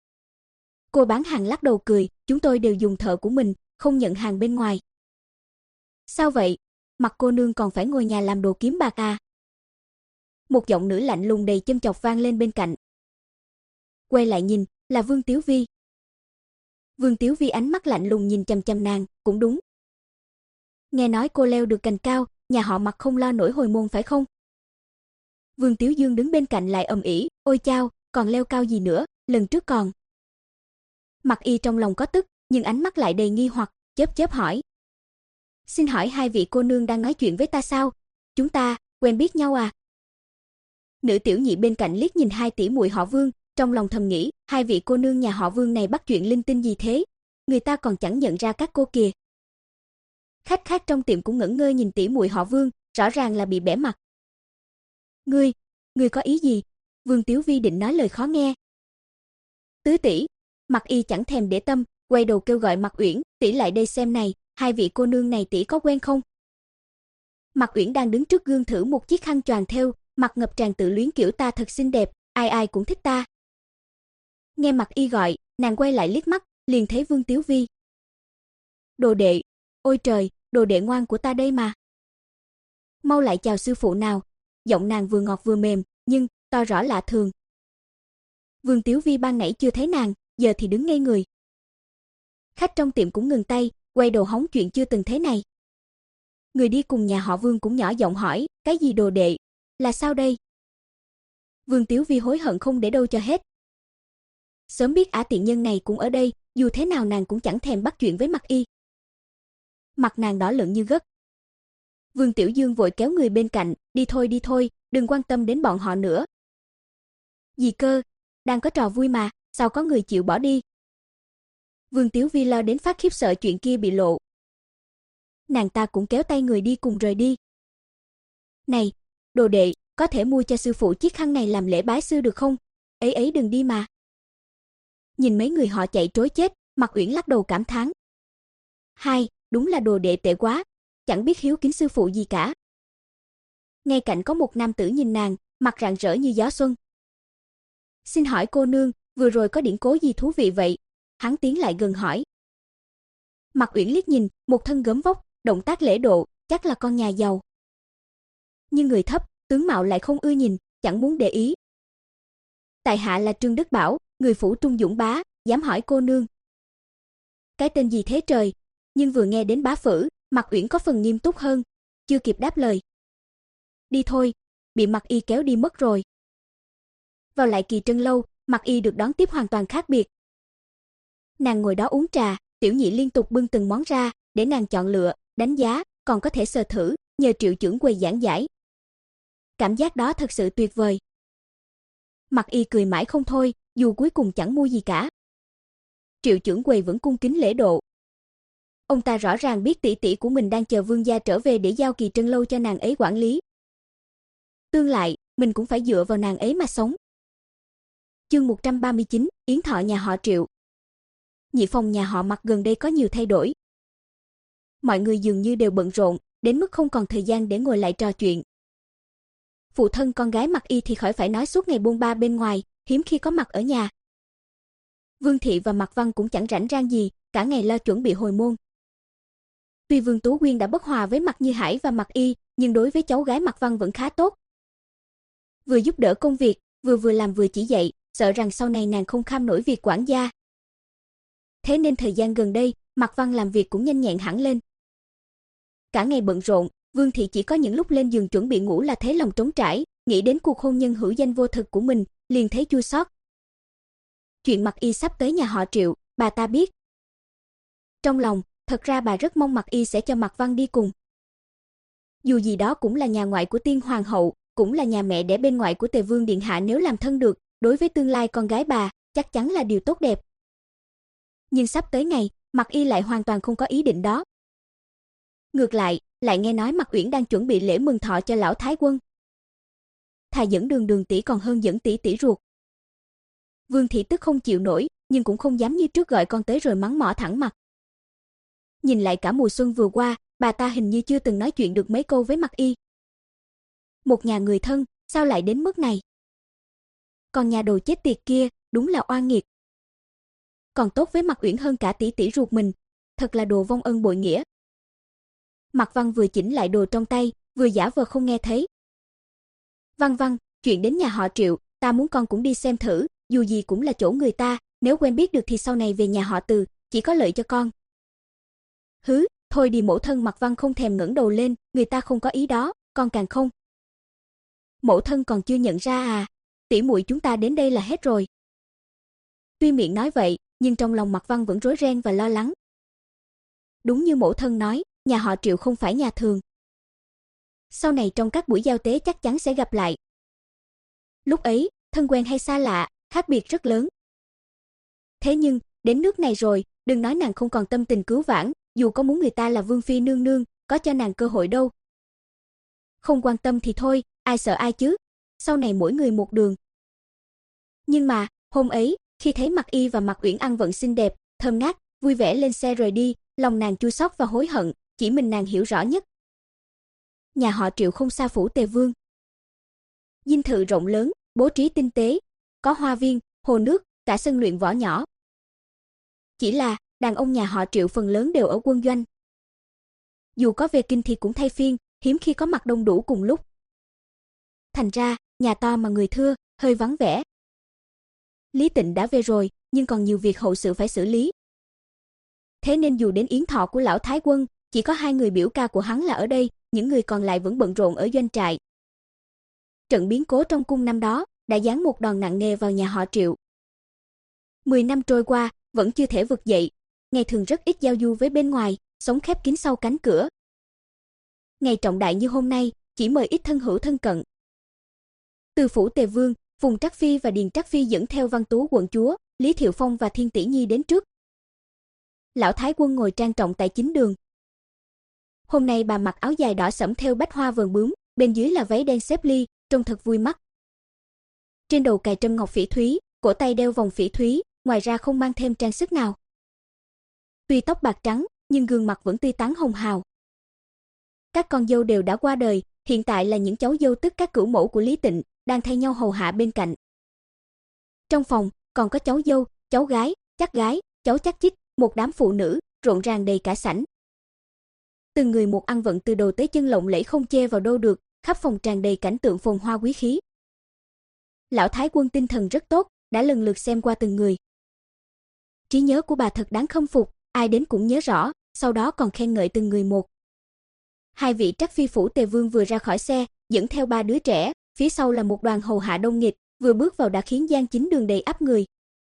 A: Cô bán hàng lắc đầu cười, chúng tôi đều dùng thợ của mình, không nhận hàng bên ngoài. Sao vậy? Mặc cô nương còn phải ngồi nhà làm đồ kiếm bạc à? Một giọng nữ lạnh lùng đầy châm chọc vang lên bên cạnh. Quay lại nhìn, là Vương Tiếu Vi. Vương Tiếu Vi ánh mắt lạnh lùng nhìn chằm chằm nàng, cũng đúng. Nghe nói cô leo được cành cao, nhà họ Mặc không lo nổi hồi môn phải không? Vương Tiếu Dương đứng bên cạnh lại ầm ĩ, ôi chao, còn leo cao gì nữa, lần trước còn. Mặc Y trong lòng có tức, nhưng ánh mắt lại đầy nghi hoặc, chớp chớp hỏi. Xin hỏi hai vị cô nương đang nói chuyện với ta sao? Chúng ta, quen biết nhau à? Nữ tiểu nhị bên cạnh liếc nhìn hai tỷ muội họ Vương, trong lòng thầm nghĩ, hai vị cô nương nhà họ Vương này bắt chuyện linh tinh gì thế? Người ta còn chẳng nhận ra các cô kìa. Khách khác trong tiệm cũng ngẩn ngơ nhìn tỷ muội họ Vương, rõ ràng là bị bẽ mặt. Ngươi, ngươi có ý gì? Vương Tiếu Vi định nói lời khó nghe. Tứ tỷ, Mặc Y chẳng thèm để tâm, quay đầu kêu gọi Mặc Uyển, tỷ lại đây xem này, hai vị cô nương này tỷ có quen không? Mặc Uyển đang đứng trước gương thử một chiếc khăn choàng thêu, mặt ngập tràn tự luyến kiểu ta thật xinh đẹp, ai ai cũng thích ta. Nghe Mặc Y gọi, nàng quay lại liếc mắt, liền thấy Vương Tiếu Vi. Đồ đệ, ôi trời, đồ đệ ngoan của ta đây mà. Mau lại chào sư phụ nào. Giọng nàng vừa ngọt vừa mềm, nhưng to rõ lạ thường. Vương Tiếu Vi ban nãy chưa thấy nàng, giờ thì đứng ngây người. Khách trong tiệm cũng ngừng tay, quay đầu hóng chuyện chưa từng thế này. Người đi cùng nhà họ Vương cũng nhỏ giọng hỏi, cái gì đồ đệ, là sao đây? Vương Tiếu Vi hối hận không để đâu cho hết. Sớm biết ả tiện nhân này cũng ở đây, dù thế nào nàng cũng chẳng thèm bắt chuyện với Mặc Y. Mặt nàng đỏ lựng như gấc. Vương Tiểu Dương vội kéo người bên cạnh, đi thôi đi thôi, đừng quan tâm đến bọn họ nữa. Gì cơ, đang có trò vui mà, sao có người chịu bỏ đi? Vương Tiếu Vi lo đến phát khiếp sợ chuyện kia bị lộ. Nàng ta cũng kéo tay người đi cùng rời đi. Này, đồ đệ, có thể mua cho sư phụ chiếc khăn này làm lễ bái sư được không? Ấy ấy đừng đi mà. Nhìn mấy người họ chạy trối chết, Mặc Uyển lắc đầu cảm thán. Hai, đúng là đồ đệ tệ quá, chẳng biết hiếu kính sư phụ gì cả. Ngay cạnh có một nam tử nhìn nàng, mặt rạng rỡ như gió xuân. Xin hỏi cô nương, vừa rồi có điển cố gì thú vị vậy? Hắn tiến lại gần hỏi. Mạc Uyển liếc nhìn, một thân gớm vóc, động tác lễ độ, chắc là con nhà giàu. Nhưng người thấp, tướng mạo lại không ưa nhìn, chẳng muốn để ý. Tại hạ là Trương Đức Bảo, người phủ Trung Dũng bá, dám hỏi cô nương. Cái tên gì thế trời? Nhưng vừa nghe đến bá phử, Mạc Uyển có phần nghiêm túc hơn, chưa kịp đáp lời. Đi thôi, bị Mạc Y kéo đi mất rồi. Vào lại Kỳ Trân lâu, Mạc Y được đón tiếp hoàn toàn khác biệt. Nàng ngồi đó uống trà, tiểu nhị liên tục bưng từng món ra, để nàng chọn lựa, đánh giá, còn có thể sờ thử, nhờ Triệu trưởng quầy giảng giải. Cảm giác đó thật sự tuyệt vời. Mạc Y cười mãi không thôi, dù cuối cùng chẳng mua gì cả. Triệu trưởng quầy vẫn cung kính lễ độ. Ông ta rõ ràng biết tỷ tỷ của mình đang chờ vương gia trở về để giao Kỳ Trân lâu cho nàng ấy quản lý. Tương lại, mình cũng phải dựa vào nàng ấy mà sống. Chương một trăm ba mươi chín, yến thọ nhà họ Triệu. Nhị phòng nhà họ Mạc gần đây có nhiều thay đổi. Mọi người dường như đều bận rộn, đến mức không còn thời gian để ngồi lại trò chuyện. Phụ thân con gái Mạc Y thì khỏi phải nói, suốt ngày bôn ba bên ngoài, hiếm khi có mặt ở nhà. Vương Thị và Mạc Văn cũng chẳng rảnh rang gì, cả ngày lo chuẩn bị hồi môn. Tuy Vương Tú Quyên đã bất hòa với Mạc Như Hải và Mạc Y, nhưng đối với cháu gái Mạc Văn vẫn khá tốt. Vừa giúp đỡ công việc, vừa vừa làm vừa chỉ dạy, sợ rằng sau này nàng không kham nổi việc quản gia. Thế nên thời gian gần đây, Mạc Văn làm việc cũng nhanh nhẹn hẳn lên. Cả ngày bận rộn, Vương Thị chỉ có những lúc lên giường chuẩn bị ngủ là thấy lòng trống trải, nghĩ đến cuộc hôn nhân hữu danh vô thực của mình, liền thấy chua xót. Chuyện Mạc Y sắp tới nhà họ Triệu, bà ta biết. Trong lòng, thật ra bà rất mong Mạc Y sẽ cho Mạc Văn đi cùng. Dù gì đó cũng là nhà ngoại của Tiên Hoàng hậu, cũng là nhà mẹ đẻ bên ngoại của Tề Vương điện hạ, nếu làm thân được, đối với tương lai con gái bà, chắc chắn là điều tốt đẹp. Nhưng sắp tới ngày, Mạc Y lại hoàn toàn không có ý định đó. Ngược lại, lại nghe nói Mạc Uyển đang chuẩn bị lễ mừng thọ cho lão thái quân. Thà dẫn Đường Đường tỷ còn hơn dẫn tỷ tỷ ruột. Vương Thị tức không chịu nổi, nhưng cũng không dám như trước gọi con tới rồi mắng mỏ thẳng mặt. Nhìn lại cả mùa xuân vừa qua, bà ta hình như chưa từng nói chuyện được mấy câu với Mạc Y. Một nhà người thân, sao lại đến mức này? Còn nhà đồ chết tiệt kia, đúng là oan nghiệt. Còn tốt với Mạc Uyển hơn cả tỷ tỷ ruột mình, thật là đồ vong ân bội nghĩa. Mạc Văn vừa chỉnh lại đồ trong tay, vừa giả vờ không nghe thấy. Văn Văn, chuyện đến nhà họ Triệu, ta muốn con cũng đi xem thử, dù gì cũng là chỗ người ta, nếu quen biết được thì sau này về nhà họ Từ, chỉ có lợi cho con. Hứ, thôi đi mẫu thân. Mạc Văn không thèm ngẩng đầu lên, người ta không có ý đó, con càng không. Mẫu thân còn chưa nhận ra à, tỷ muội chúng ta đến đây là hết rồi. Tuy miệng nói vậy, nhưng trong lòng Mạc Văn vẫn rối ren và lo lắng. Đúng như mẫu thân nói, nhà họ Triệu không phải nhà thường. Sau này trong các buổi giao tế chắc chắn sẽ gặp lại. Lúc ấy, thân quen hay xa lạ, khác biệt rất lớn. Thế nhưng, đến nước này rồi, đừng nói nàng không còn tâm tình cứu vãn, dù có muốn người ta là Vương phi nương nương, có cho nàng cơ hội đâu. Không quan tâm thì thôi, ai sợ ai chứ, sau này mỗi người một đường. Nhưng mà, hôm ấy, khi thấy Mạc Y và Mạc Uyển ăn vận xinh đẹp, thơm ngát, vui vẻ lên xe rời đi, lòng nàng chua xót và hối hận, chỉ mình nàng hiểu rõ nhất. Nhà họ Triệu không xa phủ Tề Vương. Dinh thự rộng lớn, bố trí tinh tế, có hoa viên, hồ nước, cả sân luyện võ nhỏ. Chỉ là, đàn ông nhà họ Triệu phần lớn đều ở quân doanh. Dù có về kinh thì cũng thay phiên, hiếm khi có mặt đông đủ cùng lúc. Thành ra, nhà to mà người thưa, hơi vắng vẻ. Lý Tịnh đã về rồi, nhưng còn nhiều việc hậu sự phải xử lý. Thế nên dù đến yến thọ của lão thái quân, chỉ có hai người biểu ca của hắn là ở đây, những người còn lại vẫn bận rộn ở doanh trại. Trận biến cố trong cung năm đó đã giáng một đòn nặng nề vào nhà họ Triệu. Mười năm trôi qua, vẫn chưa thể vực dậy, ngày thường rất ít giao du với bên ngoài, sống khép kín sau cánh cửa. Ngày trọng đại như hôm nay, chỉ mời ít thân hữu thân cận. Từ phủ Tề Vương, Phùng Trắc Phi và Điền Trắc Phi dẫn theo Văn Tú quận chúa, Lý Thiệu Phong và Thiên Tỷ Nhi đến trước. Lão thái quân ngồi trang trọng tại chính đường. Hôm nay bà mặc áo dài đỏ sẫm theo bách hoa vờn bướm, bên dưới là váy đen xếp ly, trông thật vui mắt. Trên đầu cài trâm ngọc phỉ thúy, cổ tay đeo vòng phỉ thúy, ngoài ra không mang thêm trang sức nào. Tuy tóc bạc trắng, nhưng gương mặt vẫn tươi tắn hồng hào. Các con dâu đều đã qua đời, hiện tại là những cháu dâu tức các cửu mẫu của Lý Tịnh, đang thay nhau hầu hạ bên cạnh. Trong phòng, còn có cháu dâu, cháu gái, chắc gái, cháu chắc chích, một đám phụ nữ, rộn ràng đầy cả sảnh. Từng người một ăn vận từ đầu tới chân lộng lẫy không chê vào đâu được, khắp phòng tràn đầy cảnh tượng phồn hoa quý khí. Lão Thái Quân tinh thần rất tốt, đã lần lượt xem qua từng người. Trí nhớ của bà thật đáng khâm phục, ai đến cũng nhớ rõ, sau đó còn khen ngợi từng người một. Hai vị trắc phi phủ Tề Vương vừa ra khỏi xe, dẫn theo ba đứa trẻ, phía sau là một đoàn hầu hạ đông nghịt, vừa bước vào đã khiến Giang Chính Đường đầy ắp người.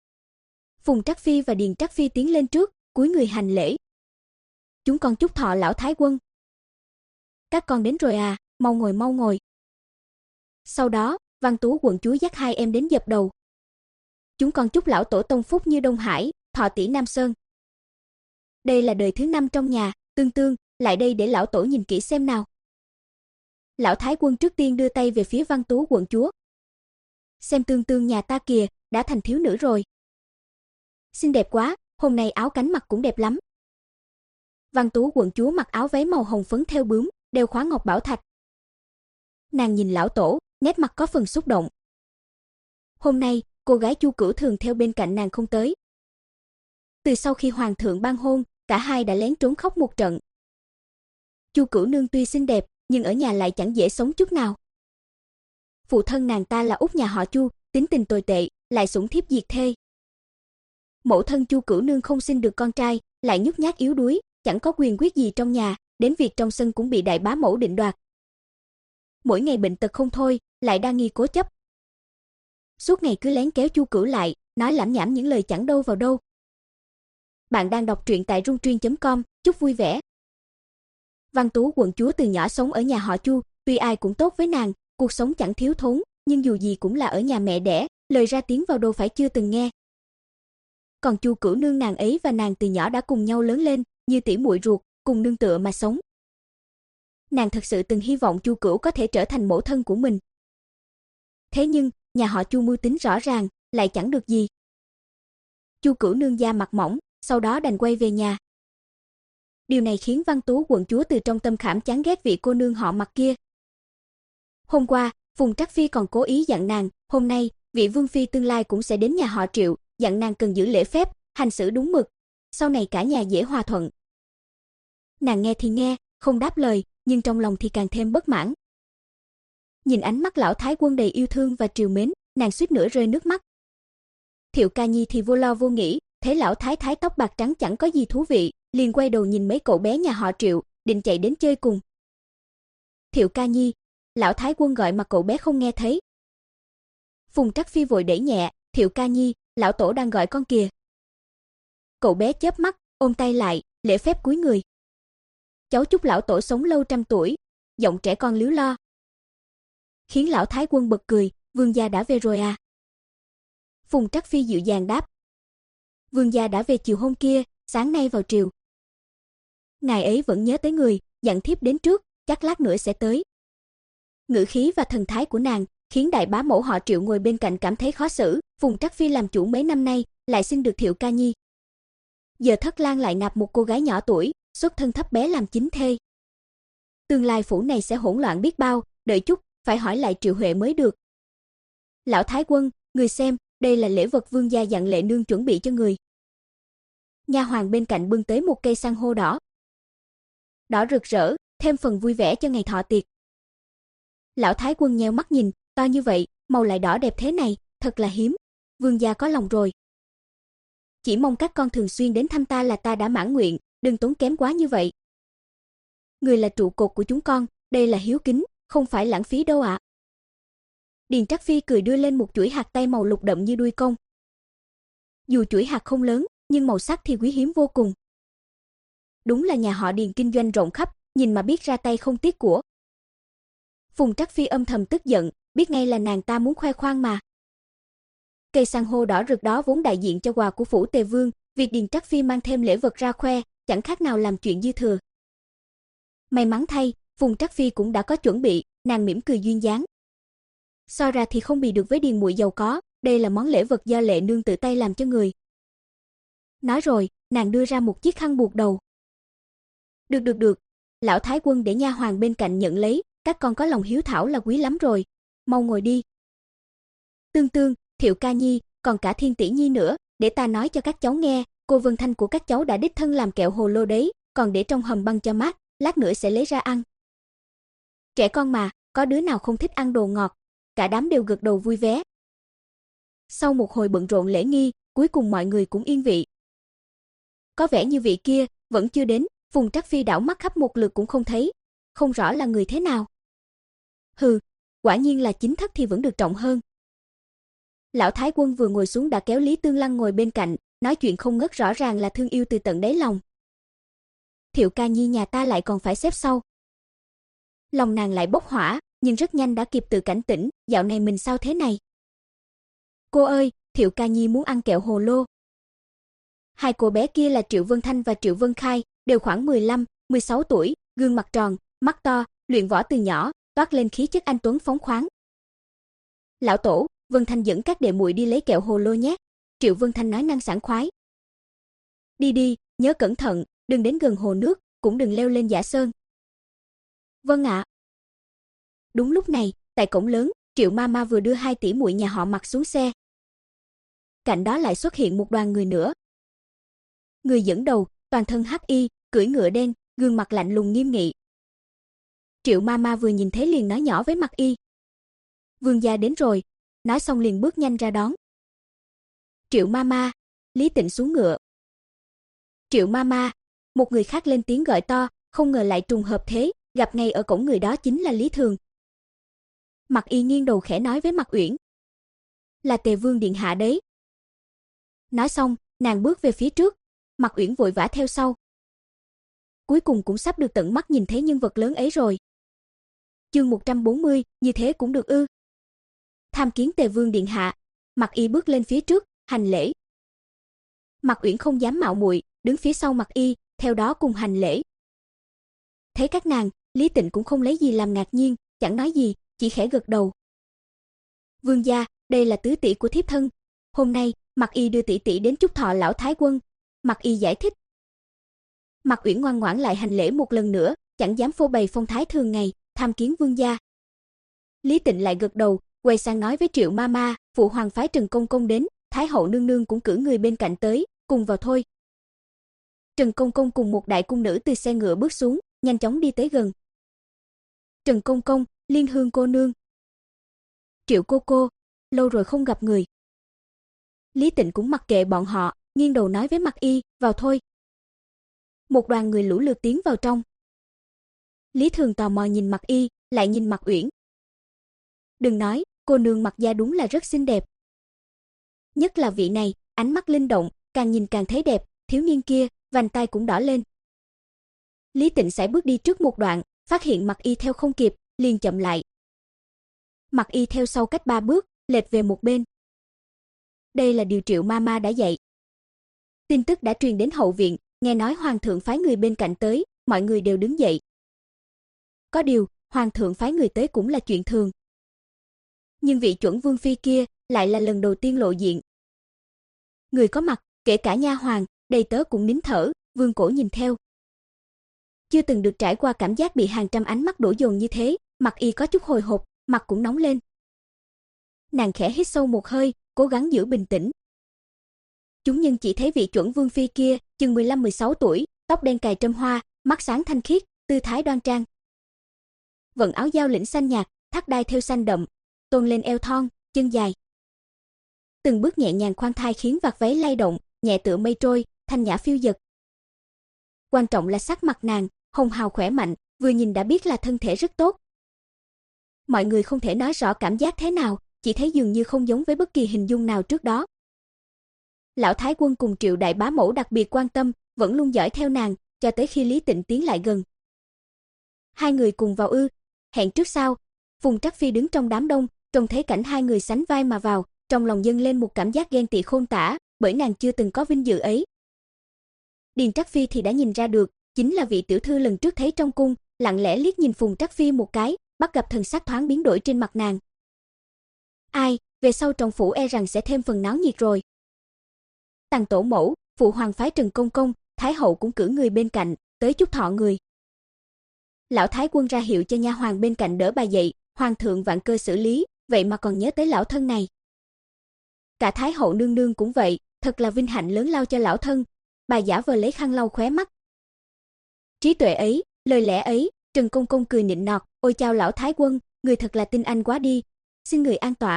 A: Phùng Trắc Phi và Điền Trắc Phi tiến lên trước, cúi người hành lễ. Chúng con chúc thọ lão Thái Quân. Các con đến rồi à, mau ngồi mau ngồi. Sau đó, Văn Tú quận chúa dắt hai em đến dập đầu. Chúng con chúc lão tổ tông phúc như Đông Hải, thọ tỷ Nam Sơn. Đây là đời thứ năm trong nhà, Tương Tương, lại đây để lão tổ nhìn kỹ xem nào. Lão Thái Quân trước tiên đưa tay về phía Văn Tú quận chúa. Xem Tương Tương nhà ta kìa, đã thành thiếu nữ rồi. Xinh đẹp quá, hôm nay áo cánh mặc cũng đẹp lắm. Văn Tú quận chúa mặc áo váy màu hồng phấn theo bướm, đeo khóa ngọc bảo thạch. Nàng nhìn lão tổ, nét mặt có phần xúc động. Hôm nay, cô gái Chu Cửu thường theo bên cạnh nàng không tới. Từ sau khi hoàng thượng ban hôn, cả hai đã lén trốn khóc một trận. Chu Cửu nương tuy xinh đẹp, nhưng ở nhà lại chẳng dễ sống chút nào. Phụ thân nàng ta là út nhà họ Chu, tính tình tồi tệ, lại sủng thiếp diệt thê. Mẫu thân Chu Cửu nương không sinh được con trai, lại nhút nhát yếu đuối, chẳng có quyền quyết gì trong nhà, đến việc trong sân cũng bị đại bá mẫu định đoạt. Mỗi ngày bệnh tật không thôi, lại đa nghi cố chấp. Suốt ngày cứ lén kéo Chu Cửu lại, nói lảm nhảm những lời chẳng đâu vào đâu. Bạn đang đọc truyện tại rung truyện chấm com, chúc vui vẻ. Văn Tú quận chúa từ nhỏ sống ở nhà họ Chu, tuy ai cũng tốt với nàng, cuộc sống chẳng thiếu thốn, nhưng dù gì cũng là ở nhà mẹ đẻ, lời ra tiếng vào đâu phải chưa từng nghe. Còn Chu Cửu nương nàng ấy và nàng từ nhỏ đã cùng nhau lớn lên, như tỉ muội ruột, cùng nương tựa mà sống. Nàng thật sự từng hy vọng Chu Cửu có thể trở thành mẫu thân của mình. Thế nhưng, nhà họ Chu mưu tính rõ ràng, lại chẳng được gì. Chu Cửu nương da mặt mỏng, sau đó đành quay về nhà. Điều này khiến Văn Tú quận chúa từ trong tâm khảm chán ghét vị cô nương họ Mặc kia. Hôm qua, Phùng Trắc Phi còn cố ý dặn nàng, hôm nay, vị vương phi tương lai cũng sẽ đến nhà họ Triệu, dặn nàng cần giữ lễ phép, hành xử đúng mực, sau này cả nhà dễ hòa thuận. Nàng nghe thì nghe, không đáp lời, nhưng trong lòng thì càng thêm bất mãn. Nhìn ánh mắt lão Thái Quân đầy yêu thương và trìu mến, nàng suýt nữa rơi nước mắt. Thiệu Ca Nhi thì vô lo vô nghĩ, thấy lão thái thái tóc bạc trắng chẳng có gì thú vị, liền quay đầu nhìn mấy cậu bé nhà họ Triệu, định chạy đến chơi cùng. Thiệu Ca Nhi, lão Thái Quân gọi mà cậu bé không nghe thấy. Phùng Trắc Phi vội đẩy nhẹ, Thiệu Ca Nhi, lão tổ đang gọi con kìa. Cậu bé chớp mắt, ôm tay lại, lễ phép cúi người. Cháu chúc lão tổ sống lâu trăm tuổi, giọng trẻ con líu lo. Khiến lão Thái Quân bật cười, vương gia đã về rồi à? Phùng Trắc Phi dịu dàng đáp. Vương gia đã về chiều hôm kia, sáng nay vào triều. Ngài ấy vẫn nhớ tới người, dặn thiếp đến trước, chắc lát nữa sẽ tới. Ngữ khí và thần thái của nàng khiến đại bá mẫu họ Triệu ngồi bên cạnh cảm thấy khó xử. Phùng Trắc Phi làm chủ mấy năm nay, lại xin được Thiệu Ca Nhi. Giờ Thất Lang lại nạp một cô gái nhỏ tuổi, xuất thân thấp bé làm chính thê. Tương lai phủ này sẽ hỗn loạn biết bao, đợi chút, phải hỏi lại Triệu Huệ mới được. Lão Thái Quân, người xem, đây là lễ vật vương gia dặn Lệ nương chuẩn bị cho người. Nha hoàn bên cạnh bưng tới một cây san hô đỏ. Đỏ rực rỡ, thêm phần vui vẻ cho ngày thọ tiệc. Lão Thái Quân nheo mắt nhìn, to như vậy, màu lại đỏ đẹp thế này, thật là hiếm. Vương gia có lòng rồi. Chỉ mong các con thường xuyên đến thăm ta là ta đã mãn nguyện, đừng tốn kém quá như vậy. Người là trụ cột của chúng con, đây là hiếu kính, không phải lãng phí đâu ạ. Điền Trắc Phi cười đưa lên một chuỗi hạt tay màu lục đậm như đuôi công. Dù chuỗi hạt không lớn, nhưng màu sắc thì quý hiếm vô cùng. Đúng là nhà họ Điền kinh doanh rộng khắp, nhìn mà biết ra tay không tiếc của. Phùng Trắc Phi âm thầm tức giận, biết ngay là nàng ta muốn khoe khoang mà. Cây san hô đỏ rực đó vốn đại diện cho quà của phủ Tề Vương, việc Điền Trắc Phi mang thêm lễ vật ra khoe, chẳng khác nào làm chuyện dư thừa. May mắn thay, Phùng Trắc Phi cũng đã có chuẩn bị, nàng mỉm cười duyên dáng. So ra thì không bì được với Điền muội giàu có, đây là món lễ vật do Lệ nương tự tay làm cho người. Nói rồi, nàng đưa ra một chiếc khăn buộc đầu. Được được được, lão Thái Quân để nha hoàn bên cạnh nhận lấy, các con có lòng hiếu thảo là quý lắm rồi, mau ngồi đi. Tương Tương, Thiệu Ca Nhi, còn cả Thiên tỷ nhi nữa, để ta nói cho các cháu nghe, cô Vân Thanh của các cháu đã đích thân làm kẹo hồ lô đấy, còn để trong hầm băng cho mát, lát nữa sẽ lấy ra ăn. Trẻ con mà, có đứa nào không thích ăn đồ ngọt, cả đám đều gật đầu vui vẻ. Sau một hồi bận rộn lễ nghi, cuối cùng mọi người cũng yên vị. Có vẻ như vị kia vẫn chưa đến, Phùng Trắc Phi đảo mắt khắp một lượt cũng không thấy, không rõ là người thế nào. Hừ, quả nhiên là chính thất thì vẫn được trọng hơn. Lão Thái Quân vừa ngồi xuống đã kéo Lý Tương Lăng ngồi bên cạnh, nói chuyện không ngớt, rõ ràng là thương yêu từ tận đáy lòng. Thiệu Ca Nhi nhà ta lại còn phải xếp sau. Lòng nàng lại bốc hỏa, nhưng rất nhanh đã kịp tự cảnh tỉnh, dạo này mình sao thế này? Cô ơi, Thiệu Ca Nhi muốn ăn kẹo hồ lô. Hai cô bé kia là Triệu Vân Thanh và Triệu Vân Khai, đều khoảng mười lăm, mười sáu tuổi, gương mặt tròn, mắt to, luyện võ từ nhỏ, toát lên khí chất anh tuấn phóng khoáng. Lão tổ, Vân Thanh dẫn các đệ muội đi lấy kẹo hồ lô nhé. Triệu Vân Thanh nói năng sảng khoái. Đi đi, nhớ cẩn thận, đừng đến gần hồ nước, cũng đừng leo lên giả sơn. Vâng ạ. Đúng lúc này, tại cổng lớn, Triệu Mama vừa đưa hai tỷ muội nhà họ Mặc xuống xe. Cạnh đó lại xuất hiện một đoàn người nữa. Người dẫn đầu, toàn thân hắc y, cưỡi ngựa đen, gương mặt lạnh lùng nghiêm nghị. Triệu Mama vừa nhìn thấy liền nói nhỏ với Mặc y. Vương gia đến rồi, nói xong liền bước nhanh ra đón. Triệu Mama, Lý Tịnh xuống ngựa. Triệu Mama, một người khác lên tiếng gọi to, không ngờ lại trùng hợp thế, gặp ngay ở cổng người đó chính là Lý Thường. Mặc y nghiêng đầu khẽ nói với Mặc Uyển. Là Tề Vương điện hạ đấy. Nói xong, nàng bước về phía trước, Mặc Uyển vội vã theo sau. Cuối cùng cũng sắp được tận mắt nhìn thấy nhân vật lớn ấy rồi. Chương một trăm bốn mươi, như thế cũng được ư? Tham kiến Tề Vương điện hạ. Mặc y bước lên phía trước, hành lễ. Mặc Uyển không dám mạo muội, đứng phía sau Mặc y, theo đó cùng hành lễ. Thấy các nàng, Lý Tịnh cũng không lấy gì làm ngạc nhiên, chẳng nói gì, chỉ khẽ gật đầu. Vương gia, đây là tứ tỷ của thiếp thân. Hôm nay, Mặc y đưa tỷ tỷ đến chúc thọ lão Thái Quân. Mặc y giải thích. Mặc Uyển ngoan ngoãn lại hành lễ một lần nữa, chẳng dám phô bày phong thái thường ngày, tham kiến vương gia. Lý Tịnh lại gật đầu, quay sang nói với Triệu Mama, phụ hoàng phái Trần Công Công đến, Thái hậu nương nương cũng cử người bên cạnh tới, cùng vào thôi. Trần Công Công cùng một đại cung nữ từ xe ngựa bước xuống, nhanh chóng đi tới gần. Trần Công Công, Liên Hương cô nương. Triệu cô cô, lâu rồi không gặp người. Lý Tịnh cũng mặc kệ bọn họ, nghiêng đầu nói với Mặc y, vào thôi. Một đoàn người lũ lượt tiến vào trong. Lý Thường tò mò nhìn Mặc y, lại nhìn Mặc Uyển. Đừng nói, cô nương Mặc gia đúng là rất xinh đẹp. Nhất là vị này, ánh mắt linh động, càng nhìn càng thấy đẹp, thiếu niên kia, vành tai cũng đỏ lên. Lý Tịnh sải bước đi trước một đoạn, phát hiện Mặc y theo không kịp, liền chậm lại. Mặc y theo sau cách ba bước, lệch về một bên. Đây là điều Triệu Mama đã dạy. Tin tức đã truyền đến hậu viện, nghe nói hoàng thượng phái người bên cạnh tới, mọi người đều đứng dậy. Có điều, hoàng thượng phái người tới cũng là chuyện thường. Nhưng vị chuẩn vương phi kia lại là lần đầu tiên lộ diện. Người có mặt, kể cả nha hoàn, đầy tớ cũng nín thở, vương cổ nhìn theo. Chưa từng được trải qua cảm giác bị hàng trăm ánh mắt đổ dồn như thế, Mặc y có chút hồi hộp, mặt cũng nóng lên. Nàng khẽ hít sâu một hơi, cố gắng giữ bình tĩnh. Chúng nhân chỉ thấy vị chuẩn vương phi kia, chừng mười lăm mười sáu tuổi, tóc đen cài trâm hoa, mắt sáng thanh khiết, tư thái đoan trang. Vận áo giao lĩnh xanh nhạt, thắt đai thêu xanh đậm, tôn lên eo thon, chân dài. Từng bước nhẹ nhàng khoan thai khiến vạt váy lay động, nhẹ tựa mây trôi, thanh nhã phiêu dật. Quan trọng là sắc mặt nàng, hồng hào khỏe mạnh, vừa nhìn đã biết là thân thể rất tốt. Mọi người không thể nói rõ cảm giác thế nào, chỉ thấy dường như không giống với bất kỳ hình dung nào trước đó. Lão Thái Quân cùng Triệu đại bá mẫu đặc biệt quan tâm, vẫn luôn dõi theo nàng, cho tới khi Lý Tịnh tiến lại gần. Hai người cùng vào ư? Hẹn trước sao? Phùng Trắc Phi đứng trong đám đông, trông thấy cảnh hai người sánh vai mà vào, trong lòng dâng lên một cảm giác ghen tị khôn tả, bởi nàng chưa từng có vinh dự ấy. Điền Trắc Phi thì đã nhìn ra được, chính là vị tiểu thư lần trước thấy trong cung, lặng lẽ liếc nhìn Phùng Trắc Phi một cái, bắt gặp thần sắc thoáng biến đổi trên mặt nàng. Ai, về sau trong phủ e rằng sẽ thêm phần náo nhiệt rồi. Tằng tổ mẫu, phụ hoàng phái Trần Công Công, Thái hậu cũng cử người bên cạnh, tới chúc thọ người. Lão Thái Quân ra hiệu cho nha hoàn bên cạnh đỡ bà dậy, hoàng thượng vạn cơ xử lý, vậy mà còn nhớ tới lão thân này. cả Thái hậu nương nương cũng vậy, thật là vinh hạnh lớn lao cho lão thân. Bà giả vờ lấy khăn lau khóe mắt. Trí tuệ ấy, lời lẽ ấy, Trần Công Công cười nịnh nọt, ôi chao lão thái quân, người thật là tin anh quá đi, xin người an tọa.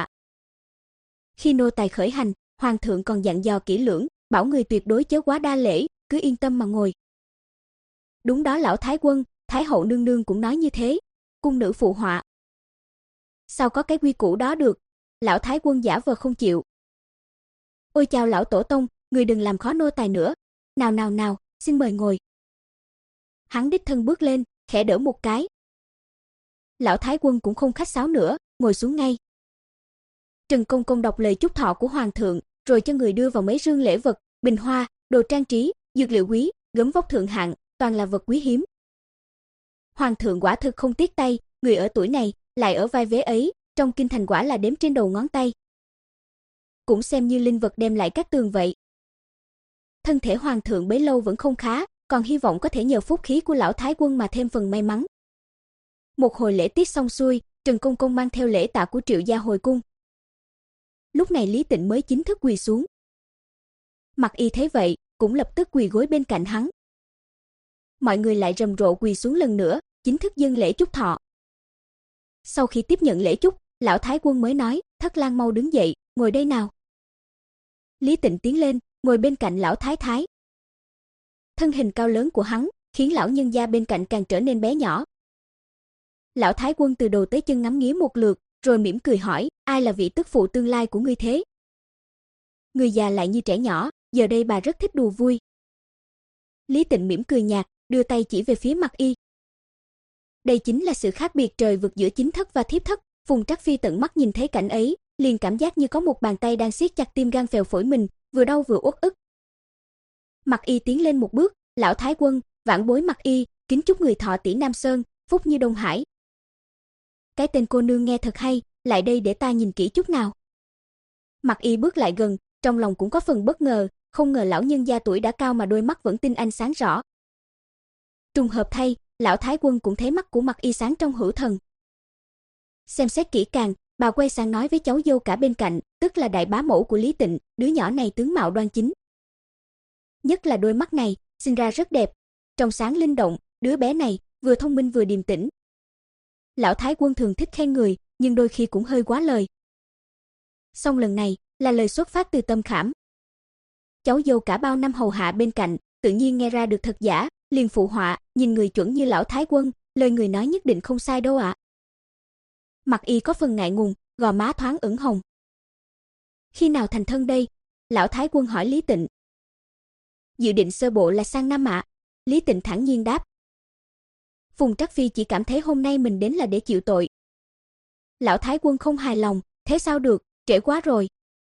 A: Khi nô tài khởi hành, hoàng thượng còn dặn dò kỹ lưỡng, bảo người tuyệt đối chớ quá đa lễ, cứ yên tâm mà ngồi. Đúng đó lão thái quân, Thái hậu nương nương cũng nói như thế. Cung nữ phụ họa. Sao có cái quy củ đó được? Lão thái quân giả vờ không chịu. Ôi chao lão tổ tông, người đừng làm khó nô tài nữa. Nào nào nào, xin mời ngồi. Hắn đích thân bước lên, khẽ đỡ một cái. Lão thái quân cũng không khách sáo nữa, ngồi xuống ngay. Trần Công Công đọc lời chúc thọ của hoàng thượng, rồi cho người đưa vào mấy rương lễ vật, bình hoa, đồ trang trí, dược liệu quý, gấm vóc thượng hạng, toàn là vật quý hiếm. Hoàng thượng quả thực không tiếc tay, người ở tuổi này, lại ở vai vế ấy, trong kinh thành quả là đếm trên đầu ngón tay. Cũng xem như linh vật đem lại các tường vậy. Thân thể hoàng thượng bấy lâu vẫn không khá, còn hy vọng có thể nhờ phúc khí của lão thái quân mà thêm phần may mắn. Một hồi lễ tiết xong xuôi, Trần Công Công mang theo lễ tạ của Triệu gia hồi cung. Lúc này Lý Tịnh mới chính thức quỳ xuống. Mặc Y thấy vậy, cũng lập tức quỳ gối bên cạnh hắn. Mọi người lại rầm rộ quỳ xuống lần nữa, chính thức dâng lễ chúc thọ. Sau khi tiếp nhận lễ chúc, lão thái quân mới nói, Thất Lang mau đứng dậy, ngồi đây nào. Lý Tịnh tiến lên, ngồi bên cạnh lão thái thái. Thân hình cao lớn của hắn, khiến lão nhân gia bên cạnh càng trở nên bé nhỏ. Lão thái quân từ đầu tới chân ngắm nghía một lượt, rồi mỉm cười hỏi, ai là vị tức phụ tương lai của ngươi thế? Người già lại như trẻ nhỏ, giờ đây bà rất thích đùa vui. Lý Tịnh mỉm cười nhạt, đưa tay chỉ về phía Mặc Y. Đây chính là sự khác biệt trời vực giữa chính thất và thiếp thất. Phùng Trắc Phi tận mắt nhìn thấy cảnh ấy, liền cảm giác như có một bàn tay đang siết chặt tim gan phèo phổi mình, vừa đau vừa uất ức. Mặc Y tiến lên một bước, lão thái quân, vãn bối Mặc Y, kính chúc người thọ tỷ Nam Sơn, phúc như Đông Hải. Cái tên cô nương nghe thật hay, lại đây để ta nhìn kỹ chút nào. Mặc Y bước lại gần, trong lòng cũng có phần bất ngờ, không ngờ lão nhân gia tuổi đã cao mà đôi mắt vẫn tinh anh sáng rõ. Trùng hợp thay, lão thái quân cũng thấy mắt của Mặc Y sáng trong hữu thần. Xem xét kỹ càng, bà quay sang nói với cháu dâu cả bên cạnh, tức là đại bá mẫu của Lý Tịnh, đứa nhỏ này tướng mạo đoan chính. Nhất là đôi mắt này, sinh ra rất đẹp, trong sáng linh động, đứa bé này vừa thông minh vừa điềm tĩnh. Lão thái quân thường thích khen người, nhưng đôi khi cũng hơi quá lời. Song lần này là lời xuất phát từ tâm khảm. Cháu dâu cả bao năm hầu hạ bên cạnh, tự nhiên nghe ra được thật giả, liền phụ họa, nhìn người chuẩn như lão thái quân, lời người nói nhất định không sai đâu ạ. Mặc Y có phần ngại ngùng, gò má thoáng ửng hồng. Khi nào thành thân đây? Lão thái quân hỏi Lý Tịnh. Dự định sơ bộ là sang năm ạ. Lý Tịnh thản nhiên đáp. Phùng Trắc Phi chỉ cảm thấy hôm nay mình đến là để chịu tội. Lão thái quân không hài lòng, thế sao được, trễ quá rồi.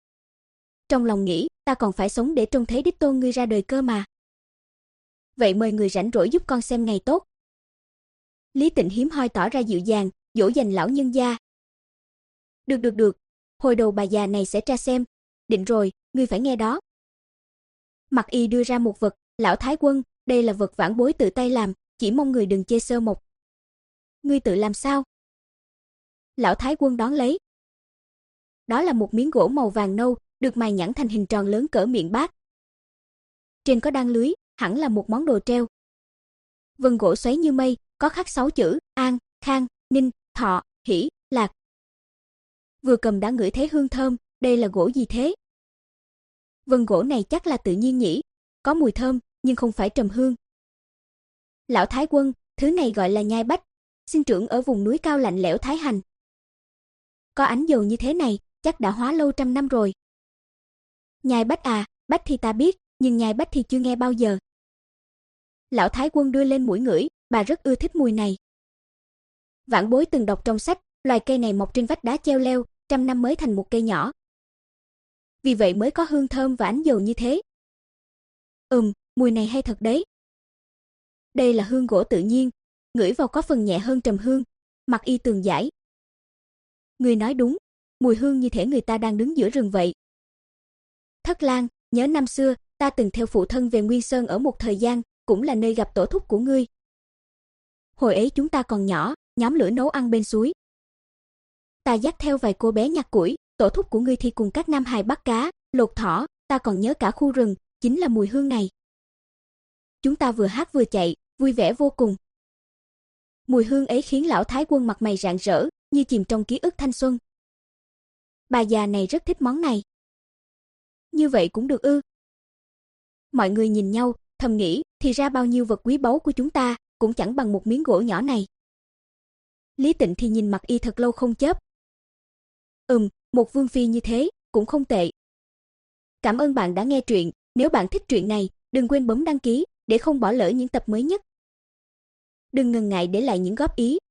A: Trong lòng nghĩ, ta còn phải sống để trông thấy đích tôn ngươi ra đời cơ mà. Vậy mời người rảnh rỗi giúp con xem ngày tốt. Lý Tịnh hiếm hoi tỏ ra dịu dàng, dỗ dành lão nhân gia. Được được được, hồi đầu bà già này sẽ tra xem. Định rồi, ngươi phải nghe đó. Mặc Y đưa ra một vật, lão thái quân, đây là vật vãn bối tự tay làm, chỉ mong người đừng chê sơ mộc. Ngươi tự làm sao? Lão thái quân đón lấy. Đó là một miếng gỗ màu vàng nâu, được mài nhẵn thành hình tròn lớn cỡ miệng bát. Trên có đan lưới, hẳn là một món đồ treo. Vân gỗ xoáy như mây, có khắc sáu chữ, an, khang, ninh, thọ, hỷ, lạc. Vừa cầm đã ngửi thấy hương thơm, đây là gỗ gì thế? Vân gỗ này chắc là tự nhiên nhỉ, có mùi thơm, nhưng không phải trầm hương. Lão thái quân, thứ này gọi là nhai bách, sinh trưởng ở vùng núi cao lạnh lẽo Thái Hành. Có ánh dầu như thế này, chắc đã hóa lâu trăm năm rồi. Nhai bách à, bách thì ta biết, nhưng nhai bách thì chưa nghe bao giờ. Lão thái quân đưa lên mũi ngửi, bà rất ưa thích mùi này. Vãn bối từng đọc trong sách, loài cây này mọc trên vách đá treo leo, trăm năm mới thành một cây nhỏ. Vì vậy mới có hương thơm và ánh dầu như thế. Ừm, mùi này hay thật đấy. Đây là hương gỗ tự nhiên, ngửi vào có phần nhẹ hơn trầm hương. Mặc Y tường giải. Người nói đúng, mùi hương như thể người ta đang đứng giữa rừng vậy. Thất Lang, nhớ năm xưa, ta từng theo phụ thân về Nguyên Sơn ở một thời gian, cũng là nơi gặp tổ thúc của ngươi. Hồi ấy chúng ta còn nhỏ, nhóm lửa nấu ăn bên suối. Ta dắt theo vài cô bé nhặt củi, tổ thúc của ngươi thì cùng các nam hài bắt cá, lột thỏ, ta còn nhớ cả khu rừng, chính là mùi hương này. Chúng ta vừa hát vừa chạy, vui vẻ vô cùng. Mùi hương ấy khiến lão thái quân mặt mày rạng rỡ, như chìm trong ký ức thanh xuân. Bà già này rất thích món này. Như vậy cũng được ư? Mọi người nhìn nhau, thầm nghĩ, thì ra bao nhiêu vật quý báu của chúng ta, cũng chẳng bằng một miếng gỗ nhỏ này. Lý Tịnh thì nhìn Mặc Y thật lâu không chớp. Ừm, một vương phi như thế, cũng không tệ. Cảm ơn bạn đã nghe truyện, nếu bạn thích truyện này, đừng quên bấm đăng ký, để không bỏ lỡ những tập mới nhất. Đừng ngần ngại để lại những góp ý,